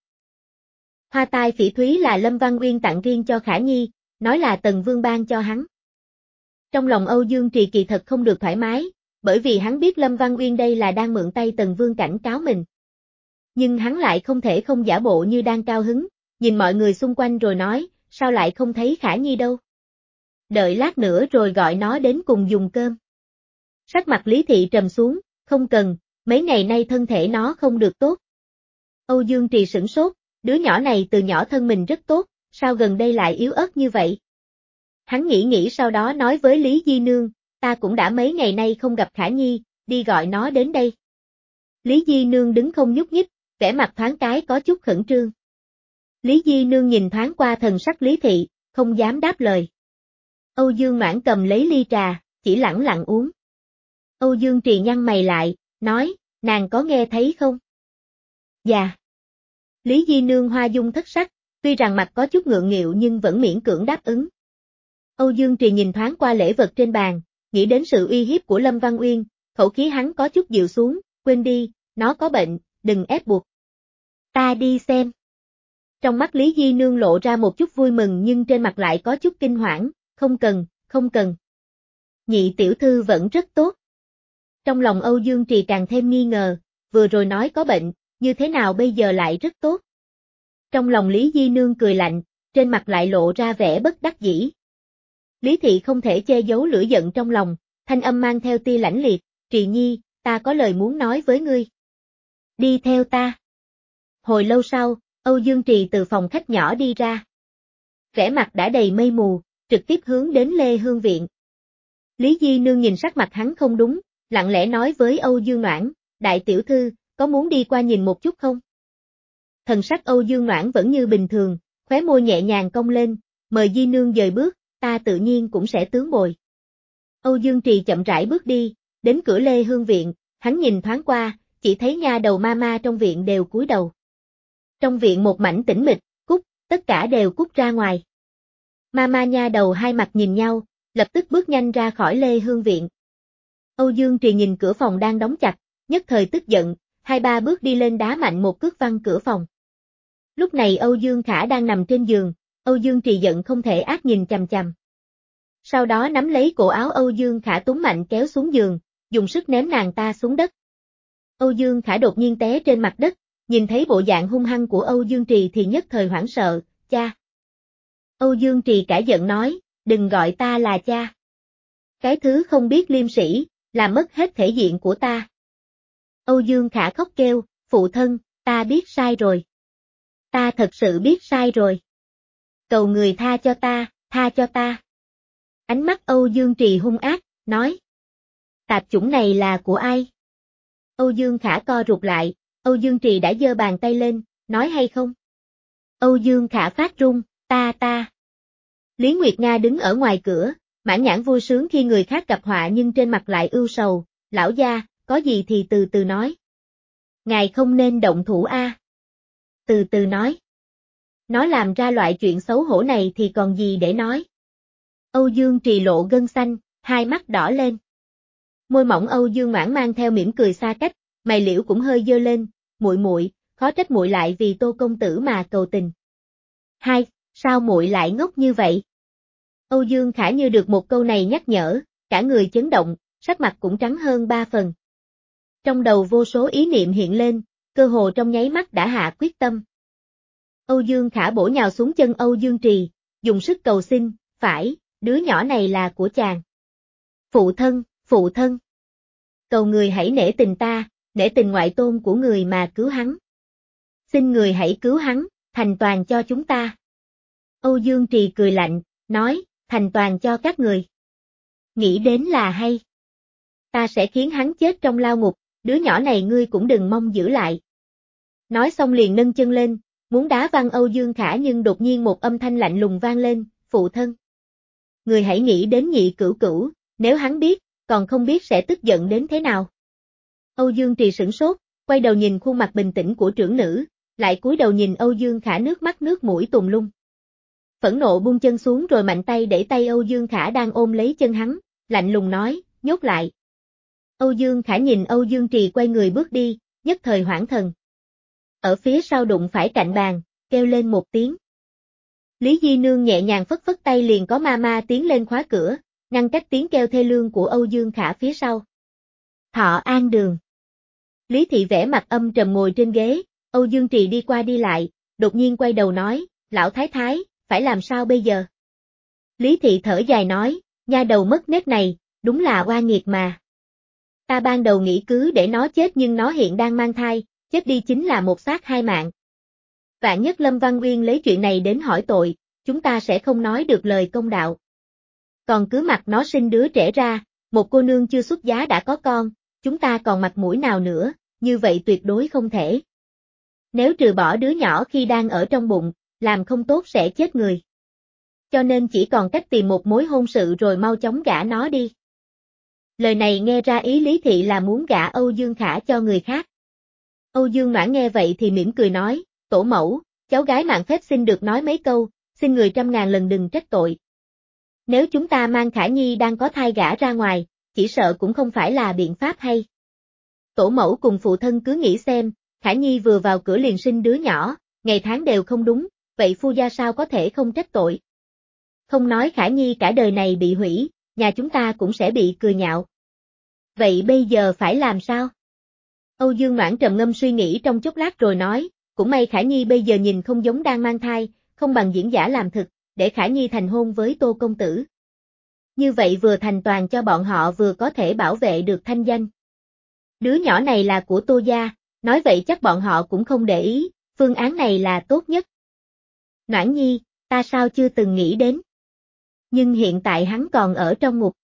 Hoa tai phỉ thúy là Lâm Văn Uyên tặng riêng cho Khả Nhi, nói là Tần Vương ban cho hắn. Trong lòng Âu Dương Trì kỳ thật không được thoải mái, bởi vì hắn biết Lâm Văn Uyên đây là đang mượn tay Tần Vương cảnh cáo mình. Nhưng hắn lại không thể không giả bộ như đang cao hứng, nhìn mọi người xung quanh rồi nói, sao lại không thấy Khả Nhi đâu. Đợi lát nữa rồi gọi nó đến cùng dùng cơm. Sắc mặt Lý Thị trầm xuống, không cần, mấy ngày nay thân thể nó không được tốt. Âu Dương Trì sửng sốt, đứa nhỏ này từ nhỏ thân mình rất tốt, sao gần đây lại yếu ớt như vậy? Hắn nghĩ nghĩ sau đó nói với Lý Di Nương, ta cũng đã mấy ngày nay không gặp Khả Nhi, đi gọi nó đến đây. Lý Di Nương đứng không nhúc nhích, vẻ mặt thoáng cái có chút khẩn trương. Lý Di Nương nhìn thoáng qua thần sắc Lý Thị, không dám đáp lời. Âu Dương Noãn cầm lấy ly trà, chỉ lẳng lặng uống. Âu Dương Trì nhăn mày lại, nói, nàng có nghe thấy không? Dạ. Lý Di Nương hoa dung thất sắc, tuy rằng mặt có chút ngượng nghịu nhưng vẫn miễn cưỡng đáp ứng. Âu Dương Trì nhìn thoáng qua lễ vật trên bàn, nghĩ đến sự uy hiếp của Lâm Văn Uyên, khẩu khí hắn có chút dịu xuống, quên đi, nó có bệnh, đừng ép buộc. Ta đi xem. Trong mắt Lý Di Nương lộ ra một chút vui mừng nhưng trên mặt lại có chút kinh hoảng, không cần, không cần. Nhị tiểu thư vẫn rất tốt. Trong lòng Âu Dương Trì càng thêm nghi ngờ, vừa rồi nói có bệnh, như thế nào bây giờ lại rất tốt. Trong lòng Lý Di Nương cười lạnh, trên mặt lại lộ ra vẻ bất đắc dĩ. Lý Thị không thể che giấu lửa giận trong lòng, thanh âm mang theo tia lãnh liệt, Trì Nhi, ta có lời muốn nói với ngươi. Đi theo ta. Hồi lâu sau, Âu Dương Trì từ phòng khách nhỏ đi ra. Vẻ mặt đã đầy mây mù, trực tiếp hướng đến Lê Hương Viện. Lý Di Nương nhìn sắc mặt hắn không đúng, lặng lẽ nói với Âu Dương Noãn, đại tiểu thư, có muốn đi qua nhìn một chút không? Thần sắc Âu Dương Noãn vẫn như bình thường, khóe môi nhẹ nhàng cong lên, mời Di Nương dời bước, ta tự nhiên cũng sẽ tướng bồi. Âu Dương Trì chậm rãi bước đi, đến cửa Lê Hương Viện, hắn nhìn thoáng qua, chỉ thấy nha đầu ma ma trong viện đều cúi đầu. Trong viện một mảnh tĩnh mịch, cút, tất cả đều cút ra ngoài. Ma ma nha đầu hai mặt nhìn nhau, lập tức bước nhanh ra khỏi Lê Hương Viện. Âu Dương Trì nhìn cửa phòng đang đóng chặt, nhất thời tức giận, hai ba bước đi lên đá mạnh một cước văng cửa phòng. Lúc này Âu Dương Khả đang nằm trên giường, Âu Dương Trì giận không thể ác nhìn chằm chằm. Sau đó nắm lấy cổ áo Âu Dương Khả túm mạnh kéo xuống giường, dùng sức ném nàng ta xuống đất. Âu Dương Khả đột nhiên té trên mặt đất, nhìn thấy bộ dạng hung hăng của Âu Dương Trì thì nhất thời hoảng sợ, cha. Âu Dương Trì cả giận nói, đừng gọi ta là cha. Cái thứ không biết liêm sĩ, làm mất hết thể diện của ta. Âu Dương Khả khóc kêu, phụ thân, ta biết sai rồi. Ta thật sự biết sai rồi. Cầu người tha cho ta, tha cho ta. Ánh mắt Âu Dương Trì hung ác, nói. Tạp chủng này là của ai? Âu Dương Khả co rụt lại, Âu Dương Trì đã giơ bàn tay lên, nói hay không? Âu Dương Khả phát run, ta ta. Lý Nguyệt Nga đứng ở ngoài cửa, mãn nhãn vui sướng khi người khác gặp họa nhưng trên mặt lại ưu sầu, lão gia, có gì thì từ từ nói. Ngài không nên động thủ a. Từ từ nói. Nó làm ra loại chuyện xấu hổ này thì còn gì để nói. Âu Dương Trì lộ gân xanh, hai mắt đỏ lên. Môi mỏng Âu Dương Noãn mang theo mỉm cười xa cách, mày liễu cũng hơi dơ lên, muội muội, khó trách muội lại vì Tô công tử mà cầu tình. Hai, sao muội lại ngốc như vậy? Âu Dương Khả như được một câu này nhắc nhở, cả người chấn động, sắc mặt cũng trắng hơn ba phần. Trong đầu vô số ý niệm hiện lên, cơ hồ trong nháy mắt đã hạ quyết tâm. Âu Dương Khả bổ nhào xuống chân Âu Dương Trì, dùng sức cầu xin, phải, đứa nhỏ này là của chàng. Phụ thân, phụ thân. Cầu người hãy nể tình ta, nể tình ngoại tôn của người mà cứu hắn. Xin người hãy cứu hắn, thành toàn cho chúng ta. Âu Dương Trì cười lạnh, nói, thành toàn cho các người. Nghĩ đến là hay. Ta sẽ khiến hắn chết trong lao ngục, đứa nhỏ này ngươi cũng đừng mong giữ lại. Nói xong liền nâng chân lên, muốn đá văng Âu Dương Khả nhưng đột nhiên một âm thanh lạnh lùng vang lên, phụ thân. Người hãy nghĩ đến nhị cửu cửu, nếu hắn biết, còn không biết sẽ tức giận đến thế nào. Âu Dương Trì sửng sốt, quay đầu nhìn khuôn mặt bình tĩnh của trưởng nữ, lại cúi đầu nhìn Âu Dương Khả nước mắt nước mũi tùng lung. Phẫn nộ buông chân xuống rồi mạnh tay để tay Âu Dương Khả đang ôm lấy chân hắn, lạnh lùng nói, nhốt lại. Âu Dương Khả nhìn Âu Dương Trì quay người bước đi, nhất thời hoảng thần. Ở phía sau đụng phải cạnh bàn, kêu lên một tiếng. Lý Di Nương nhẹ nhàng phất phất tay liền có ma ma tiến lên khóa cửa, ngăn cách tiếng kêu thê lương của Âu Dương Khả phía sau. Thọ An Đường. Lý Thị vẻ mặt âm trầm ngồi trên ghế, Âu Dương Trì đi qua đi lại, đột nhiên quay đầu nói, lão thái thái, phải làm sao bây giờ? Lý Thị thở dài nói, nha đầu mất nết này, đúng là oan nghiệt mà. Ta ban đầu nghĩ cứ để nó chết nhưng nó hiện đang mang thai, chết đi chính là một xác hai mạng. Vạn nhất Lâm Văn Uyên lấy chuyện này đến hỏi tội, chúng ta sẽ không nói được lời công đạo. Còn cứ mặc nó sinh đứa trẻ ra, một cô nương chưa xuất giá đã có con, chúng ta còn mặt mũi nào nữa, như vậy tuyệt đối không thể. Nếu trừ bỏ đứa nhỏ khi đang ở trong bụng, làm không tốt sẽ chết người. Cho nên chỉ còn cách tìm một mối hôn sự rồi mau chóng gả nó đi. Lời này nghe ra ý Lý Thị là muốn gả Âu Dương Khả cho người khác. Âu Dương Noãn nghe vậy thì mỉm cười nói, tổ mẫu, cháu gái mạng phép xin được nói mấy câu, xin người trăm ngàn lần đừng trách tội. Nếu chúng ta mang Khả Nhi đang có thai gả ra ngoài, chỉ sợ cũng không phải là biện pháp hay. Tổ mẫu cùng phụ thân cứ nghĩ xem, Khả Nhi vừa vào cửa liền sinh đứa nhỏ, ngày tháng đều không đúng, vậy phu gia sao có thể không trách tội. Không nói Khả Nhi cả đời này bị hủy, nhà chúng ta cũng sẽ bị cười nhạo. Vậy bây giờ phải làm sao? Âu Dương Noãn trầm ngâm suy nghĩ trong chốc lát rồi nói, cũng may Khả Nhi bây giờ nhìn không giống đang mang thai, không bằng diễn giả làm thực, để Khả Nhi thành hôn với Tô công tử. Như vậy vừa thành toàn cho bọn họ vừa có thể bảo vệ được thanh danh. Đứa nhỏ này là của Tô gia, nói vậy chắc bọn họ cũng không để ý, phương án này là tốt nhất. Noãn Nhi, ta sao chưa từng nghĩ đến. Nhưng hiện tại hắn còn ở trong ngục.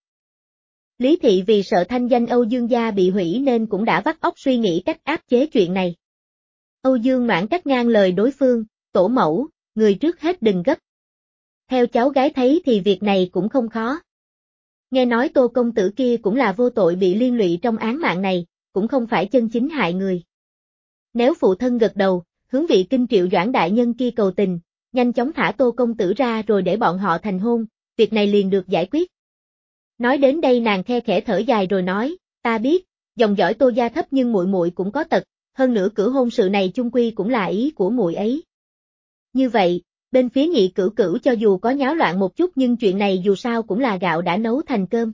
Lý Thị vì sợ thanh danh Âu Dương gia bị hủy nên cũng đã vắt óc suy nghĩ cách áp chế chuyện này. Âu Dương Noãn cắt ngang lời đối phương, tổ mẫu, người trước hết đừng gấp. Theo cháu gái thấy thì việc này cũng không khó. Nghe nói Tô công tử kia cũng là vô tội bị liên lụy trong án mạng này, cũng không phải chân chính hại người. Nếu phụ thân gật đầu, hướng vị Kinh Triệu Doãn đại nhân kia cầu tình, nhanh chóng thả Tô công tử ra rồi để bọn họ thành hôn, việc này liền được giải quyết. Nói đến đây nàng khe khẽ thở dài rồi nói, ta biết, dòng dõi Tô gia thấp nhưng muội muội cũng có tật, hơn nữa cử hôn sự này chung quy cũng là ý của muội ấy. Như vậy, bên phía Nhị Cửu Cửu cho dù có nháo loạn một chút nhưng chuyện này dù sao cũng là gạo đã nấu thành cơm.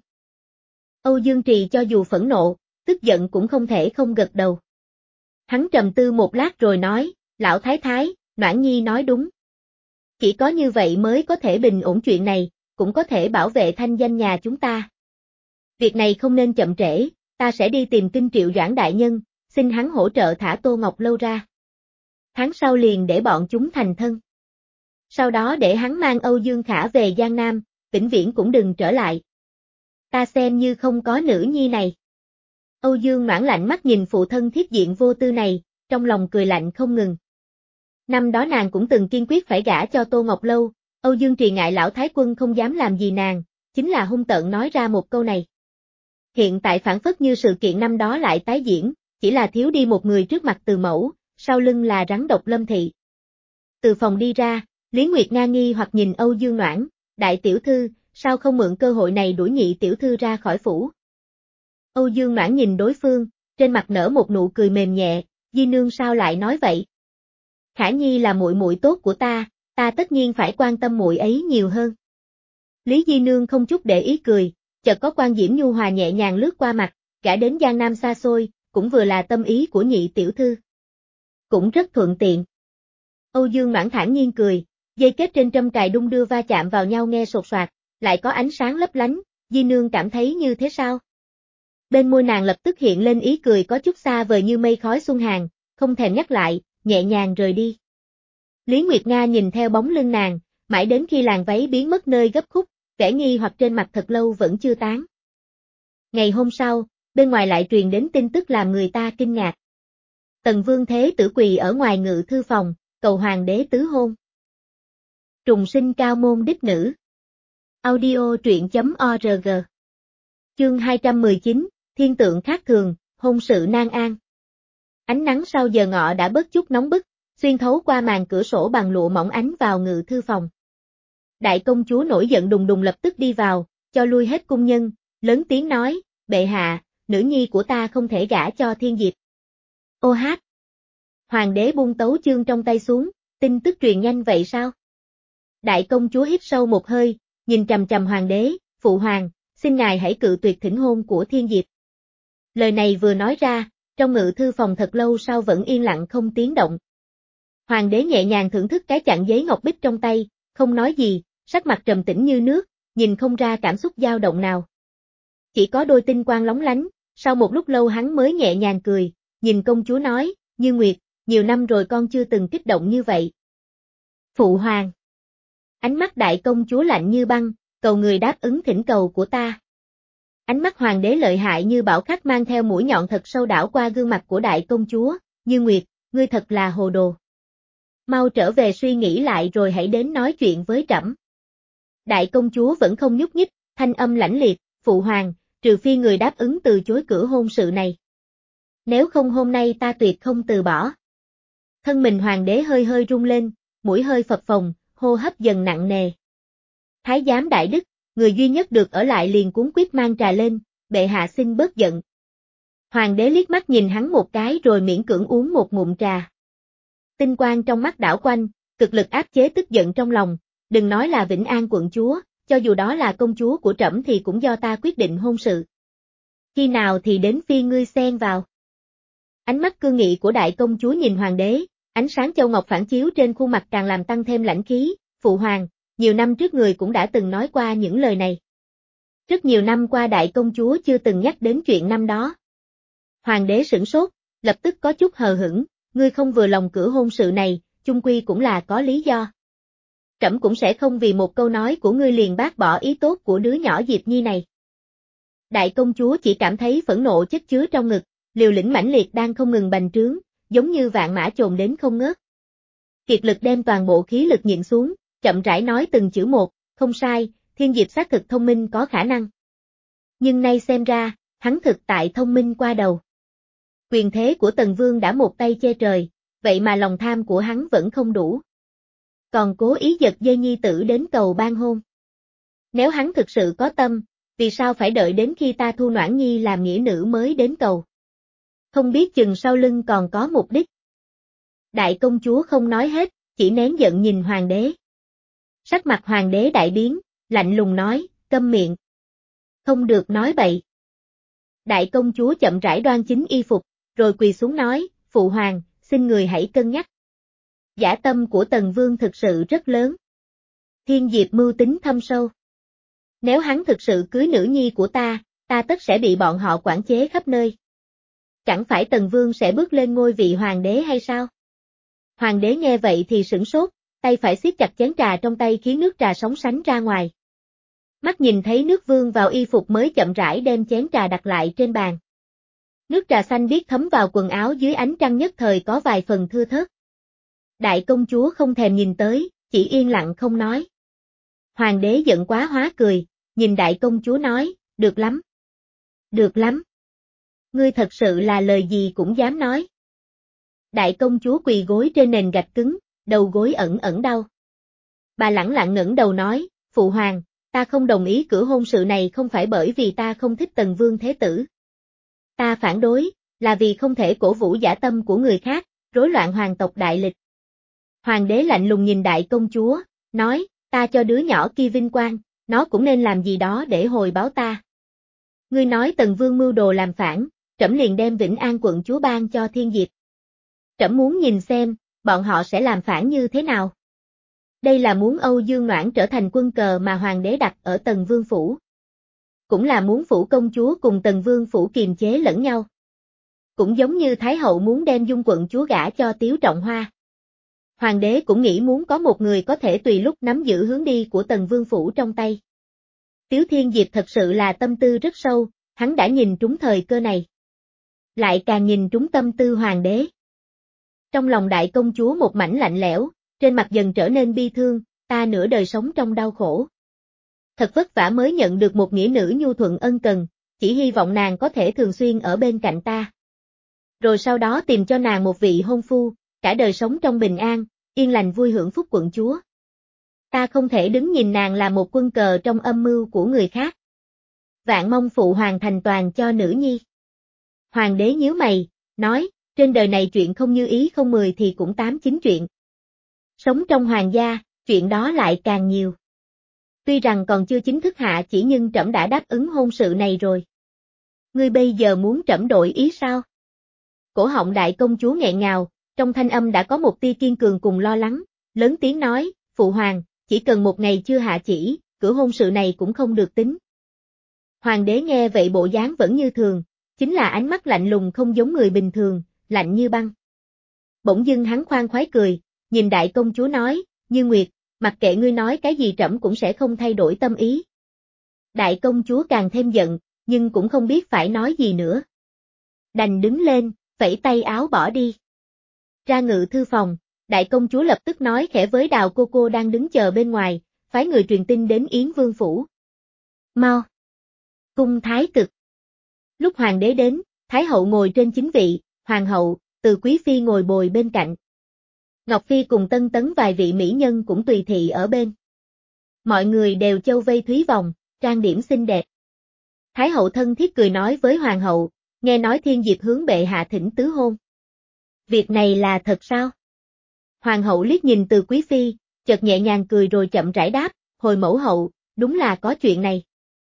Âu Dương Trì cho dù phẫn nộ, tức giận cũng không thể không gật đầu. Hắn trầm tư một lát rồi nói, lão thái thái, Noãn Nhi nói đúng. Chỉ có như vậy mới có thể bình ổn chuyện này, cũng có thể bảo vệ thanh danh nhà chúng ta. Việc này không nên chậm trễ, ta sẽ đi tìm Kinh Triệu Doãn đại nhân, xin hắn hỗ trợ thả Tô Ngọc Lâu ra. Tháng sau liền để bọn chúng thành thân. Sau đó để hắn mang Âu Dương Khả về Giang Nam, vĩnh viễn cũng đừng trở lại. Ta xem như không có nữ nhi này. Âu Dương Noãn lạnh mắt nhìn phụ thân thiết diện vô tư này, trong lòng cười lạnh không ngừng. Năm đó nàng cũng từng kiên quyết phải gả cho Tô Ngọc Lâu, Âu Dương Trì ngại lão thái quân không dám làm gì nàng, chính là hung tợn nói ra một câu này. Hiện tại phản phất như sự kiện năm đó lại tái diễn, chỉ là thiếu đi một người trước mặt Từ Mẫu, sau lưng là rắn độc Lâm Thị. Từ phòng đi ra, Lý Nguyệt Nga nghi hoặc nhìn Âu Dương Noãn, đại tiểu thư, sao không mượn cơ hội này đuổi Nhị tiểu thư ra khỏi phủ. Âu Dương Noãn nhìn đối phương, trên mặt nở một nụ cười mềm nhẹ, Di nương sao lại nói vậy? Khả Nhi là muội muội tốt của ta, ta tất nhiên phải quan tâm muội ấy nhiều hơn. Lý Di nương không chút để ý cười, chợt có quan diễm nhu hòa nhẹ nhàng lướt qua mặt, gả đến Giang Nam xa xôi, cũng vừa là tâm ý của Nhị tiểu thư. Cũng rất thuận tiện. Âu Dương Noãn thản nhiên cười, dây kết trên trâm cài đung đưa va chạm vào nhau nghe sột soạt, lại có ánh sáng lấp lánh, Di nương cảm thấy như thế sao? Bên môi nàng lập tức hiện lên ý cười có chút xa vời như mây khói xuân hàng, không thèm nhắc lại, nhẹ nhàng rời đi. Lý Nguyệt Nga nhìn theo bóng lưng nàng, mãi đến khi làn váy biến mất nơi gấp khúc, vẻ nghi hoặc trên mặt thật lâu vẫn chưa tán. Ngày hôm sau, bên ngoài lại truyền đến tin tức làm người ta kinh ngạc. Tần Vương Thế Tử quỳ ở ngoài ngự thư phòng, cầu hoàng đế tứ hôn. Trùng sinh cao môn đích nữ. Audio truyện chấm org. Chương hai trăm mười chín, Thiên tượng khác thường, hôn sự nan an. Ánh nắng sau giờ ngọ đã bớt chút nóng bức, xuyên thấu qua màn cửa sổ bằng lụa mỏng ánh vào ngự thư phòng. Đại công chúa nổi giận đùng đùng lập tức đi vào, cho lui hết cung nhân, lớn tiếng nói, bệ hạ, nữ nhi của ta không thể gả cho Thiên Diệp. Ô hát! Hoàng đế buông tấu chương trong tay xuống, tin tức truyền nhanh vậy sao? Đại công chúa hít sâu một hơi, nhìn trầm trầm hoàng đế, phụ hoàng, xin ngài hãy cự tuyệt thỉnh hôn của Thiên Diệp. Lời này vừa nói ra, trong ngự thư phòng thật lâu sau vẫn yên lặng không tiếng động. Hoàng đế nhẹ nhàng thưởng thức cái chặn giấy ngọc bích trong tay, không nói gì, sắc mặt trầm tĩnh như nước, nhìn không ra cảm xúc dao động nào. Chỉ có đôi tinh quang lóng lánh, sau một lúc lâu hắn mới nhẹ nhàng cười, nhìn công chúa nói, Như Nguyệt, nhiều năm rồi con chưa từng kích động như vậy. Phụ hoàng. Ánh mắt đại công chúa lạnh như băng, cầu người đáp ứng thỉnh cầu của ta. Ánh mắt hoàng đế lợi hại như bảo khắc mang theo mũi nhọn thật sâu đảo qua gương mặt của đại công chúa, Như Nguyệt, ngươi thật là hồ đồ. Mau trở về suy nghĩ lại rồi hãy đến nói chuyện với trẫm. Đại công chúa vẫn không nhúc nhích, thanh âm lãnh liệt, phụ hoàng, trừ phi người đáp ứng từ chối cửa hôn sự này. Nếu không hôm nay ta tuyệt không từ bỏ. Thân mình hoàng đế hơi hơi rung lên, mũi hơi phập phồng, hô hấp dần nặng nề. Thái giám đại đức, người duy nhất được ở lại liền cuống quýt mang trà lên, bệ hạ xin bớt giận. Hoàng đế liếc mắt nhìn hắn một cái rồi miễn cưỡng uống một ngụm trà. Tinh quang trong mắt đảo quanh, cực lực áp chế tức giận trong lòng, đừng nói là Vĩnh An quận chúa, cho dù đó là công chúa của trẫm thì cũng do ta quyết định hôn sự. Khi nào thì đến phiên ngươi xen vào. Ánh mắt cương nghị của đại công chúa nhìn hoàng đế, ánh sáng châu ngọc phản chiếu trên khuôn mặt càng làm tăng thêm lãnh khí, phụ hoàng, nhiều năm trước người cũng đã từng nói qua những lời này. Rất nhiều năm qua đại công chúa chưa từng nhắc đến chuyện năm đó. Hoàng đế sửng sốt, lập tức có chút hờ hững, ngươi không vừa lòng cử hôn sự này, chung quy cũng là có lý do. Trẫm cũng sẽ không vì một câu nói của ngươi liền bác bỏ ý tốt của đứa nhỏ Diệp Nhi này. Đại công chúa chỉ cảm thấy phẫn nộ chất chứa trong ngực, liều lĩnh mãnh liệt đang không ngừng bành trướng, giống như vạn mã chồn đến không ngớt. Kiệt lực đem toàn bộ khí lực nhịn xuống, chậm rãi nói từng chữ một, không sai, Thiên Diệp xác thực thông minh có khả năng. Nhưng nay xem ra, hắn thực tại thông minh qua đầu. Quyền thế của Tần Vương đã một tay che trời, vậy mà lòng tham của hắn vẫn không đủ. Còn cố ý giật dây nhi tử đến cầu ban hôn. Nếu hắn thực sự có tâm, vì sao phải đợi đến khi ta thu Noãn Nhi làm nghĩa nữ mới đến cầu? Không biết chừng sau lưng còn có mục đích. Đại công chúa không nói hết, chỉ nén giận nhìn hoàng đế. Sắc mặt hoàng đế đại biến, lạnh lùng nói, câm miệng. Không được nói bậy. Đại công chúa chậm rãi đoan chính y phục, rồi quỳ xuống nói, phụ hoàng, xin người hãy cân nhắc. Dã tâm của Tần Vương thực sự rất lớn. Thiên Diệp mưu tính thâm sâu. Nếu hắn thực sự cưới nữ nhi của ta, ta tất sẽ bị bọn họ quản chế khắp nơi. Chẳng phải Tần Vương sẽ bước lên ngôi vị hoàng đế hay sao? Hoàng đế nghe vậy thì sửng sốt, tay phải siết chặt chén trà trong tay khiến nước trà sóng sánh ra ngoài. Mắt nhìn thấy nước vương vào y phục mới chậm rãi đem chén trà đặt lại trên bàn. Nước trà xanh biếc thấm vào quần áo dưới ánh trăng nhất thời có vài phần thưa thớt. Đại công chúa không thèm nhìn tới, chỉ yên lặng không nói. Hoàng đế giận quá hóa cười, nhìn đại công chúa nói, được lắm. Được lắm. Ngươi thật sự là lời gì cũng dám nói. Đại công chúa quỳ gối trên nền gạch cứng, đầu gối ẩn ẩn đau. Bà lẳng lặng ngẩng đầu nói, phụ hoàng, ta không đồng ý cử hôn sự này không phải bởi vì ta không thích Tần Vương Thế Tử. Ta phản đối, là vì không thể cổ vũ dã tâm của người khác, rối loạn hoàng tộc đại lịch. Hoàng đế lạnh lùng nhìn đại công chúa, nói, ta cho đứa nhỏ kia vinh quang, nó cũng nên làm gì đó để hồi báo ta. Ngươi nói Tần Vương mưu đồ làm phản, trẫm liền đem Vĩnh An quận chúa ban cho Thiên Diệp. Trẫm muốn nhìn xem, bọn họ sẽ làm phản như thế nào. Đây là muốn Âu Dương Noãn trở thành quân cờ mà hoàng đế đặt ở Tần Vương phủ. Cũng là muốn phủ công chúa cùng Tần Vương phủ kiềm chế lẫn nhau. Cũng giống như Thái hậu muốn đem Dung quận chúa gả cho Tiếu Trọng Hoa. Hoàng đế cũng nghĩ muốn có một người có thể tùy lúc nắm giữ hướng đi của Tần Vương phủ trong tay. Tiếu Thiên Diệp thật sự là tâm tư rất sâu, hắn đã nhìn trúng thời cơ này. Lại càng nhìn trúng tâm tư hoàng đế. Trong lòng đại công chúa một mảnh lạnh lẽo, trên mặt dần trở nên bi thương, ta nửa đời sống trong đau khổ. Thật vất vả mới nhận được một nghĩa nữ nhu thuận ân cần, chỉ hy vọng nàng có thể thường xuyên ở bên cạnh ta. Rồi sau đó tìm cho nàng một vị hôn phu, cả đời sống trong bình an, yên lành vui hưởng phúc quận chúa. Ta không thể đứng nhìn nàng là một quân cờ trong âm mưu của người khác. Vạn mong phụ hoàng thành toàn cho nữ nhi. Hoàng đế nhíu mày, nói, trên đời này chuyện không như ý không mười thì cũng tám chín chuyện. Sống trong hoàng gia, chuyện đó lại càng nhiều. Tuy rằng còn chưa chính thức hạ chỉ nhưng trẫm đã đáp ứng hôn sự này rồi. Ngươi bây giờ muốn trẫm đổi ý sao? Cổ họng đại công chúa nghẹn ngào, trong thanh âm đã có một tia kiên cường cùng lo lắng, lớn tiếng nói, phụ hoàng, chỉ cần một ngày chưa hạ chỉ, cử hôn sự này cũng không được tính. Hoàng đế nghe vậy bộ dáng vẫn như thường, chính là ánh mắt lạnh lùng không giống người bình thường, lạnh như băng. Bỗng dưng hắn khoan khoái cười, nhìn đại công chúa nói, Như Nguyệt, mặc kệ ngươi nói cái gì trẫm cũng sẽ không thay đổi tâm ý. Đại công chúa càng thêm giận, nhưng cũng không biết phải nói gì nữa. Đành đứng lên, vẫy tay áo bỏ đi. Ra ngự thư phòng, đại công chúa lập tức nói khẽ với Đào cô cô đang đứng chờ bên ngoài, phái người truyền tin đến Yến Vương phủ. Mau! Cung thái cực. Lúc hoàng đế đến, thái hậu ngồi trên chính vị, hoàng hậu, Từ quý phi ngồi bồi bên cạnh. Ngọc Phi cùng tân tấn vài vị mỹ nhân cũng tùy thị ở bên. Mọi người đều châu vây thúy vòng, trang điểm xinh đẹp. Thái hậu thân thiết cười nói với hoàng hậu, nghe nói Thiên Diệp hướng bệ hạ thỉnh tứ hôn. Việc này là thật sao? Hoàng hậu liếc nhìn Từ quý phi, chợt nhẹ nhàng cười rồi chậm rãi đáp, hồi mẫu hậu, đúng là có chuyện này.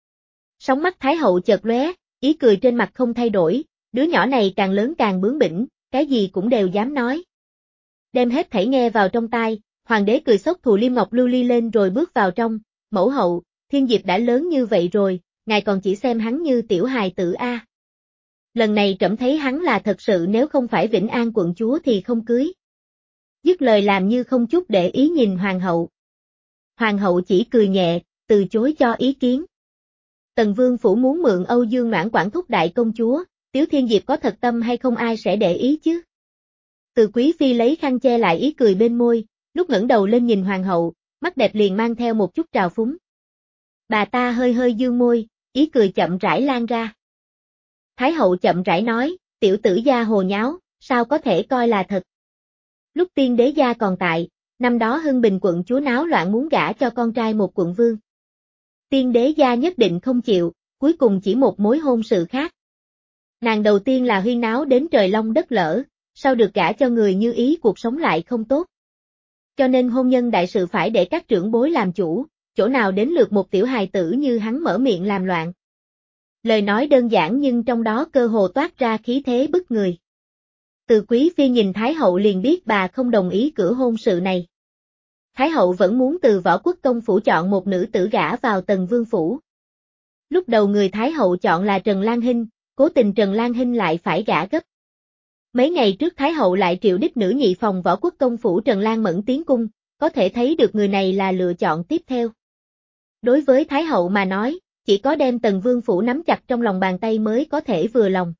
Sóng mắt Thái hậu chợt lóe, ý cười trên mặt không thay đổi, đứa nhỏ này càng lớn càng bướng bỉnh, cái gì cũng đều dám nói. Đem hết thảy nghe vào trong tai, hoàng đế cười xốc thù liêm ngọc lưu ly lên rồi bước vào trong, mẫu hậu, Thiên Diệp đã lớn như vậy rồi, ngài còn chỉ xem hắn như tiểu hài tử a. Lần này trẫm thấy hắn là thật sự, nếu không phải Vĩnh An quận chúa thì không cưới. Dứt lời làm như không chút để ý nhìn hoàng hậu. Hoàng hậu chỉ cười nhẹ, từ chối cho ý kiến. Tần Vương phủ muốn mượn Âu Dương Noãn quản thúc đại công chúa, Tiếu Thiên Diệp có thật tâm hay không ai sẽ để ý chứ. Từ Quý Phi lấy khăn che lại ý cười bên môi, lúc ngẩng đầu lên nhìn hoàng hậu, mắt đẹp liền mang theo một chút trào phúng. Bà ta hơi hơi dương môi, ý cười chậm rãi lan ra. Thái hậu chậm rãi nói, tiểu tử gia hồ nháo, sao có thể coi là thật. Lúc tiên đế gia còn tại, năm đó Hưng Bình quận chúa náo loạn muốn gả cho con trai một quận vương. Tiên đế gia nhất định không chịu, cuối cùng chỉ một mối hôn sự khác. Nàng đầu tiên là huyên náo đến trời long đất lở, sau được gả cho người như ý cuộc sống lại không tốt. Cho nên hôn nhân đại sự phải để các trưởng bối làm chủ, chỗ nào đến lượt một tiểu hài tử như hắn mở miệng làm loạn. Lời nói đơn giản nhưng trong đó cơ hồ toát ra khí thế bức người. Từ Quý Phi nhìn Thái hậu liền biết bà không đồng ý cử hôn sự này. Thái hậu vẫn muốn từ Võ Quốc công phủ chọn một nữ tử gả vào Tần Vương phủ. Lúc đầu người Thái hậu chọn là Trần Lan Hinh, cố tình Trần Lan Hinh lại phải gả gấp. Mấy ngày trước Thái hậu lại triệu đích nữ nhị phòng Võ Quốc công phủ Trần Lan Mẫn tiến cung, có thể thấy được người này là lựa chọn tiếp theo. Đối với Thái hậu mà nói, chỉ có đem Tần Vương phủ nắm chặt trong lòng bàn tay mới có thể vừa lòng.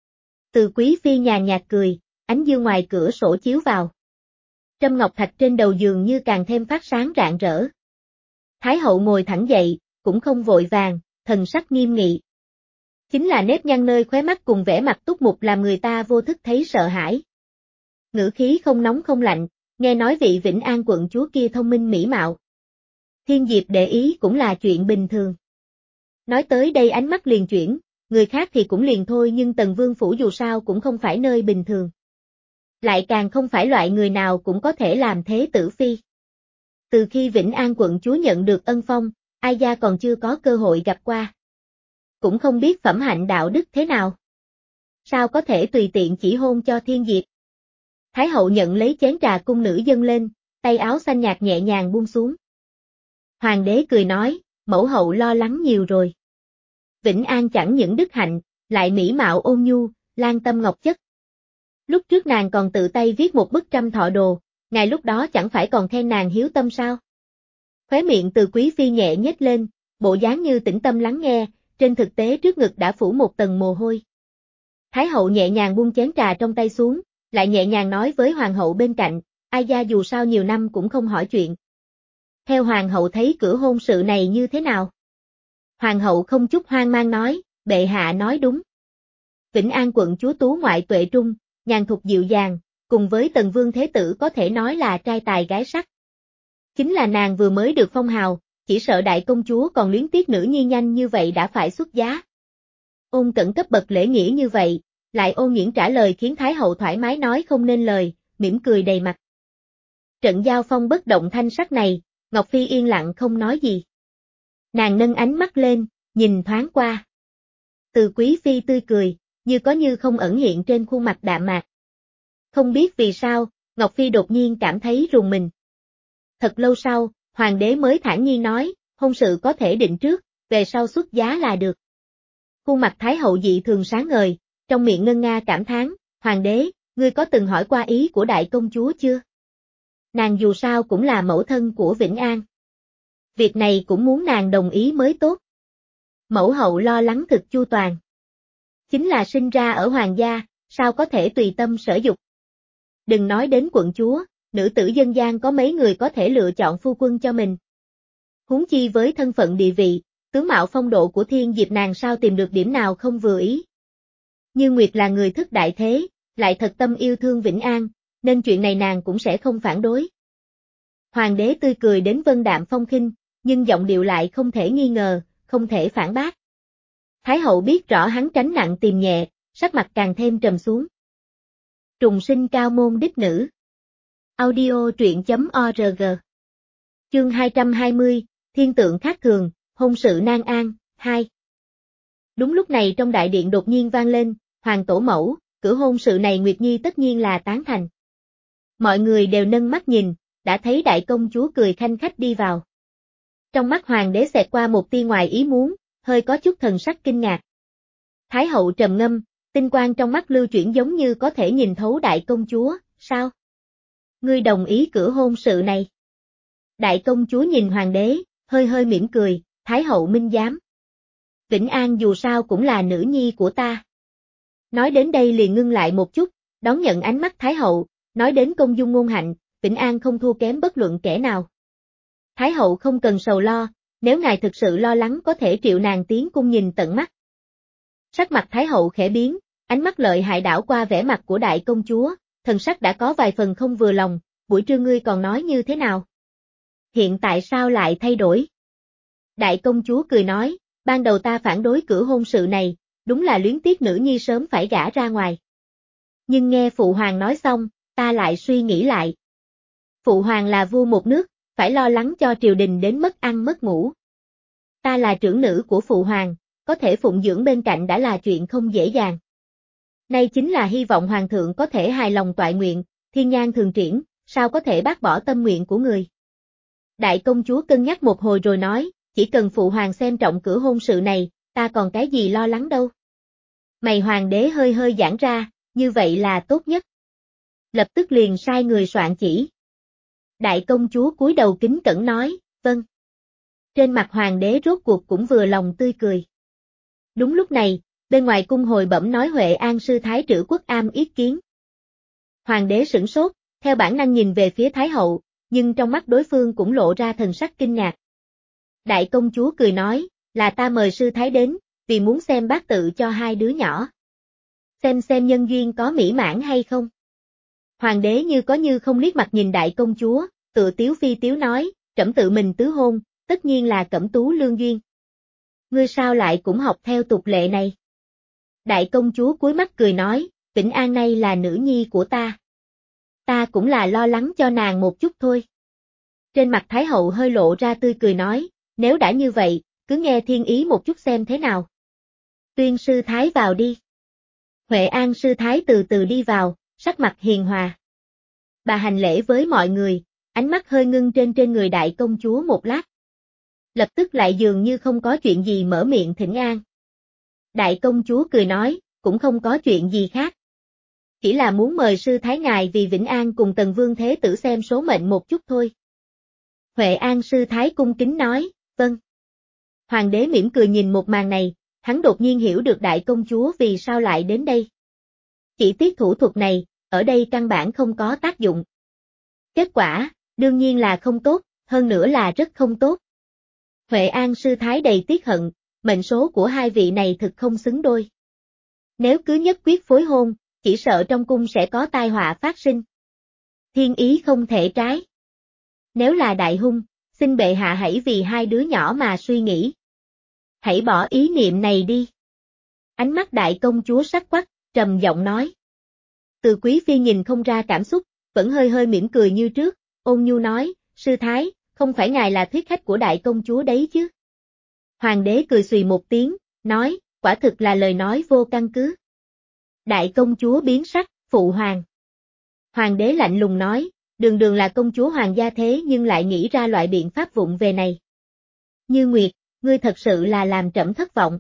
Từ Quý Phi nhàn nhạt cười, ánh dương ngoài cửa sổ chiếu vào. Trâm ngọc thạch trên đầu giường như càng thêm phát sáng rạng rỡ. Thái hậu ngồi thẳng dậy, cũng không vội vàng, thần sắc nghiêm nghị. Chính là nếp nhăn nơi khóe mắt cùng vẻ mặt túc mục làm người ta vô thức thấy sợ hãi. Ngữ khí không nóng không lạnh, nghe nói vị Vĩnh An quận chúa kia thông minh mỹ mạo. Thiên Diệp để ý cũng là chuyện bình thường. Nói tới đây ánh mắt liền chuyển, người khác thì cũng liền thôi nhưng Tần Vương phủ dù sao cũng không phải nơi bình thường. Lại càng không phải loại người nào cũng có thể làm thế tử phi. Từ khi Vĩnh An quận chúa nhận được ân phong, ai gia còn chưa có cơ hội gặp qua. Cũng không biết phẩm hạnh đạo đức thế nào. Sao có thể tùy tiện chỉ hôn cho Thiên Diệp. Thái hậu nhận lấy chén trà cung nữ dâng lên, tay áo xanh nhạt nhẹ nhàng buông xuống. Hoàng đế cười nói, mẫu hậu lo lắng nhiều rồi. Vĩnh An chẳng những đức hạnh, lại mỹ mạo ôn nhu, lan tâm ngọc chất. Lúc trước nàng còn tự tay viết một bức trăm thọ đồ, ngài lúc đó chẳng phải còn khen nàng hiếu tâm sao? Khóe miệng Từ Quý Phi nhẹ nhếch lên, bộ dáng như tĩnh tâm lắng nghe, trên thực tế trước ngực đã phủ một tầng mồ hôi. Thái hậu nhẹ nhàng buông chén trà trong tay xuống, lại nhẹ nhàng nói với hoàng hậu bên cạnh, ai gia dù sao nhiều năm cũng không hỏi chuyện. Theo hoàng hậu thấy cử hôn sự này như thế nào? Hoàng hậu không chút hoang mang nói, bệ hạ nói đúng. Vĩnh An quận chúa tú ngoại tuệ trung, nhàn thục dịu dàng, cùng với Tần Vương Thế Tử có thể nói là trai tài gái sắc. Chính là nàng vừa mới được phong hào, chỉ sợ đại công chúa còn luyến tiếc nữ nhi nhanh như vậy đã phải xuất giá. Ôn Cẩn cấp bậc lễ nghĩa như vậy, lại ôn nhuyễn trả lời khiến Thái hậu thoải mái nói không nên lời, mỉm cười đầy mặt. Trận giao phong bất động thanh sắc này, Ngọc Phi yên lặng không nói gì. Nàng nâng ánh mắt lên, nhìn thoáng qua. Từ Quý Phi tươi cười, như có như không ẩn hiện trên khuôn mặt đạm mạc. Không biết vì sao, Ngọc Phi đột nhiên cảm thấy rùng mình. Thật lâu sau, hoàng đế mới thản nhiên nói, hôn sự có thể định trước, về sau xuất giá là được. Khuôn mặt Thái hậu dị thường sáng ngời, trong miệng ngân nga cảm thán, hoàng đế, ngươi có từng hỏi qua ý của đại công chúa chưa? Nàng dù sao cũng là mẫu thân của Vĩnh An. Việc này cũng muốn nàng đồng ý mới tốt. Mẫu hậu lo lắng thực chu toàn. Chính là sinh ra ở hoàng gia, sao có thể tùy tâm sở dục. Đừng nói đến quận chúa, nữ tử dân gian có mấy người có thể lựa chọn phu quân cho mình. Huống chi với thân phận địa vị, tướng mạo phong độ của Thiên Diệp nàng sao tìm được điểm nào không vừa ý. Như Nguyệt là người thức đại thế, lại thật tâm yêu thương Vĩnh An, nên chuyện này nàng cũng sẽ không phản đối. Hoàng đế tươi cười đến vân đạm phong khinh, nhưng giọng điệu lại không thể nghi ngờ, không thể phản bác. Thái hậu biết rõ hắn tránh nặng tìm nhẹ, sắc mặt càng thêm trầm xuống. Trùng sinh cao môn đích nữ. Audio truyện chấm org. Chương hai trăm hai mươi, Thiên tượng khác thường, hôn sự nan an, hai. Đúng lúc này trong đại điện đột nhiên vang lên, hoàng tổ mẫu, cử hôn sự này Nguyệt Nhi tất nhiên là tán thành. Mọi người đều nâng mắt nhìn, đã thấy đại công chúa cười khanh khách đi vào. Trong mắt hoàng đế xẹt qua một tia ngoài ý muốn, hơi có chút thần sắc kinh ngạc. Thái hậu trầm ngâm, tinh quang trong mắt lưu chuyển giống như có thể nhìn thấu đại công chúa, sao? Ngươi đồng ý cử hôn sự này. Đại công chúa nhìn hoàng đế, hơi hơi mỉm cười, Thái hậu minh giám. Vĩnh An dù sao cũng là nữ nhi của ta. Nói đến đây liền ngưng lại một chút, đón nhận ánh mắt Thái hậu, nói đến công dung ngôn hạnh, Vĩnh An không thua kém bất luận kẻ nào. Thái hậu không cần sầu lo, nếu ngài thực sự lo lắng có thể triệu nàng tiến cung nhìn tận mắt. Sắc mặt Thái hậu khẽ biến, ánh mắt lợi hại đảo qua vẻ mặt của đại công chúa, thần sắc đã có vài phần không vừa lòng, buổi trưa ngươi còn nói như thế nào? Hiện tại sao lại thay đổi? Đại công chúa cười nói, ban đầu ta phản đối cử hôn sự này, đúng là luyến tiếc nữ nhi sớm phải gả ra ngoài. Nhưng nghe phụ hoàng nói xong, ta lại suy nghĩ lại. Phụ hoàng là vua một nước, phải lo lắng cho triều đình đến mất ăn mất ngủ. Ta là trưởng nữ của phụ hoàng, có thể phụng dưỡng bên cạnh đã là chuyện không dễ dàng. Nay chính là hy vọng hoàng thượng có thể hài lòng toại nguyện, thiên nhan thường triển, sao có thể bác bỏ tâm nguyện của người. Đại công chúa cân nhắc một hồi rồi nói, chỉ cần phụ hoàng xem trọng cử hôn sự này, ta còn cái gì lo lắng đâu. Mày hoàng đế hơi hơi giãn ra, như vậy là tốt nhất. Lập tức liền sai người soạn chỉ. Đại công chúa cúi đầu kính cẩn nói, vâng. Trên mặt hoàng đế rốt cuộc cũng vừa lòng tươi cười. Đúng lúc này, bên ngoài cung hồi bẩm nói Huệ An sư thái trữ quốc am ý kiến. Hoàng đế sửng sốt, theo bản năng nhìn về phía Thái hậu, nhưng trong mắt đối phương cũng lộ ra thần sắc kinh ngạc. Đại công chúa cười nói, là ta mời sư thái đến, vì muốn xem bát tự cho hai đứa nhỏ. Xem xem nhân duyên có mỹ mãn hay không. Hoàng đế như có như không liếc mặt nhìn đại công chúa, tự tiếu phi tiếu nói, trẫm tự mình tứ hôn, tất nhiên là cẩm tú lương duyên. Ngươi sao lại cũng học theo tục lệ này? Đại công chúa cúi mắt cười nói, Vĩnh An này là nữ nhi của ta. Ta cũng là lo lắng cho nàng một chút thôi. Trên mặt Thái hậu hơi lộ ra tươi cười nói, nếu đã như vậy, cứ nghe thiên ý một chút xem thế nào. Tuyên sư thái vào đi. Huệ An sư thái từ từ đi vào, sắc mặt hiền hòa. Bà hành lễ với mọi người, ánh mắt hơi ngưng trên trên người đại công chúa một lát. Lập tức lại dường như không có chuyện gì mở miệng thỉnh an. Đại công chúa cười nói, cũng không có chuyện gì khác. Chỉ là muốn mời sư thái ngài vì Vĩnh An cùng Tần Vương Thế Tử xem số mệnh một chút thôi. Huệ An sư thái cung kính nói, vâng. Hoàng đế mỉm cười nhìn một màn này, hắn đột nhiên hiểu được đại công chúa vì sao lại đến đây. Chỉ tiếc thủ thuật này, ở đây căn bản không có tác dụng. Kết quả, đương nhiên là không tốt, hơn nữa là rất không tốt. Huệ An sư thái đầy tiếc hận, mệnh số của hai vị này thực không xứng đôi. Nếu cứ nhất quyết phối hôn, chỉ sợ trong cung sẽ có tai họa phát sinh. Thiên ý không thể trái. Nếu là đại hung, xin bệ hạ hãy vì hai đứa nhỏ mà suy nghĩ. Hãy bỏ ý niệm này đi. Ánh mắt đại công chúa sắc quắc, trầm giọng nói. Từ quý phi nhìn không ra cảm xúc, vẫn hơi hơi mỉm cười như trước, ôn nhu nói, sư thái, không phải ngài là thuyết khách của đại công chúa đấy chứ. Hoàng đế cười xùy một tiếng, nói, quả thực là lời nói vô căn cứ. Đại công chúa biến sắc, phụ hoàng. Hoàng đế lạnh lùng nói, đường đường là công chúa hoàng gia thế nhưng lại nghĩ ra loại biện pháp vụng về này. Như Nguyệt, ngươi thật sự là làm trẫm thất vọng.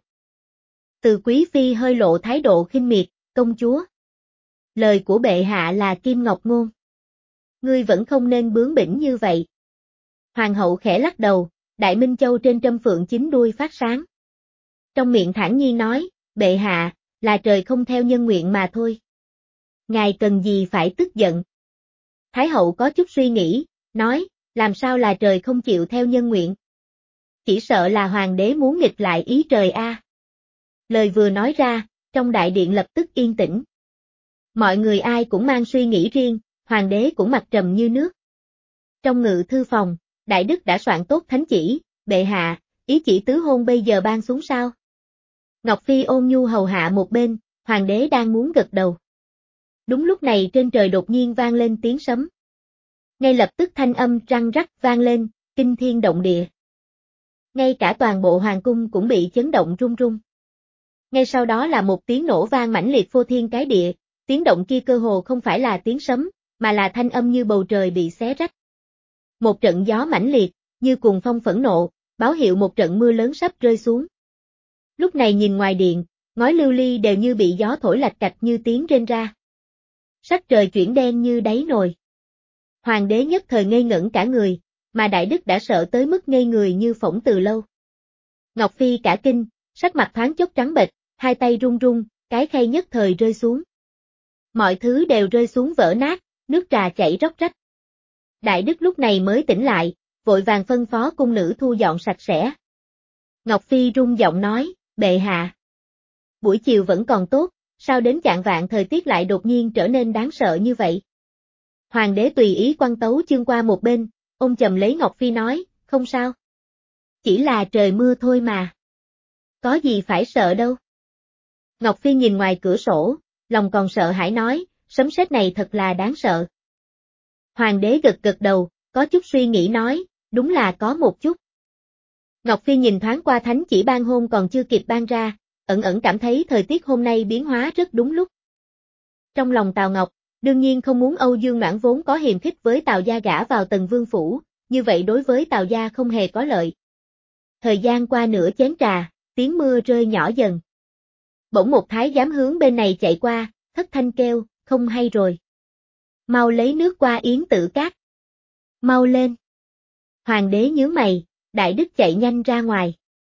Từ quý phi hơi lộ thái độ khinh miệt, công chúa. Lời của bệ hạ là kim ngọc ngôn. Ngươi vẫn không nên bướng bỉnh như vậy. Hoàng hậu khẽ lắc đầu, Đại Minh Châu trên trâm phượng chín đuôi phát sáng. Trong miệng thản nhiên nói, bệ hạ, là trời không theo nhân nguyện mà thôi. Ngài cần gì phải tức giận. Thái hậu có chút suy nghĩ, nói, làm sao là trời không chịu theo nhân nguyện. Chỉ sợ là hoàng đế muốn nghịch lại ý trời a. À. Lời vừa nói ra, trong đại điện lập tức yên tĩnh. Mọi người ai cũng mang suy nghĩ riêng, hoàng đế cũng mặt trầm như nước. Trong ngự thư phòng, Đại Đức đã soạn tốt thánh chỉ, bệ hạ, ý chỉ tứ hôn bây giờ ban xuống sao? Ngọc Phi ôn nhu hầu hạ một bên, hoàng đế đang muốn gật đầu. Đúng lúc này trên trời đột nhiên vang lên tiếng sấm. Ngay lập tức thanh âm răng rắc vang lên, kinh thiên động địa. Ngay cả toàn bộ hoàng cung cũng bị chấn động rung rung. Ngay sau đó là một tiếng nổ vang mãnh liệt phô thiên cái địa, tiếng động kia cơ hồ không phải là tiếng sấm, mà là thanh âm như bầu trời bị xé rách. Một trận gió mãnh liệt, như cuồng phong phẫn nộ, báo hiệu một trận mưa lớn sắp rơi xuống. Lúc này nhìn ngoài điện, ngói lưu ly đều như bị gió thổi lạch cạch như tiếng rên ra. Sắc trời chuyển đen như đáy nồi. Hoàng đế nhất thời ngây ngẩn cả người, mà Đại Đức đã sợ tới mức ngây người như phỗng từ lâu. Ngọc Phi cả kinh, sắc mặt thoáng chốc trắng bệch, hai tay run run, cái khay nhất thời rơi xuống. Mọi thứ đều rơi xuống vỡ nát, nước trà chảy róc rách. Đại Đức lúc này mới tỉnh lại, vội vàng phân phó cung nữ thu dọn sạch sẽ. Ngọc Phi run giọng nói, bệ hạ. Buổi chiều vẫn còn tốt, sao đến chạng vạn thời tiết lại đột nhiên trở nên đáng sợ như vậy? Hoàng đế tùy ý quăng tấu chương qua một bên, ôm chầm lấy Ngọc Phi nói, không sao. Chỉ là trời mưa thôi mà. Có gì phải sợ đâu. Ngọc Phi nhìn ngoài cửa sổ, lòng còn sợ hãi nói, sấm sét này thật là đáng sợ. Hoàng đế gật gật đầu, có chút suy nghĩ nói, đúng là có một chút. Ngọc Phi nhìn thoáng qua thánh chỉ ban hôm còn chưa kịp ban ra, ẩn ẩn cảm thấy thời tiết hôm nay biến hóa rất đúng lúc. Trong lòng Tào Ngọc, đương nhiên không muốn Âu Dương Noãn vốn có hiềm khích với Tào gia gả vào Tần Vương phủ, như vậy đối với Tào gia không hề có lợi. Thời gian qua nửa chén trà, tiếng mưa rơi nhỏ dần. Bỗng một thái giám hướng bên này chạy qua, thất thanh kêu, không hay rồi. Mau lấy nước qua yến tử cát. Mau lên. Hoàng đế nhướng mày, Đại Đức chạy nhanh ra ngoài.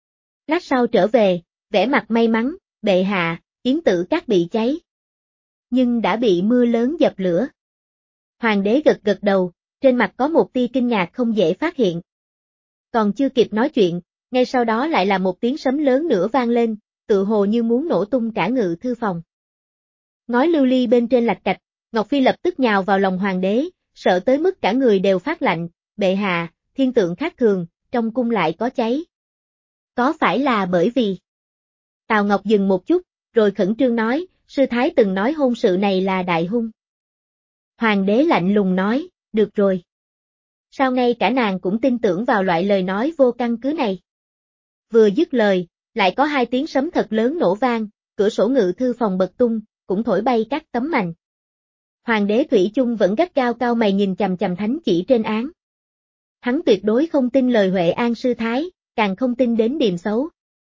Lát sau trở về, vẻ mặt may mắn, bệ hạ, yến tử cát bị cháy. Nhưng đã bị mưa lớn dập lửa. Hoàng đế gật gật đầu, trên mặt có một tia kinh ngạc không dễ phát hiện. Còn chưa kịp nói chuyện, ngay sau đó lại là một tiếng sấm lớn nữa vang lên, tự hồ như muốn nổ tung cả ngự thư phòng. Ngói lưu ly bên trên lạch cạch, Ngọc Phi lập tức nhào vào lòng hoàng đế, sợ tới mức cả người đều phát lạnh, bệ hạ, thiên tượng khác thường, trong cung lại có cháy. Có phải là bởi vì... Tào Ngọc dừng một chút, rồi khẩn trương nói, sư thái từng nói hôn sự này là đại hung. Hoàng đế lạnh lùng nói, được rồi. Sao ngay cả nàng cũng tin tưởng vào loại lời nói vô căn cứ này? Vừa dứt lời, lại có hai tiếng sấm thật lớn nổ vang, cửa sổ ngự thư phòng bật tung, cũng thổi bay các tấm mành. Hoàng đế Thủy chung vẫn gắt cao cao mày nhìn chằm chằm thánh chỉ trên án. Hắn tuyệt đối không tin lời Huệ An sư thái, càng không tin đến điềm xấu.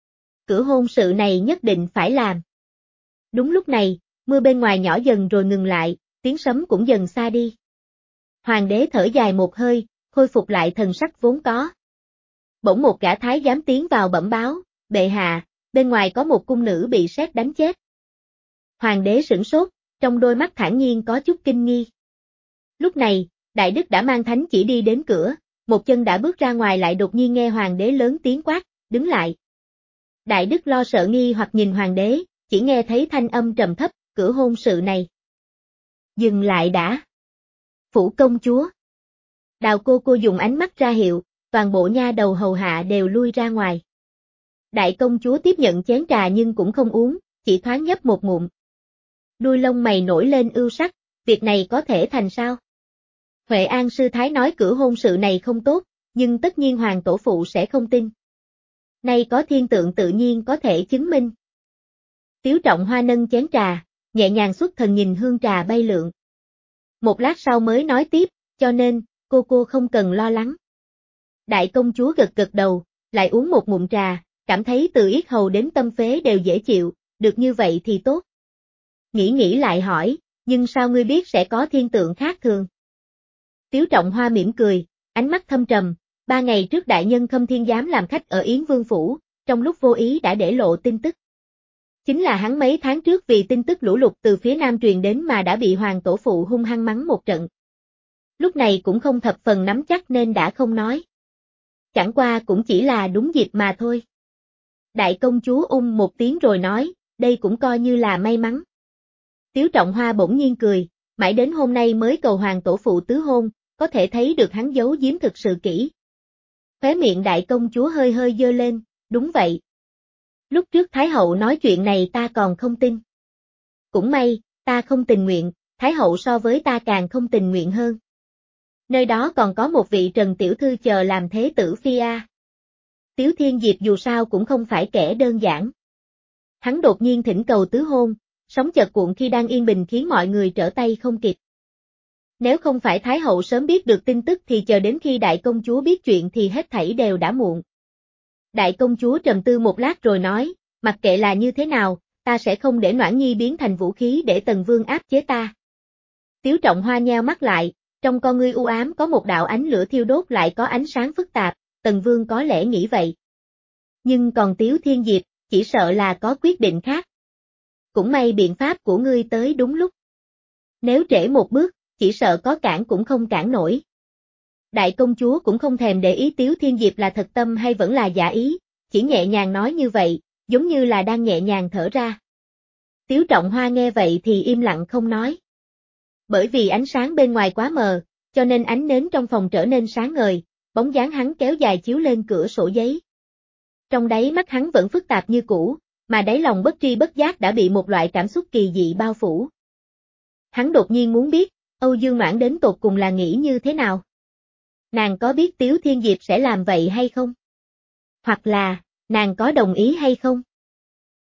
Cửa hôn sự này nhất định phải làm. Đúng lúc này, mưa bên ngoài nhỏ dần rồi ngừng lại, tiếng sấm cũng dần xa đi. Hoàng đế thở dài một hơi, khôi phục lại thần sắc vốn có. Bỗng một gã thái giám tiến vào bẩm báo, bệ hạ, bên ngoài có một cung nữ bị sét đánh chết. Hoàng đế sửng sốt, trong đôi mắt thản nhiên có chút kinh nghi. Lúc này, Đại Đức đã mang thánh chỉ đi đến cửa, một chân đã bước ra ngoài lại đột nhiên nghe hoàng đế lớn tiếng quát, đứng lại. Đại Đức lo sợ nghi hoặc nhìn hoàng đế, chỉ nghe thấy thanh âm trầm thấp, cửa hôn sự này. Dừng lại đã. Phủ công chúa. Đào cô cô dùng ánh mắt ra hiệu, toàn bộ nha đầu hầu hạ đều lui ra ngoài. Đại công chúa tiếp nhận chén trà nhưng cũng không uống, chỉ thoáng nhấp một ngụm. Đuôi lông mày nổi lên ưu sắc, việc này có thể thành sao? Huệ An sư thái nói cửa hôn sự này không tốt, nhưng tất nhiên hoàng tổ phụ sẽ không tin. Nay có thiên tượng tự nhiên có thể chứng minh. Tiếu Trọng Hoa nâng chén trà, nhẹ nhàng xuất thần nhìn hương trà bay lượn. Một lát sau mới nói tiếp, cho nên, cô cô không cần lo lắng. Đại công chúa gật gật đầu, lại uống một ngụm trà, cảm thấy từ yết hầu đến tâm phế đều dễ chịu, được như vậy thì tốt. Nghĩ nghĩ lại hỏi, nhưng sao ngươi biết sẽ có thiên tượng khác thường? Tiếu Trọng Hoa mỉm cười, ánh mắt thâm trầm, ba ngày trước đại nhân Khâm Thiên Giám làm khách ở Yến Vương Phủ, trong lúc vô ý đã để lộ tin tức. Chính là hắn mấy tháng trước vì tin tức lũ lụt từ phía nam truyền đến mà đã bị hoàng tổ phụ hung hăng mắng một trận. Lúc này cũng không thập phần nắm chắc nên đã không nói. Chẳng qua cũng chỉ là đúng dịp mà thôi. Đại công chúa ung một tiếng rồi nói, đây cũng coi như là may mắn. Tiếu Trọng Hoa bỗng nhiên cười, mãi đến hôm nay mới cầu hoàng tổ phụ tứ hôn, có thể thấy được hắn giấu giếm thực sự kỹ. Khóe miệng đại công chúa hơi hơi dơ lên, đúng vậy. Lúc trước Thái hậu nói chuyện này ta còn không tin. Cũng may, ta không tình nguyện, Thái hậu so với ta càng không tình nguyện hơn. Nơi đó còn có một vị Trần Tiểu Thư chờ làm thế tử phi a. Tiếu Thiên Diệp dù sao cũng không phải kẻ đơn giản. Hắn đột nhiên thỉnh cầu tứ hôn, sóng chợt cuộn khi đang yên bình khiến mọi người trở tay không kịp. Nếu không phải Thái hậu sớm biết được tin tức thì chờ đến khi đại công chúa biết chuyện thì hết thảy đều đã muộn. Đại công chúa trầm tư một lát rồi nói, mặc kệ là như thế nào, ta sẽ không để Noãn Nhi biến thành vũ khí để Tần Vương áp chế ta. Tiếu Trọng Hoa nheo mắt lại, trong con ngươi u ám có một đạo ánh lửa thiêu đốt lại có ánh sáng phức tạp, Tần Vương có lẽ nghĩ vậy. Nhưng còn Tiếu Thiên Diệp, chỉ sợ là có quyết định khác. Cũng may biện pháp của ngươi tới đúng lúc. Nếu trễ một bước, chỉ sợ có cản cũng không cản nổi. Đại công chúa cũng không thèm để ý Tiếu Thiên Diệp là thật tâm hay vẫn là giả ý, chỉ nhẹ nhàng nói như vậy, giống như là đang nhẹ nhàng thở ra. Tiếu Trọng Hoa nghe vậy thì im lặng không nói. Bởi vì ánh sáng bên ngoài quá mờ, cho nên ánh nến trong phòng trở nên sáng ngời, bóng dáng hắn kéo dài chiếu lên cửa sổ giấy. Trong đáy mắt hắn vẫn phức tạp như cũ, mà đáy lòng bất tri bất giác đã bị một loại cảm xúc kỳ dị bao phủ. Hắn đột nhiên muốn biết, Âu Dương Noãn đến tột cùng là nghĩ như thế nào? Nàng có biết Tiếu Thiên Diệp sẽ làm vậy hay không? Hoặc là, nàng có đồng ý hay không?